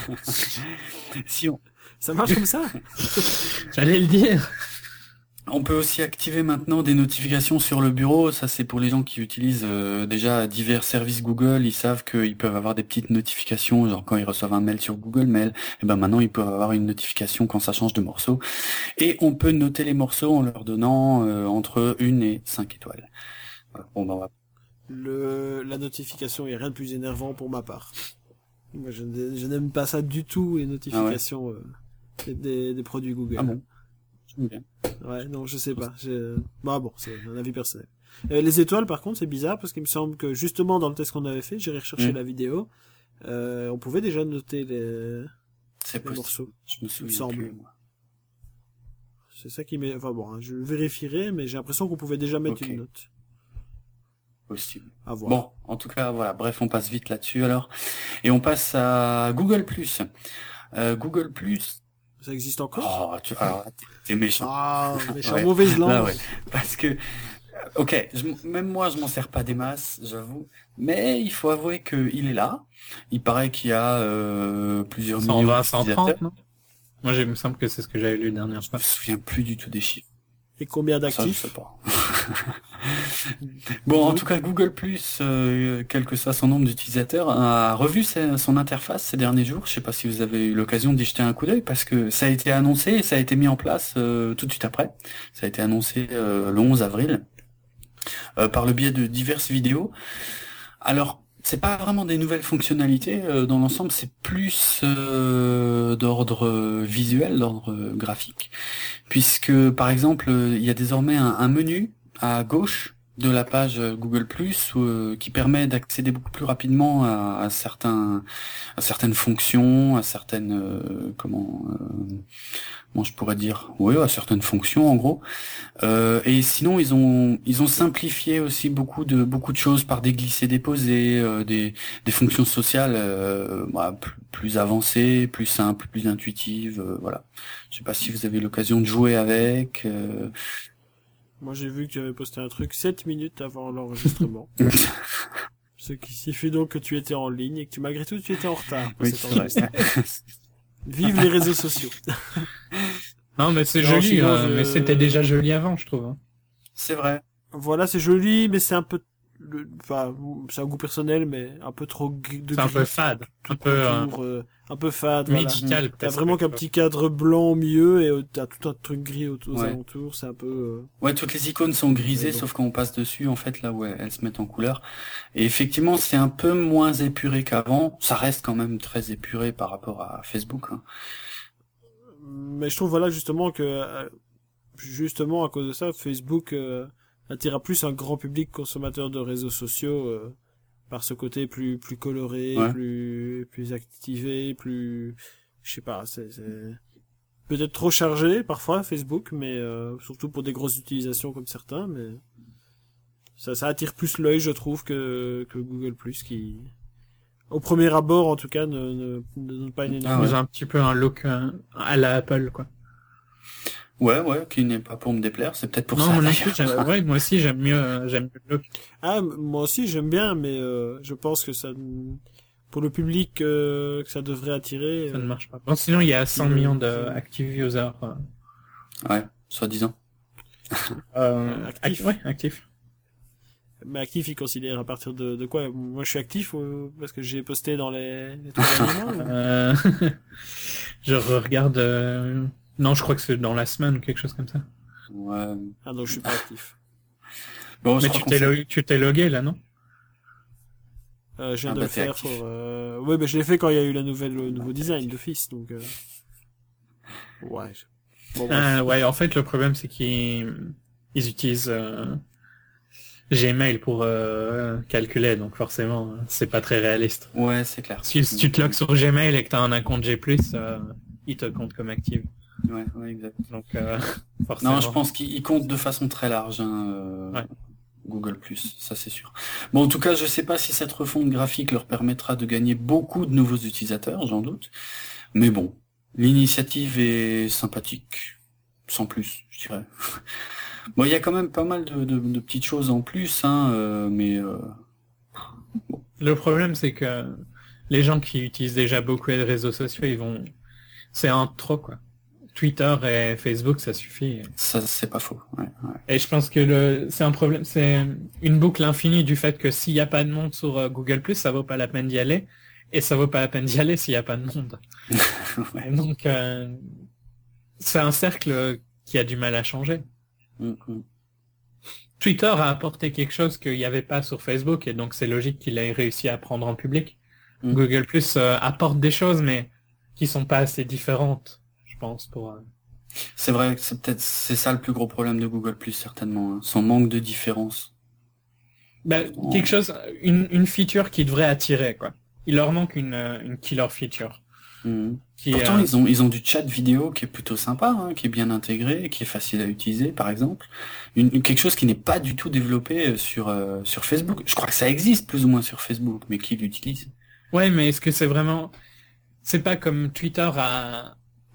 si on, Ça marche comme ça? J'allais le dire. on peut aussi activer maintenant des notifications sur le bureau. Ça c'est pour les gens qui utilisent euh, déjà divers services Google. Ils savent qu'ils peuvent avoir des petites notifications, genre quand ils reçoivent un mail sur Google Mail. Et ben maintenant ils peuvent avoir une notification quand ça change de morceau. Et on peut noter les morceaux en leur donnant euh, entre une et cinq étoiles. Voilà. Bon, ben, on va Le, la notification est rien de plus énervant pour ma part. Moi, je, n'ai- je n'aime pas ça du tout, les notifications, euh, des, des, des produits Google. Ah bon. J'aime bien. Ouais, non, je sais pas. Je... Bah bon, c'est un avis personnel. Euh, les étoiles, par contre, c'est bizarre parce qu'il me semble que justement dans le test qu'on avait fait, j'ai recherché Mm. la vidéo, euh, on pouvait déjà noter les, C'est les possible. morceaux. Je me souviens semble. plus, moi. C'est ça qui m'est... Enfin bon, hein, je vérifierai, mais j'ai l'impression qu'on pouvait déjà mettre Ok. une note. Possible. À voir. Bon, en tout cas, voilà. Bref, on passe vite là-dessus alors, et on passe à Google+. Euh, Google+. Ça existe encore? Oh, tu, alors, t'es- t'es méchant. Ah, méchant, Ouais. mauvaise langue. Là, ouais. Parce que, ok, je m- même moi, je m'en sers pas des masses, j'avoue. Mais il faut avouer que il est là. Il paraît qu'il y a euh, plusieurs cent millions vingt, cent d'utilisateurs. trente, non? Moi, j'ai- il me semble que c'est ce que j'avais lu dernière Je fois. me souviens plus du tout des chiffres. Et combien Ça, je d'actifs? sais pas. Bon, en tout cas, Google+, euh, quel que soit son nombre d'utilisateurs, a revu sa- son interface ces derniers jours. Je sais pas si vous avez eu l'occasion d'y jeter un coup d'œil, parce que ça a été annoncé et ça a été mis en place euh, tout de suite après. Ça a été annoncé euh, le onze avril, euh, par le biais de diverses vidéos. Alors, c'est pas vraiment des nouvelles fonctionnalités, euh, dans l'ensemble, c'est plus euh, d'ordre euh, visuel, d'ordre euh, graphique, puisque par exemple, euh, il y a désormais un, un menu à gauche de la page euh, Google Plus euh, qui permet d'accéder beaucoup plus rapidement à, à certains, à certaines fonctions, à certaines, euh, comment, euh, comment je pourrais dire, oui, à certaines fonctions en gros. Euh, et sinon, ils ont ils ont simplifié aussi beaucoup de beaucoup de choses par des glissés-déposés, euh, des des fonctions sociales euh, bah, plus, plus avancées, plus simples, plus intuitives. Euh, voilà. Je sais pas si vous avez eu l'occasion de jouer avec. Euh... Moi, j'ai vu que tu avais posté un truc sept minutes avant l'enregistrement. Ce qui signifie donc que tu étais en ligne et que tu, malgré tout, tu étais en retard pour Oui, cet c'est vrai. enregistrement. Vive les réseaux sociaux. Non, mais c'est Non, joli, sinon, euh, je- mais c'était déjà joli avant, je trouve. hein. C'est vrai. Voilà, c'est joli, mais c'est un peu, le- enfin, c'est un goût personnel, mais un peu trop gris- de C'est un gris peu fade, un peu euh, autour, euh, un peu fade, voilà. médical. T'as presque, vraiment qu'un quoi. petit cadre blanc au milieu et euh, t'as tout un truc gris aux, aux Ouais. alentours, c'est un peu, euh, Ouais, toutes les icônes sont grisées, Mais bon. sauf quand on passe dessus, en fait, là où elles, elles se mettent en couleur. Et effectivement, c'est un peu moins épuré qu'avant. Ça reste quand même très épuré par rapport à Facebook. Hein. mais je trouve voilà justement que euh, justement à cause de ça Facebook euh, attirera plus un grand public consommateur de réseaux sociaux euh, par ce côté plus plus coloré, Ouais. plus plus activé, plus je sais pas, c'est c'est peut-être trop chargé parfois Facebook, mais euh, surtout pour des grosses utilisations comme certains, mais ça ça attire plus l'œil, je trouve, que que Google Plus qui au premier abord en tout cas ne ne, ne donne pas une Ah énorme. ouais. Ils ont un petit peu un look euh, à la Apple, quoi. Ouais, ouais, qui n'est pas pour me déplaire, c'est peut-être pour non, ça. moi non d'ailleurs. plus, j'aime- ouais, moi aussi j'aime mieux, euh, j'aime mieux le look. Ah, m- moi aussi j'aime bien, mais euh, je pense que ça, pour le public euh, que ça devrait attirer. Ça ne euh, marche pas. Bon, sinon il y a cent Euh, millions de euh, active users. euh, Ouais, soi-disant. euh, actifs. ac- ouais, actifs. Mais actif, il considère à partir de, de quoi? Moi, je suis actif euh, parce que j'ai posté dans les, les trois derniers mois. ou- Euh, je regarde. euh, Non, je crois que c'est dans la semaine ou quelque chose comme ça. Ouais. Ah, donc je suis pas actif. Bon, je Mais crois tu qu'on t'es, fait- lo- tu t'es logué là, non? Euh, je viens Ah, de bah, le t'es faire actif. pour. Euh... Oui, mais je l'ai fait quand il y a eu la nouvelle, le nouveau design d'office, donc. Euh... Ouais. je- Bon, bref. Ah, ouais, en fait, le problème, c'est qu'ils ils utilisent euh, Gmail pour euh, calculer, donc forcément, c'est pas très réaliste. Ouais, c'est clair. Si, si tu te logs sur Gmail et que t'as un compte G plus, euh, il te compte comme active. Ouais, ouais, exact. Donc, euh, forcément. Non, je pense qu'il il compte de façon très large, hein, euh, Ouais. Google Plus, ça c'est sûr. Bon, en tout cas, je sais pas si cette refonte graphique leur permettra de gagner beaucoup de nouveaux utilisateurs, j'en doute. Mais bon, l'initiative est sympathique, sans plus, je dirais. Bon, il y a quand même pas mal de, de, de petites choses en plus, hein, euh, mais euh, Le problème, c'est que les gens qui utilisent déjà beaucoup les réseaux sociaux, ils vont... C'est un trop, quoi. Twitter et Facebook, ça suffit. ça c'est pas faux. Ouais, ouais. Et je pense que le, c'est un problème, c'est une boucle infinie du fait que s'il n'y a pas de monde sur euh, Google+, ça vaut pas la peine d'y aller, et ça vaut pas la peine d'y aller s'il n'y a pas de monde. Ouais. Et donc, euh, c'est un cercle qui a du mal à changer. Mm, mm. Twitter a apporté quelque chose qu'il n'y avait pas sur Facebook, et donc c'est logique qu'il ait réussi à prendre en public. Mm. Google+, euh, apporte des choses, mais qui sont pas assez différentes, je pense, pour... euh, C'est vrai que c'est peut-être c'est ça le plus gros problème de Google Plus certainement, hein, son manque de différence. Bah, quelque chose, une, une feature qui devrait attirer, quoi. Il leur manque une, euh, une killer feature. Mhm. Qui, Pourtant, euh, ils ont ils ont du chat vidéo qui est plutôt sympa, hein, qui est bien intégré, qui est facile à utiliser, par exemple. Une, une- quelque chose qui n'est pas du tout développé euh, sur euh, sur Facebook. Je crois que ça existe plus ou moins sur Facebook, mais qui l'utilise? Ouais, mais est-ce que c'est vraiment... C'est pas comme Twitter a,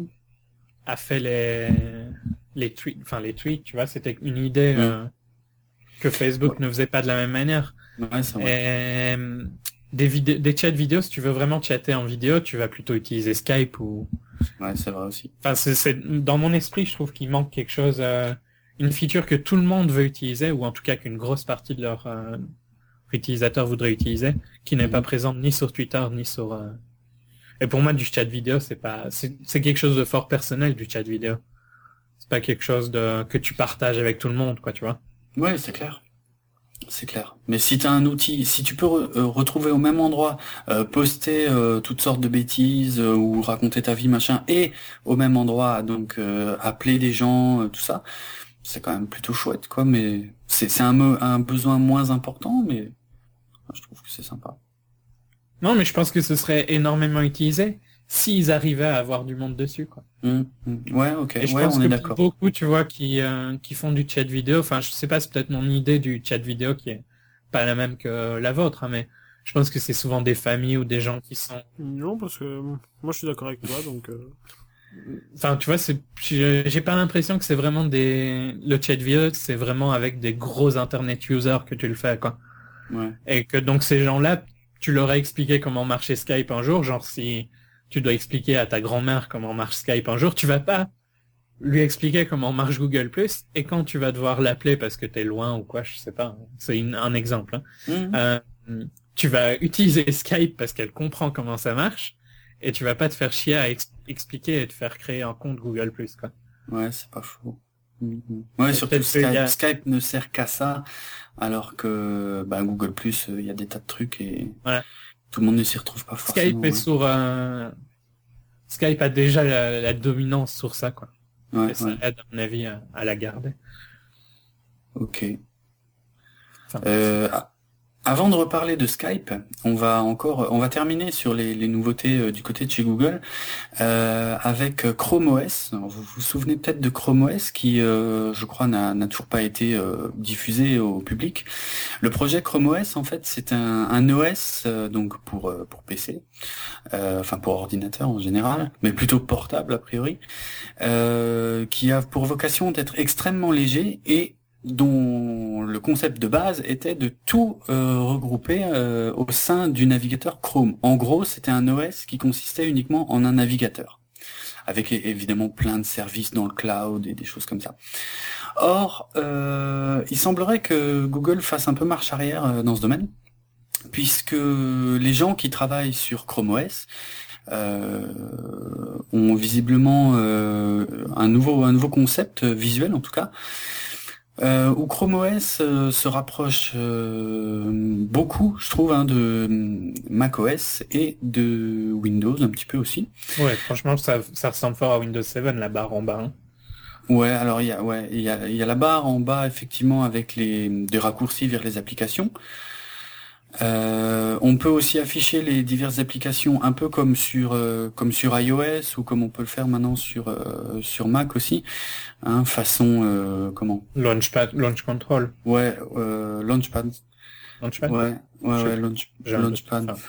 a fait les, les tweets, enfin les tweets, tu vois, c'était une idée Ouais. euh, que Facebook ne faisait pas de la même manière. Ouais, c'est vrai. Et, euh, des vidéos, des chats vidéo, si tu veux vraiment chatter en vidéo, tu vas plutôt utiliser Skype ou... Ouais, c'est vrai aussi. Enfin, c'est, c'est, dans mon esprit, je trouve qu'il manque quelque chose, euh, une feature que tout le monde veut utiliser, ou en tout cas qu'une grosse partie de leurs euh, utilisateurs voudraient utiliser, qui n'est Mhm. pas présente ni sur Twitter, ni sur... euh, Et pour moi, du chat vidéo, c'est pas, c'est, c'est quelque chose de fort personnel, du chat vidéo. C'est pas quelque chose de, que tu partages avec tout le monde, quoi, tu vois. Ouais, c'est clair. C'est clair. Mais si t'as un outil, si tu peux re- euh, retrouver au même endroit, euh, poster euh, toutes sortes de bêtises euh, ou raconter ta vie machin, et au même endroit, donc euh, appeler des gens, euh, tout ça, c'est quand même plutôt chouette, quoi. Mais c'est c'est un me- un besoin moins important, mais je trouve que c'est sympa. Non, mais je pense que ce serait énormément utilisé s'ils arrivaient à avoir du monde dessus, quoi. Hum, hum. Ouais, ok, Et je ouais, pense on est que d'accord. beaucoup, tu vois, qui euh, qui font du chat vidéo, enfin, je sais pas, c'est peut-être mon idée du chat vidéo qui est pas la même que la vôtre, hein, mais je pense que c'est souvent des familles ou des gens qui sont... Non, parce que euh, moi je suis d'accord avec toi, donc. Euh... Enfin, tu vois, c'est, j'ai j'ai pas l'impression que c'est vraiment des... Le chat vidéo, c'est vraiment avec des gros internet users que tu le fais, quoi. Ouais. Et que donc ces gens-là, tu leur as expliqué comment marchait Skype un jour, genre si tu dois expliquer à ta grand-mère comment marche Skype un jour, tu vas pas lui expliquer comment marche Google Plus, et quand tu vas devoir l'appeler parce que t'es loin ou quoi, je sais pas, c'est une- un exemple, hein. Hum. Euh, tu vas utiliser Skype parce qu'elle comprend comment ça marche, et tu vas pas te faire chier à ex- expliquer et te faire créer un compte Google Plus, quoi. Ouais, c'est pas faux. Hum, hum. Ouais, Et surtout peut-être qu'il Skype, y a- Skype ne sert qu'à ça, alors que bah, Google Plus, il y a des tas de trucs et Voilà. tout le monde ne s'y retrouve pas forcément. Skype est ouais. sur euh, Skype a déjà la, la dominance sur ça, quoi. Ouais, Et ça ouais. aide, à mon avis, à, à la garder. Ok. Enfin, Euh, Avant de reparler de Skype, on va encore, on va terminer sur les, les nouveautés euh, du côté de chez Google euh, avec Chrome O S. Alors, vous vous souvenez peut-être de Chrome O S qui, euh, je crois, n'a, n'a toujours pas été euh, diffusé au public. Le projet Chrome O S, en fait, c'est un, un O S euh, donc pour euh, pour P C, euh, enfin pour ordinateur en général, mais plutôt portable a priori, euh, qui a pour vocation d'être extrêmement léger et dont le concept de base était de tout euh, regrouper euh, au sein du navigateur Chrome. En gros, c'était un O S qui consistait uniquement en un navigateur, avec é- évidemment plein de services dans le cloud et des choses comme ça. Or, euh, il semblerait que Google fasse un peu marche arrière euh, dans ce domaine, puisque les gens qui travaillent sur Chrome O S euh, ont visiblement euh, un nouveau un nouveau concept visuel en tout cas, Euh, où Chrome O S euh, se rapproche euh, beaucoup, je trouve, hein, de macOS et de Windows un petit peu aussi. ouais, franchement, ça, ça ressemble fort à Windows sept, la barre en bas. Hein. Ouais, alors il y a, ouais, il y a, il y a la barre en bas effectivement avec les des raccourcis vers les applications. Euh, on peut aussi afficher les diverses applications un peu comme sur euh, comme sur iOS ou comme on peut le faire maintenant sur euh, sur Mac aussi, hein, façon euh, comment? Launchpad, Launch Control. Ouais, euh, Launchpad. Launchpad. Ouais, ouais, Je- ouais, launch, j'ai un doute. Launchpad. Enfin,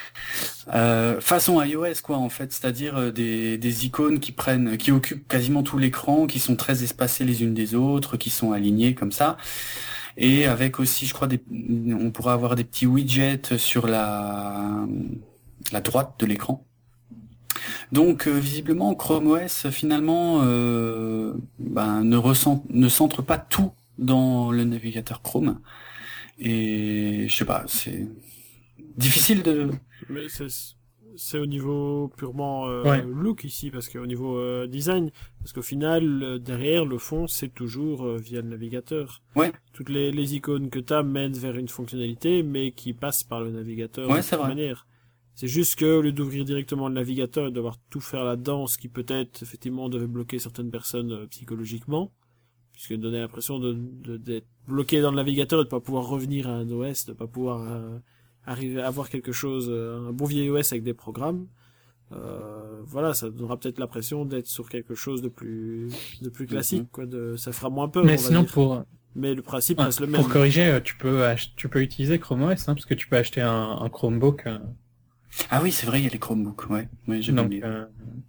Euh, façon iOS quoi en fait, c'est-à-dire euh, des des icônes qui prennent, qui occupent quasiment tout l'écran, qui sont très espacées les unes des autres, qui sont alignées comme ça. Et avec aussi, je crois, des, on pourra avoir des petits widgets sur la, la droite de l'écran. Donc, euh, visiblement, Chrome O S, finalement, euh, ben, ne ressent, ne centre pas tout dans le navigateur Chrome. Et, je sais pas, c'est difficile de... Mais c'est c'est au niveau purement euh, Ouais. look ici, parce qu'au niveau euh, design, parce qu'au final, euh, derrière, le fond, c'est toujours euh, via le navigateur. Ouais. Toutes les, les icônes que tu as mènent vers une fonctionnalité, mais qui passent par le navigateur Ouais, de c'est toute vrai. manière. C'est juste que, au lieu d'ouvrir directement le navigateur et devoir tout faire là-dedans, ce qui peut-être, effectivement, devait bloquer certaines personnes euh, psychologiquement, puisque donner l'impression de, de, d'être bloqué dans le navigateur et de pas pouvoir revenir à un O S, de pas pouvoir euh, arriver à avoir quelque chose, euh, un bon vieil O S avec des programmes. Euh, voilà, ça donnera peut-être l'impression d'être sur quelque chose de plus, de plus classique, Mhm. quoi. De, ça fera moins peur, on Mais va sinon, dire. pour, Mais le principe ouais, reste le même. pour corriger, euh, tu peux, ach- tu peux utiliser Chrome O S, hein, parce que tu peux acheter un, un Chromebook. euh, Ah oui, c'est vrai, il y a les Chromebooks, ouais. Ouais, j'ai donc, oublié. euh,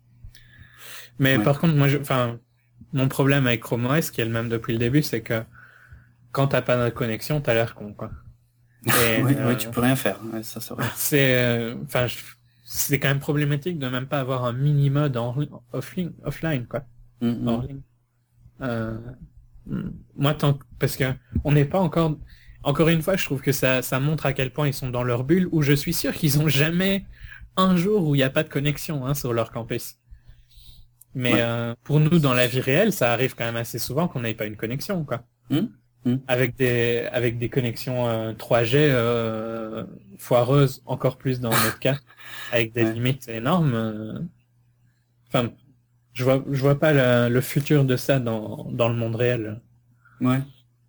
Mais Ouais. par contre, moi, je, enfin, mon problème avec Chrome O S, qui est le même depuis le début, c'est que quand t'as pas de connexion, t'as l'air con, quoi. Et, Ouais, euh, ouais, tu peux rien faire. Ouais, ça, c'est vrai. c'est, euh, enfin, je- c'est quand même problématique de même pas avoir un mini mode en offline, offline, quoi. Mhm. Hors ligne. Euh, moi, tant que- parce que on n'est pas encore, encore une fois, je trouve que ça, ça montre à quel point ils sont dans leur bulle, où je suis sûr qu'ils ont jamais un jour où il n'y a pas de connexion, hein, sur leur campus. Mais Ouais. euh, pour nous, dans la vie réelle, ça arrive quand même assez souvent qu'on n'ait pas une connexion, quoi. Mhm. Mhm. Avec des, avec des connexions euh, trois G euh, foireuses, encore plus dans notre cas, avec des Ouais. limites énormes. euh. Enfin, je vois, je vois pas le, le futur de ça dans, dans le monde réel. Ouais.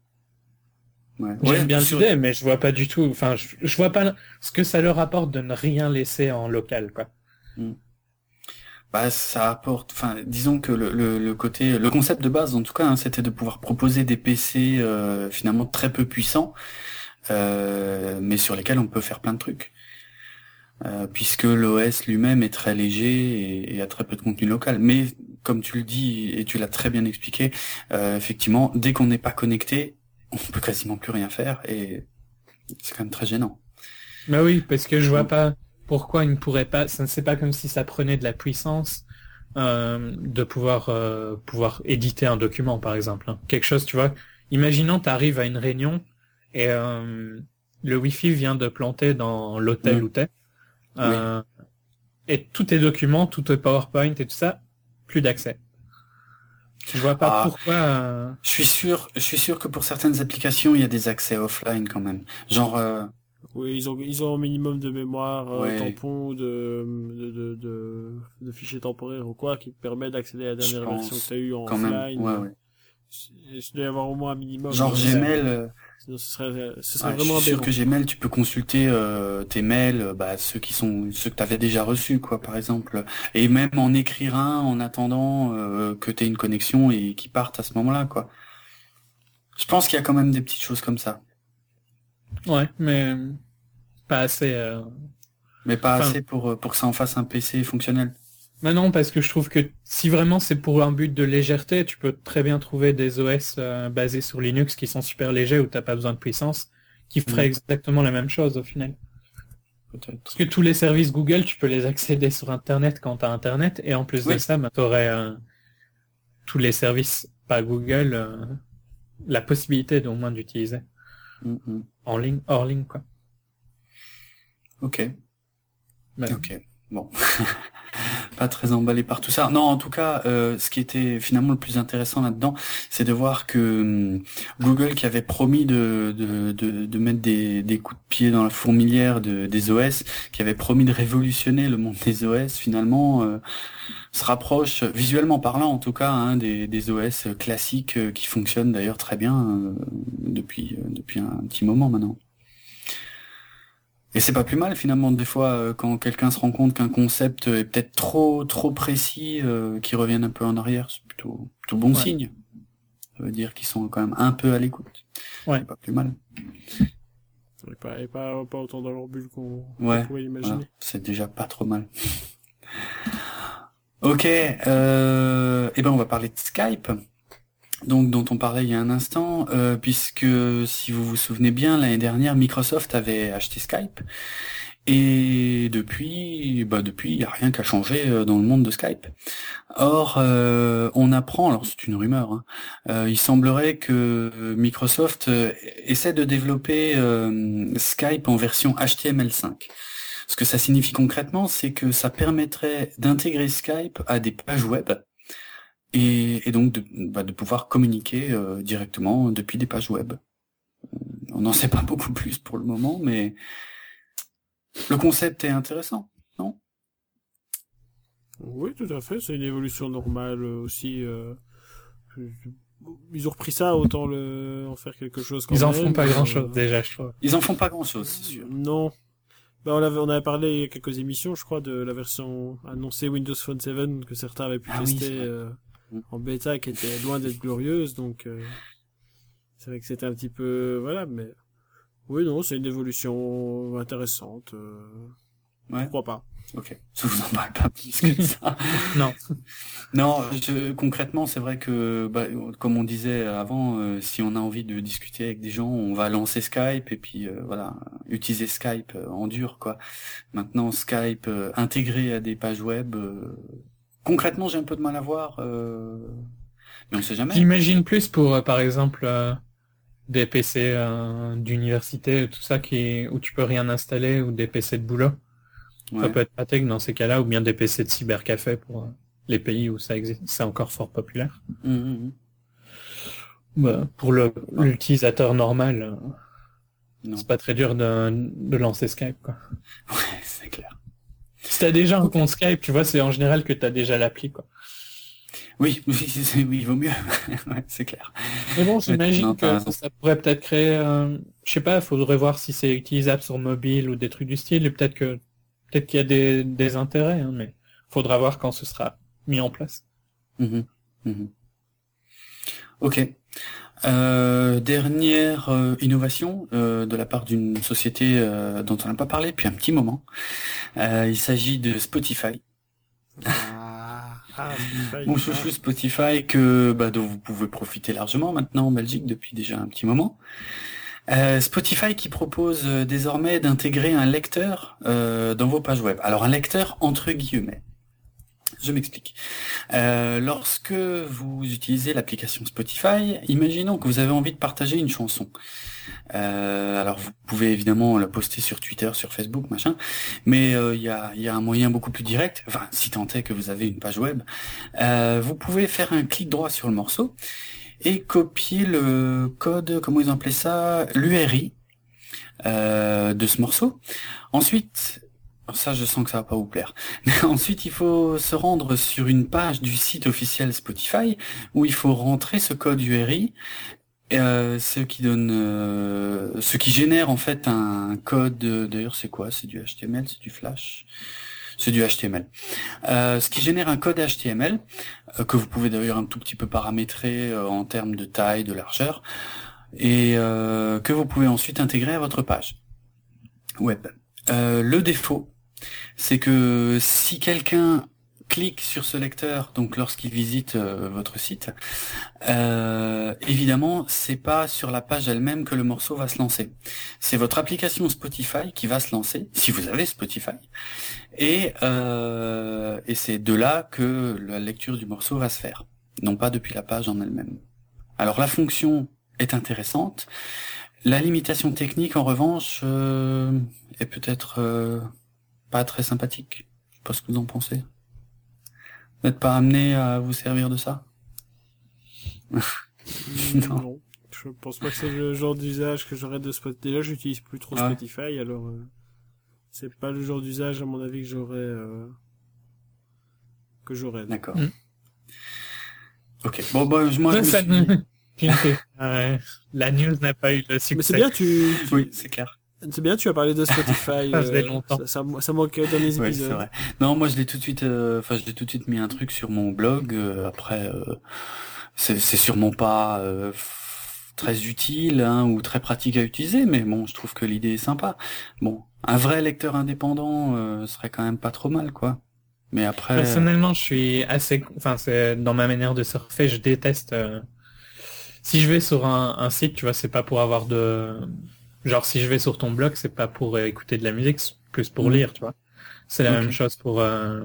Ouais. J'aime Ouais, bien sur- l'idée, mais je vois pas du tout. Enfin, je, je vois pas ce que ça leur apporte de ne rien laisser en local, quoi. Bah, ça apporte, enfin, disons que le, le, le côté, le concept de base, en tout cas, hein, c'était de pouvoir proposer des P C euh, finalement très peu puissants, euh, mais sur lesquels on peut faire plein de trucs, euh, puisque l'O S lui-même est très léger et, et a très peu de contenu local. Mais comme tu le dis et tu l'as très bien expliqué, euh, effectivement, dès qu'on n'est pas connecté, on peut quasiment plus rien faire et c'est quand même très gênant. Bah oui, parce que je vois pas pourquoi ils ne pourraient pas. Ça, c'est pas comme si ça prenait de la puissance euh, de pouvoir euh, pouvoir éditer un document, par exemple. hein. Quelque chose, tu vois. Imaginons, t'arrives à une réunion et euh, le Wi-Fi vient de planter dans l'hôtel Mm. où t'es. Euh, Et tous tes documents, tout tes PowerPoint et tout ça, plus d'accès. Je vois pas Ah. pourquoi. euh, Je suis sûr, je suis sûr que pour certaines applications, il y a des accès offline quand même. Genre, euh, Oui, ils ont, ils ont un minimum de mémoire, euh, Ouais. tampon, ou de, de, de, de, de fichiers temporaires ou quoi, qui te permet d'accéder à la Je dernière pense, version que tu as eue en quand offline. même, ouais, ouais. Il doit y avoir au moins un minimum. Genre Gmail. Euh... Sinon, ce serait, ce serait ouais, vraiment je suis aberrant. sûr que Gmail, tu peux consulter euh, tes mails, euh, bah ceux qui sont, ceux que t'avais déjà reçus, quoi, par exemple, et même en écrire un en attendant euh, que t'aies une connexion et qu'ils partent à ce moment-là, quoi. Je pense qu'il y a quand même des petites choses comme ça. Ouais, mais pas assez. Euh... Mais pas enfin... assez pour pour que ça en fasse un P C fonctionnel. Mais non, parce que je trouve que si vraiment c'est pour un but de légèreté, tu peux très bien trouver des O S euh, basés sur Linux qui sont super légers où t'as pas besoin de puissance, qui feraient mmh. exactement la même chose au final. Peut-être. Parce que tous les services Google, tu peux les accéder sur Internet quand t'as Internet, et en plus oui. de ça, bah, t'aurais euh, tous les services, pas Google, euh, la possibilité au moins d'utiliser mmh. en ligne, hors ligne, quoi. Ok. Ben, ok. Bon. Pas très emballé par tout ça. Non, en tout cas, euh, ce qui était finalement le plus intéressant là-dedans, c'est de voir que euh, Google, qui avait promis de, de, de, de mettre des, des coups de pied dans la fourmilière de, des O S, qui avait promis de révolutionner le monde des O S, finalement, euh, se rapproche, visuellement parlant en tout cas, hein, des, des O S classiques euh, qui fonctionnent d'ailleurs très bien euh, depuis, euh, depuis un petit moment maintenant. Et c'est pas plus mal finalement des fois euh, quand quelqu'un se rend compte qu'un concept est peut-être trop trop précis, euh, qu'il revienne un peu en arrière, c'est plutôt plutôt bon ouais. signe. Ça veut dire qu'ils sont quand même un peu à l'écoute. Ouais. C'est pas plus mal. Et pas, et pas, pas autant dans leur bulle qu'on, ouais. qu'on pouvait l'imaginer. Voilà. C'est déjà pas trop mal. Ok, euh, et ben on va parler de Skype. Donc dont on parlait il y a un instant, euh, puisque si vous vous souvenez bien, l'année dernière, Microsoft avait acheté Skype, et depuis, bah depuis, il n'y a rien qu'à changer dans le monde de Skype. Or, euh, on apprend, alors c'est une rumeur, hein, euh, il semblerait que Microsoft euh, essaie de développer euh, Skype en version H T M L cinq. Ce que ça signifie concrètement, c'est que ça permettrait d'intégrer Skype à des pages web, Et, et donc de, bah, de pouvoir communiquer euh, directement depuis des pages web. On n'en sait pas beaucoup plus pour le moment, mais le concept est intéressant, non ? Oui, tout à fait. C'est une évolution normale aussi. Euh... Ils ont repris ça, autant le... en faire quelque chose. Quand Ils en même. font pas euh... grand-chose déjà, je trouve. Ils en font pas grand-chose, c'est sûr. Non. Bah, on avait, on avait parlé il y a quelques émissions, je crois, de la version annoncée Windows Phone sept que certains avaient pu ah tester. Oui, euh... en bêta qui était loin d'être glorieuse, donc euh, c'est vrai que c'était un petit peu voilà, mais oui non c'est une évolution intéressante, euh, ouais. Pourquoi pas. Ok, je vous en parle pas plus que ça. non non je, concrètement c'est vrai que bah, comme on disait avant, euh, si on a envie de discuter avec des gens, on va lancer Skype et puis euh, voilà, utiliser Skype euh, en dur quoi. Maintenant Skype euh, intégré à des pages web, euh, concrètement, j'ai un peu de mal à voir, euh... mais on sait jamais. J'imagine plus pour, euh, par exemple, euh, des P C euh, d'université, tout ça, qui où tu peux rien installer, ou des P C de boulot. Ouais. Ça peut être pratique dans ces cas-là, ou bien des P C de cybercafé pour euh, les pays où ça existe, c'est encore fort populaire. Mmh. Bah, pour le l'utilisateur normal, euh, non. C'est pas très dur de, de lancer Skype, quoi. Ouais, c'est clair. Si t'as déjà un compte Skype, tu vois, c'est en général que t'as déjà l'appli, quoi. Oui, oui, c'est, oui, il vaut mieux. Ouais, c'est clair. Mais bon, j'imagine que ça, ça pourrait peut-être créer, euh, je sais pas, il faudrait voir si c'est utilisable sur mobile ou des trucs du style, et peut-être que, peut-être qu'il y a des, des intérêts, hein, mais faudra voir quand ce sera mis en place. Mmh, mmh. Ok. Euh, dernière euh, innovation euh, de la part d'une société euh, dont on n'a pas parlé depuis un petit moment. Euh, il s'agit de Spotify. Ah, ah, Spotify. Mon chouchou Spotify que bah, dont vous pouvez profiter largement maintenant en Belgique depuis déjà un petit moment. Euh, Spotify qui propose euh, désormais d'intégrer un lecteur euh, dans vos pages web. Alors un lecteur entre guillemets. Je m'explique. Euh, lorsque vous utilisez l'application Spotify, imaginons que vous avez envie de partager une chanson. Euh, alors vous pouvez évidemment la poster sur Twitter, sur Facebook, machin, mais il euh, y, a, y a un moyen beaucoup plus direct, enfin si tant est que vous avez une page web, euh, vous pouvez faire un clic droit sur le morceau et copier le code, comment ils ont appelé ça, l'U R I euh, de ce morceau. Ensuite, Ça, je sens que ça va pas vous plaire. Mais ensuite, il faut se rendre sur une page du site officiel Spotify où il faut rentrer ce code U R I, euh, ce qui donne, euh, ce qui génère en fait un code. D'ailleurs, c'est quoi? C'est du H T M L, c'est du Flash, c'est du H T M L. Euh, ce qui génère un code H T M L euh, que vous pouvez d'ailleurs un tout petit peu paramétrer euh, en termes de taille, de largeur, et euh, que vous pouvez ensuite intégrer à votre page web. Euh, le défaut, c'est que si quelqu'un clique sur ce lecteur, donc lorsqu'il visite euh, votre site, euh, évidemment, c'est pas sur la page elle-même que le morceau va se lancer. C'est votre application Spotify qui va se lancer, si vous avez Spotify, et euh, et c'est de là que la lecture du morceau va se faire, non pas depuis la page en elle-même. Alors la fonction est intéressante. La limitation technique, en revanche, euh, est peut-être euh, pas très sympathique. Je sais pas ce que vous en pensez. Vous n'êtes pas amené à vous servir de ça? non. non. Je pense pas que c'est le genre d'usage que j'aurais de Spotify. Déjà, j'utilise plus trop ouais. Spotify, alors euh, c'est pas le genre d'usage, à mon avis, que j'aurais... Euh, que j'aurais. D'accord. Mm. Ok. Bon, bah, moi, je me ça suis... euh, la news n'a pas eu le succès. Mais c'est bien, tu... tu... Oui, c'est clair. C'est bien, tu as parlé de Spotify. Ça faisait euh, longtemps. Ça, ça, ça manquait dans les épisodes. Ouais, c'est vrai. Non, moi, je l'ai tout de suite, enfin, euh, je l'ai tout de suite mis un truc sur mon blog. Euh, après, euh, c'est, c'est sûrement pas euh, très utile hein, ou très pratique à utiliser, mais bon, je trouve que l'idée est sympa. Bon, un vrai lecteur indépendant euh, serait quand même pas trop mal, quoi. Mais après. Personnellement, je suis assez, enfin, c'est dans ma manière de surfer, je déteste. Euh... Si je vais sur un, un site, tu vois, c'est pas pour avoir de Genre, si je vais sur ton blog, c'est pas pour euh, écouter de la musique, c'est plus pour mmh. lire, tu vois. C'est la okay. même chose pour... Euh...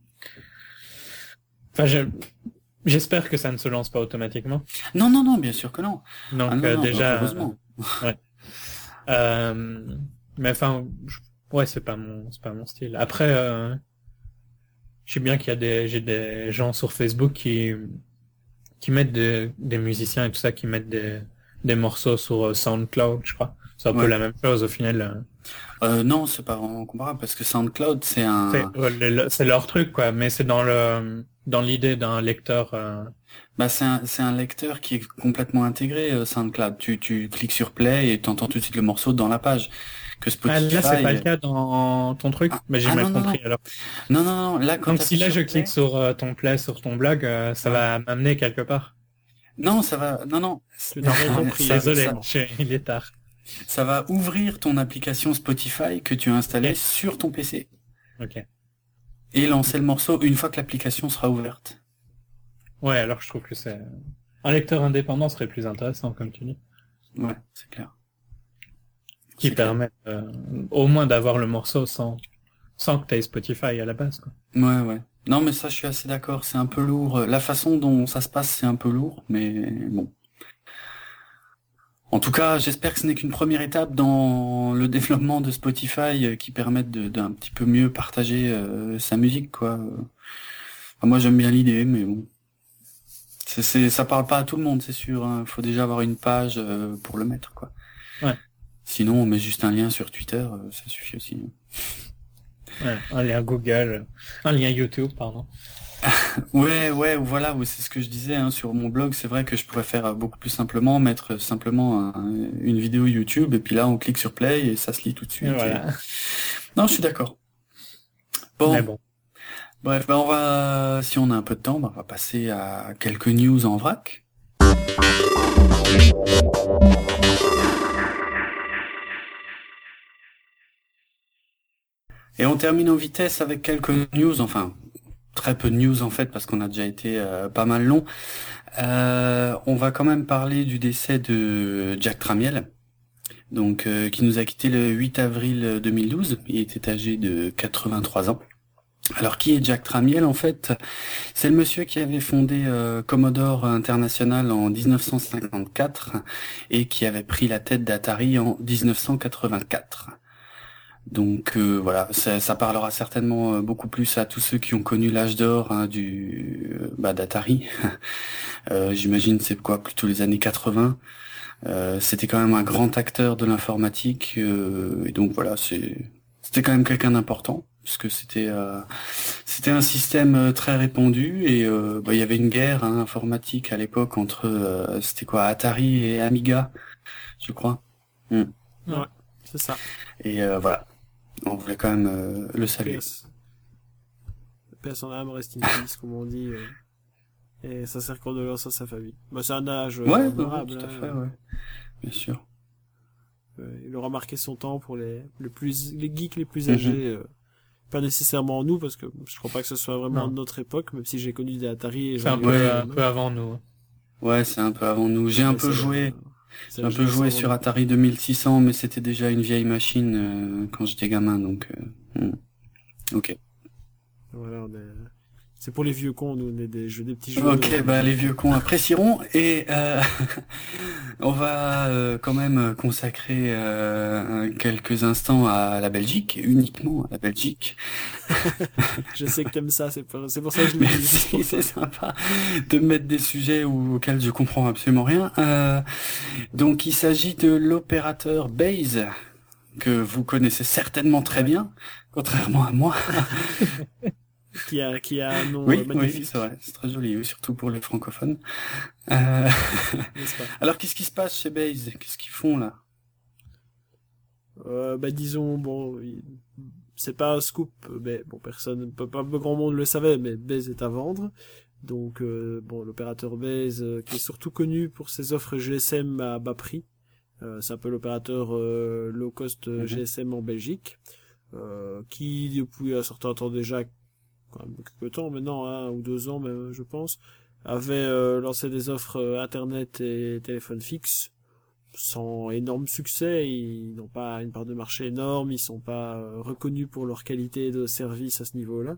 Enfin, je... j'espère que ça ne se lance pas automatiquement. Non, non, non, bien sûr que non. Donc, ah, non, euh, non, déjà... heureusement. ouais. Euh... Mais enfin, je... ouais, c'est pas mon, c'est pas mon style. Après, euh... je sais bien qu'il y a des, j'ai des gens sur Facebook qui, qui mettent des, des musiciens et tout ça, qui mettent des, des morceaux sur SoundCloud, je crois. C'est un ouais. peu la même chose au final. Euh, non, c'est pas vraiment comparable parce que SoundCloud c'est un. C'est, c'est leur truc quoi, mais c'est dans le dans l'idée d'un lecteur. Euh... Bah c'est un c'est un lecteur qui est complètement intégré euh, SoundCloud. Tu tu cliques sur play et t'entends tout de suite le morceau dans la page. Que Spotify. Ah, là c'est pas le cas dans ton truc. Ah, mais j'ai ah, mal non, compris non. alors. Non non non. Là quand donc si là je clique play... sur euh, ton play sur ton blog, euh, ça ouais. va m'amener quelque part. Non ça va non non. Tu n'as rien compris. Désolé, ça... il est tard. Ça va ouvrir ton application Spotify que tu as installée okay. sur ton P C. Ok. Et lancer le morceau une fois que l'application sera ouverte. Ouais, alors je trouve que c'est... Un lecteur indépendant serait plus intéressant, comme tu dis. Ouais, c'est clair. Qui c'est permet euh, au moins d'avoir le morceau sans, sans que tu aies Spotify à la base, quoi. Ouais, ouais. Non, mais ça, je suis assez d'accord. C'est un peu lourd. La façon dont ça se passe, c'est un peu lourd, mais bon. En tout cas, j'espère que ce n'est qu'une première étape dans le développement de Spotify qui permette de, d'un petit peu mieux partager euh, sa musique, quoi. Enfin, moi, j'aime bien l'idée, mais bon, c'est, c'est, ça parle pas à tout le monde, c'est sûr. Hein. Faut déjà avoir une page euh, pour le mettre, quoi. Ouais. Sinon, on met juste un lien sur Twitter, euh, ça suffit aussi. Ouais, un lien Google, un lien YouTube, pardon. ouais, ouais, voilà, c'est ce que je disais hein, sur mon blog. C'est vrai que je pourrais faire beaucoup plus simplement, mettre simplement un, une vidéo YouTube et puis là on clique sur play et ça se lit tout de suite. Voilà. Et... Non, je suis d'accord. Bon. Mais bon. Bref, bah on va, si on a un peu de temps, bah on va passer à quelques news en vrac. Et on termine en vitesse avec quelques news, enfin. Très peu de news en fait parce qu'on a déjà été euh, pas mal long. Euh, on va quand même parler du décès de Jack Tramiel, donc euh, qui nous a quitté le huit avril deux mille douze. Il était âgé de quatre-vingt-trois ans. Alors qui est Jack Tramiel en fait? C'est le monsieur qui avait fondé euh, Commodore International en dix-neuf cent cinquante-quatre et qui avait pris la tête d'Atari en dix-neuf cent quatre-vingt-quatre. Donc euh, voilà, ça, ça parlera certainement euh, beaucoup plus à tous ceux qui ont connu l'âge d'or hein, du euh, bah, d'Atari. euh, j'imagine c'est quoi plutôt les années quatre-vingts. Euh, c'était quand même un grand acteur de l'informatique euh, et donc voilà, c'est c'était quand même quelqu'un d'important. puisque c'était euh, c'était un système euh, très répandu et euh, bah, il y avait une guerre hein, informatique à l'époque entre euh, c'était quoi Atari et Amiga, je crois. Mm. Ouais, c'est ça. Et euh, voilà, on voulait quand même euh, le saluer. P S. P S en âme, rest in peace, comme on dit. Euh, et ça sert condoléances à sa famille. Bah, c'est un âge euh, Ouais, honorable. ouais, tout à hein. fait, ouais, bien sûr. Euh, il aura marqué son temps pour les, les plus, les geeks les plus Mhm. âgés. euh, pas nécessairement nous, parce que je crois pas que ce soit vraiment Non. de notre époque, même si j'ai connu des Atari et C'est un j'en ai peu, eu Ouais. un même. peu avant nous. Ouais, c'est un peu avant nous. J'ai un Mais peu c'est joué, le- c'est j'ai la un peu génération joué avant sur nous. Atari deux mille six cents, mais c'était déjà une vieille machine euh, quand j'étais gamin, donc euh, hmm. Ok. Voilà, on est... C'est pour les vieux cons, nous, on est des jeux, des petits jeux. Ok, de- bah les vieux cons apprécieront et euh, on va euh, quand même consacrer euh, quelques instants à la Belgique, uniquement à la Belgique. Je sais que t'aimes ça, c'est pour, c'est pour ça que je le Mais dis. juste pour c'est ça. sympa de mettre des sujets où- auxquels je comprends absolument rien. Euh, donc il s'agit de l'opérateur Base que vous connaissez certainement très Ouais. bien, contrairement à moi. Qui a, qui a un nom Oui, euh, oui, magnifique, c'est vrai, c'est très joli, oui, surtout pour les francophones. Euh, n'est-ce pas? Alors qu'est-ce qui se passe chez Base? Qu'est-ce qu'ils font là? Euh, bah, disons, bon, il- c'est pas un scoop, mais bon, personne, pas, pas grand monde le savait, mais Base est à vendre. Donc, euh, bon, l'opérateur Base, euh, qui est surtout connu pour ses offres G S M à bas prix. Euh, c'est un peu l'opérateur euh, low cost euh, Mhm. G S M en Belgique, euh, qui depuis un certain temps déjà, quand même quelques temps maintenant, un ou deux ans même, je pense, avait euh, lancé des offres euh, internet et téléphone fixe sans énorme succès. Ils n'ont pas une part de marché énorme, ils sont pas euh, reconnus pour leur qualité de service à ce niveau-là.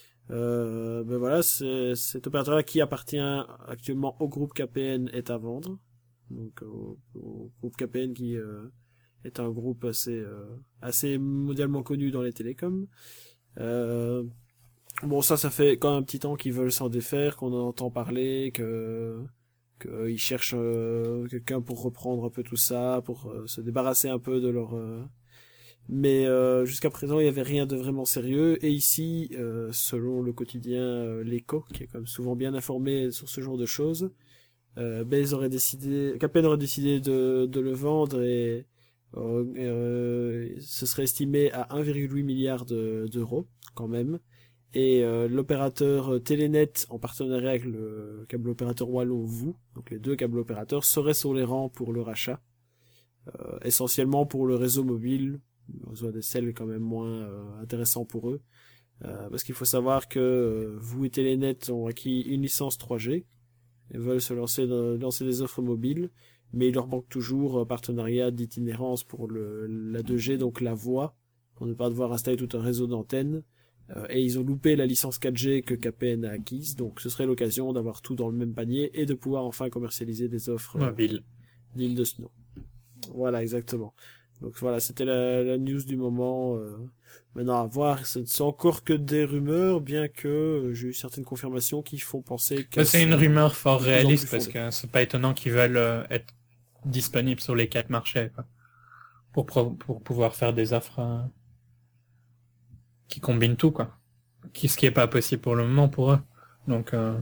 Euh, ben voilà, c'est, cet opérateur-là qui appartient actuellement au groupe K P N est à vendre. Donc au, au groupe K P N qui euh, est un groupe assez euh, assez mondialement connu dans les télécoms. Euh, bon ça ça fait quand même un petit temps qu'ils veulent s'en défaire, qu'on en entend parler, que qu'ils cherchent euh, quelqu'un pour reprendre un peu tout ça, pour euh, se débarrasser un peu de leur euh, mais euh, jusqu'à présent il n'y avait rien de vraiment sérieux. Et ici euh, selon le quotidien euh, l'Echo, qui est quand même souvent bien informé sur ce genre de choses, euh, Base aurait décidé, K P N aurait décidé de, de le vendre et euh, euh, ce serait estimé à un virgule huit milliard de- d'euros quand même. Et euh, l'opérateur Telenet, en partenariat avec le câble opérateur wallon VOO, donc les deux câbles opérateurs, seraient sur les rangs pour le rachat, euh, essentiellement pour le réseau mobile, le réseau A D S L est quand même moins euh, intéressant pour eux, euh, parce qu'il faut savoir que euh, VOO et Telenet ont acquis une licence trois G, et veulent se lancer dans, lancer des offres mobiles, mais il leur manque toujours un partenariat d'itinérance pour le, la deux G, donc la voix, pour ne pas devoir installer tout un réseau d'antennes. Euh, et ils ont loupé la licence quatre G que K P N a acquise, donc ce serait l'occasion d'avoir tout dans le même panier et de pouvoir enfin commercialiser des offres euh, Mobile. d'île de Snow. Voilà, exactement. Donc voilà, c'était la, la news du moment. Euh, maintenant à voir, ce ne sont encore que des rumeurs, bien que euh, j'ai eu certaines confirmations qui font penser que Ça, c'est une rumeur fort de plus en réaliste plus parce fondée. que c'est pas étonnant qu'ils veulent euh, être disponibles sur les quatre marchés, quoi. Pour, pro- pour pouvoir faire des offres euh, qui combinent tout, quoi. Qui, ce qui est pas possible pour le moment pour eux. Donc, euh,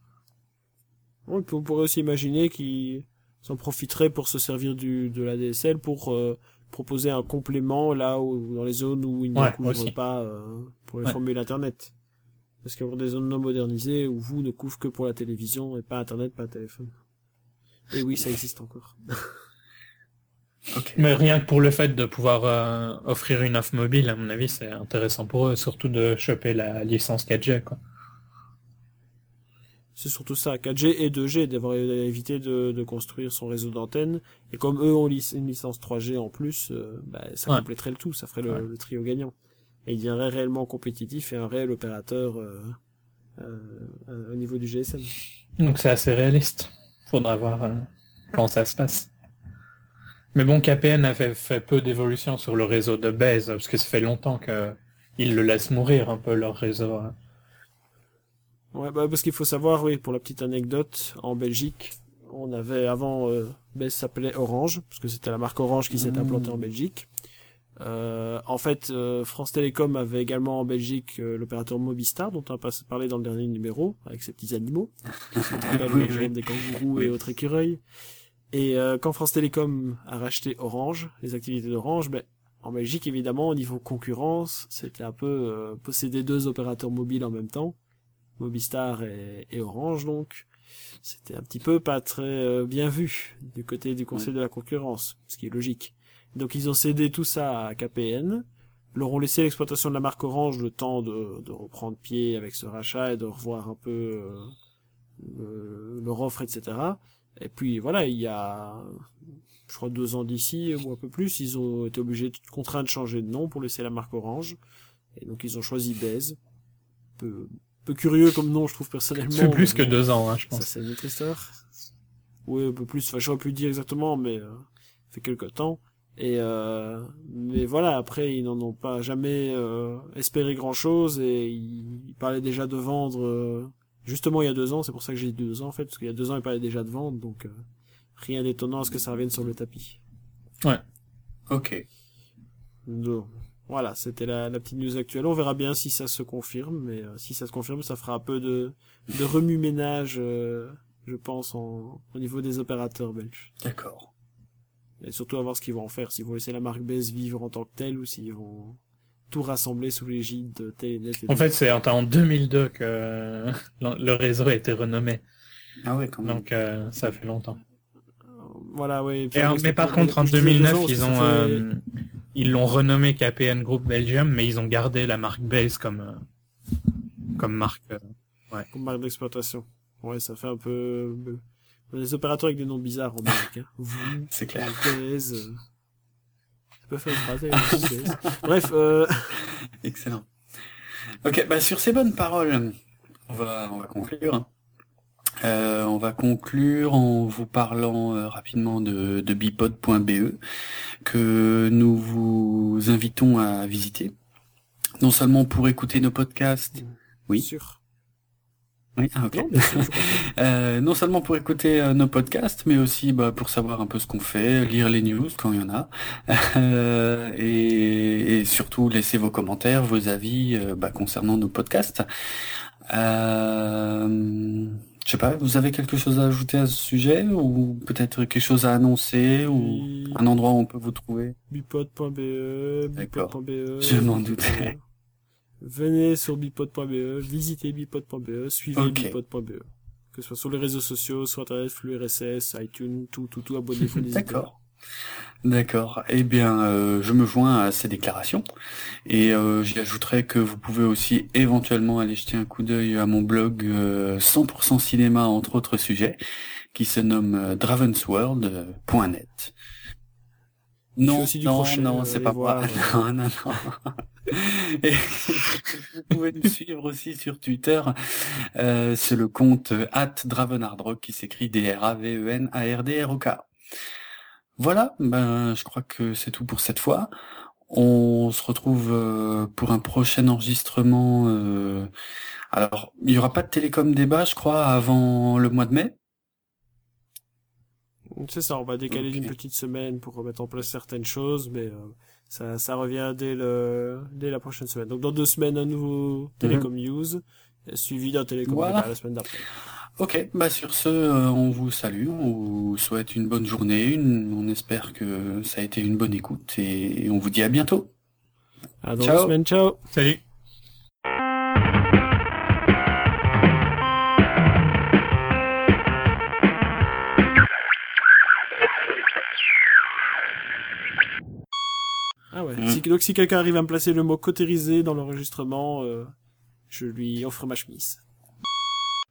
On pourrait aussi imaginer qu'ils s'en profiteraient pour se servir du, de l'A D S L pour euh, proposer un complément là où, dans les zones où ils ne Ouais, couvrent aussi. pas euh, pour les Ouais. formules Internet. Parce qu'il y a des zones non modernisées où vous ne couvrez que pour la télévision et pas Internet, pas téléphone. Et oui, ça existe encore. Ok. mais rien que pour le fait de pouvoir euh, offrir une offre mobile, à mon avis, c'est intéressant pour eux, surtout de choper la licence quatre G, quoi. C'est surtout ça, quatre G et deux G, d'avoir évité de, de construire son réseau d'antennes. Et comme eux ont lic- une licence trois G en plus, euh, bah, ça Ouais. compléterait le tout, ça ferait le, Ouais. le trio gagnant. Et il deviendrait réellement compétitif et un réel opérateur euh, euh, euh, au niveau du G S M. Donc c'est assez réaliste. Faudra voir euh, comment ça se passe. Mais bon, K P N a fait, fait peu d'évolution sur le réseau de Base, parce que ça fait longtemps que ils le laissent mourir un peu leur réseau. hein. Ouais, bah, parce qu'il faut savoir, oui, pour la petite anecdote, en Belgique, on avait avant, euh, Base s'appelait Orange, parce que c'était la marque Orange qui s'est Mmh. implantée en Belgique. Euh, en fait, euh, France Télécom avait également en Belgique euh, l'opérateur Mobistar, dont on a pas parlé dans le dernier numéro, avec ses petits animaux, Oui, oui. des kangourous Oui. et autres écureuils. Et euh, quand France Télécom a racheté Orange, les activités d'Orange, ben, en Belgique, évidemment, au niveau concurrence, c'était un peu euh, posséder deux opérateurs mobiles en même temps, Mobistar et, et Orange, donc c'était un petit peu pas très euh, bien vu du côté du Conseil Ouais. de la concurrence, ce qui est logique. Donc ils ont cédé tout ça à K P N, leur ont laissé l'exploitation de la marque Orange le temps de, de reprendre pied avec ce rachat et de revoir un peu euh, le- leur offre, et cetera. Et puis voilà, il y a, je crois, deux ans d'ici, ou un peu plus, ils ont été obligés, de, contraints de changer de nom pour laisser la marque Orange. Et donc ils ont choisi Baise. Peu, peu curieux comme nom, je trouve personnellement. C'est plus que mais bon, deux ans, hein, je ça pense. c'est une autre histoire. Oui, un peu plus, enfin j'aurais pu le dire exactement, mais euh, ça fait quelque temps. Et euh, mais voilà, après ils n'en ont pas jamais euh, espéré grand chose et ils, ils parlaient déjà de vendre euh, justement il y a deux ans, c'est pour ça que j'ai dit deux ans en fait, parce qu'il y a deux ans ils parlaient déjà de vendre, donc euh, rien d'étonnant à ce que ça revienne sur le tapis. Ouais. Ok. Donc voilà, c'était la, la petite news actuelle. On verra bien si ça se confirme, mais euh, si ça se confirme, ça fera un peu de, de remue-ménage, euh, je pense, en, au niveau des opérateurs belges. D'accord. Et surtout à voir ce qu'ils vont en faire, s'ils vont laisser la marque Baise vivre en tant que telle ou s'ils vont tout rassembler sous l'égide de Telenet. Et En fait, c'est en en deux mille deux que le réseau a été renommé. Ah ouais, quand même. Donc, euh, ça fait longtemps. Voilà, ouais. Et, euh, mais par contre, en deux mille neuf, ils ont, euh, ils l'ont renommé K P N Group Belgium, mais ils ont gardé la marque Baise comme, euh, comme marque. Euh, ouais. Comme marque d'exploitation. Ouais, ça fait un peu euh, les opérateurs avec des noms bizarres en Belgique. Hein. Vous, C'est clair. Baise. Euh... Ça peut faire une phrase avec Baise. Bref. Euh... Excellent. Ok, bah sur ces bonnes paroles, on va on va conclure. hein. Euh, on va conclure en vous parlant euh, rapidement de, de bipod point b e que nous vous invitons à visiter. Non seulement pour écouter nos podcasts. Oui. Sûr. Oui, ah, ok. Non, bien sûr, je comprends. Euh, non seulement pour écouter euh, nos podcasts, mais aussi bah, pour savoir un peu ce qu'on fait, lire les news quand il y en a, euh, et, et surtout laisser vos commentaires, vos avis euh, bah, concernant nos podcasts. Euh, je sais pas, vous avez quelque chose à ajouter à ce sujet, ou peut-être quelque chose à annoncer, ou Oui. un endroit où on peut vous trouver? bipod point b e, bipod D'accord. point b e. Je m'en doutais. Venez sur bipod point b e, visitez bipod point b e, suivez Ok. bipod point b e. Que ce soit sur les réseaux sociaux, sur Internet, flux R S S, iTunes, tout, tout, tout, abonnez-vous, n'hésitez pas. D'accord. D'accord. Eh bien, euh, je me joins à ces déclarations et euh, j'y ajouterai que vous pouvez aussi éventuellement aller jeter un coup d'œil à mon blog euh, cent pour cent cinéma entre autres sujets qui se nomme euh, dravensworld point net. Non, aussi du non, crochet, non, euh, c'est allez pas voir, pas. Non, non, non. Et vous pouvez nous suivre aussi sur Twitter. Euh, c'est le compte at dravenardrock qui s'écrit D R A V E N A R D R O K. Voilà, ben je crois que c'est tout pour cette fois. On se retrouve euh, pour un prochain enregistrement. Euh... Alors, il y aura pas de télécom débat, je crois, avant le mois de mai. C'est ça, on va décaler Ok. d'une petite semaine pour remettre en place certaines choses, mais euh, ça, ça revient dès le, dès la prochaine semaine. Donc dans deux semaines, un nouveau Télécom News, suivi d'un Télécom Voilà. débat la semaine d'après. Ok, bah sur ce, euh, on vous salue, on vous souhaite une bonne journée, une- on espère que ça a été une bonne écoute et on vous dit à bientôt. À dans Ciao. deux semaines, ciao! Salut. Ah ouais. Mm. Si, donc si quelqu'un arrive à me placer le mot cautérisé dans l'enregistrement, euh, je lui offre ma chemise.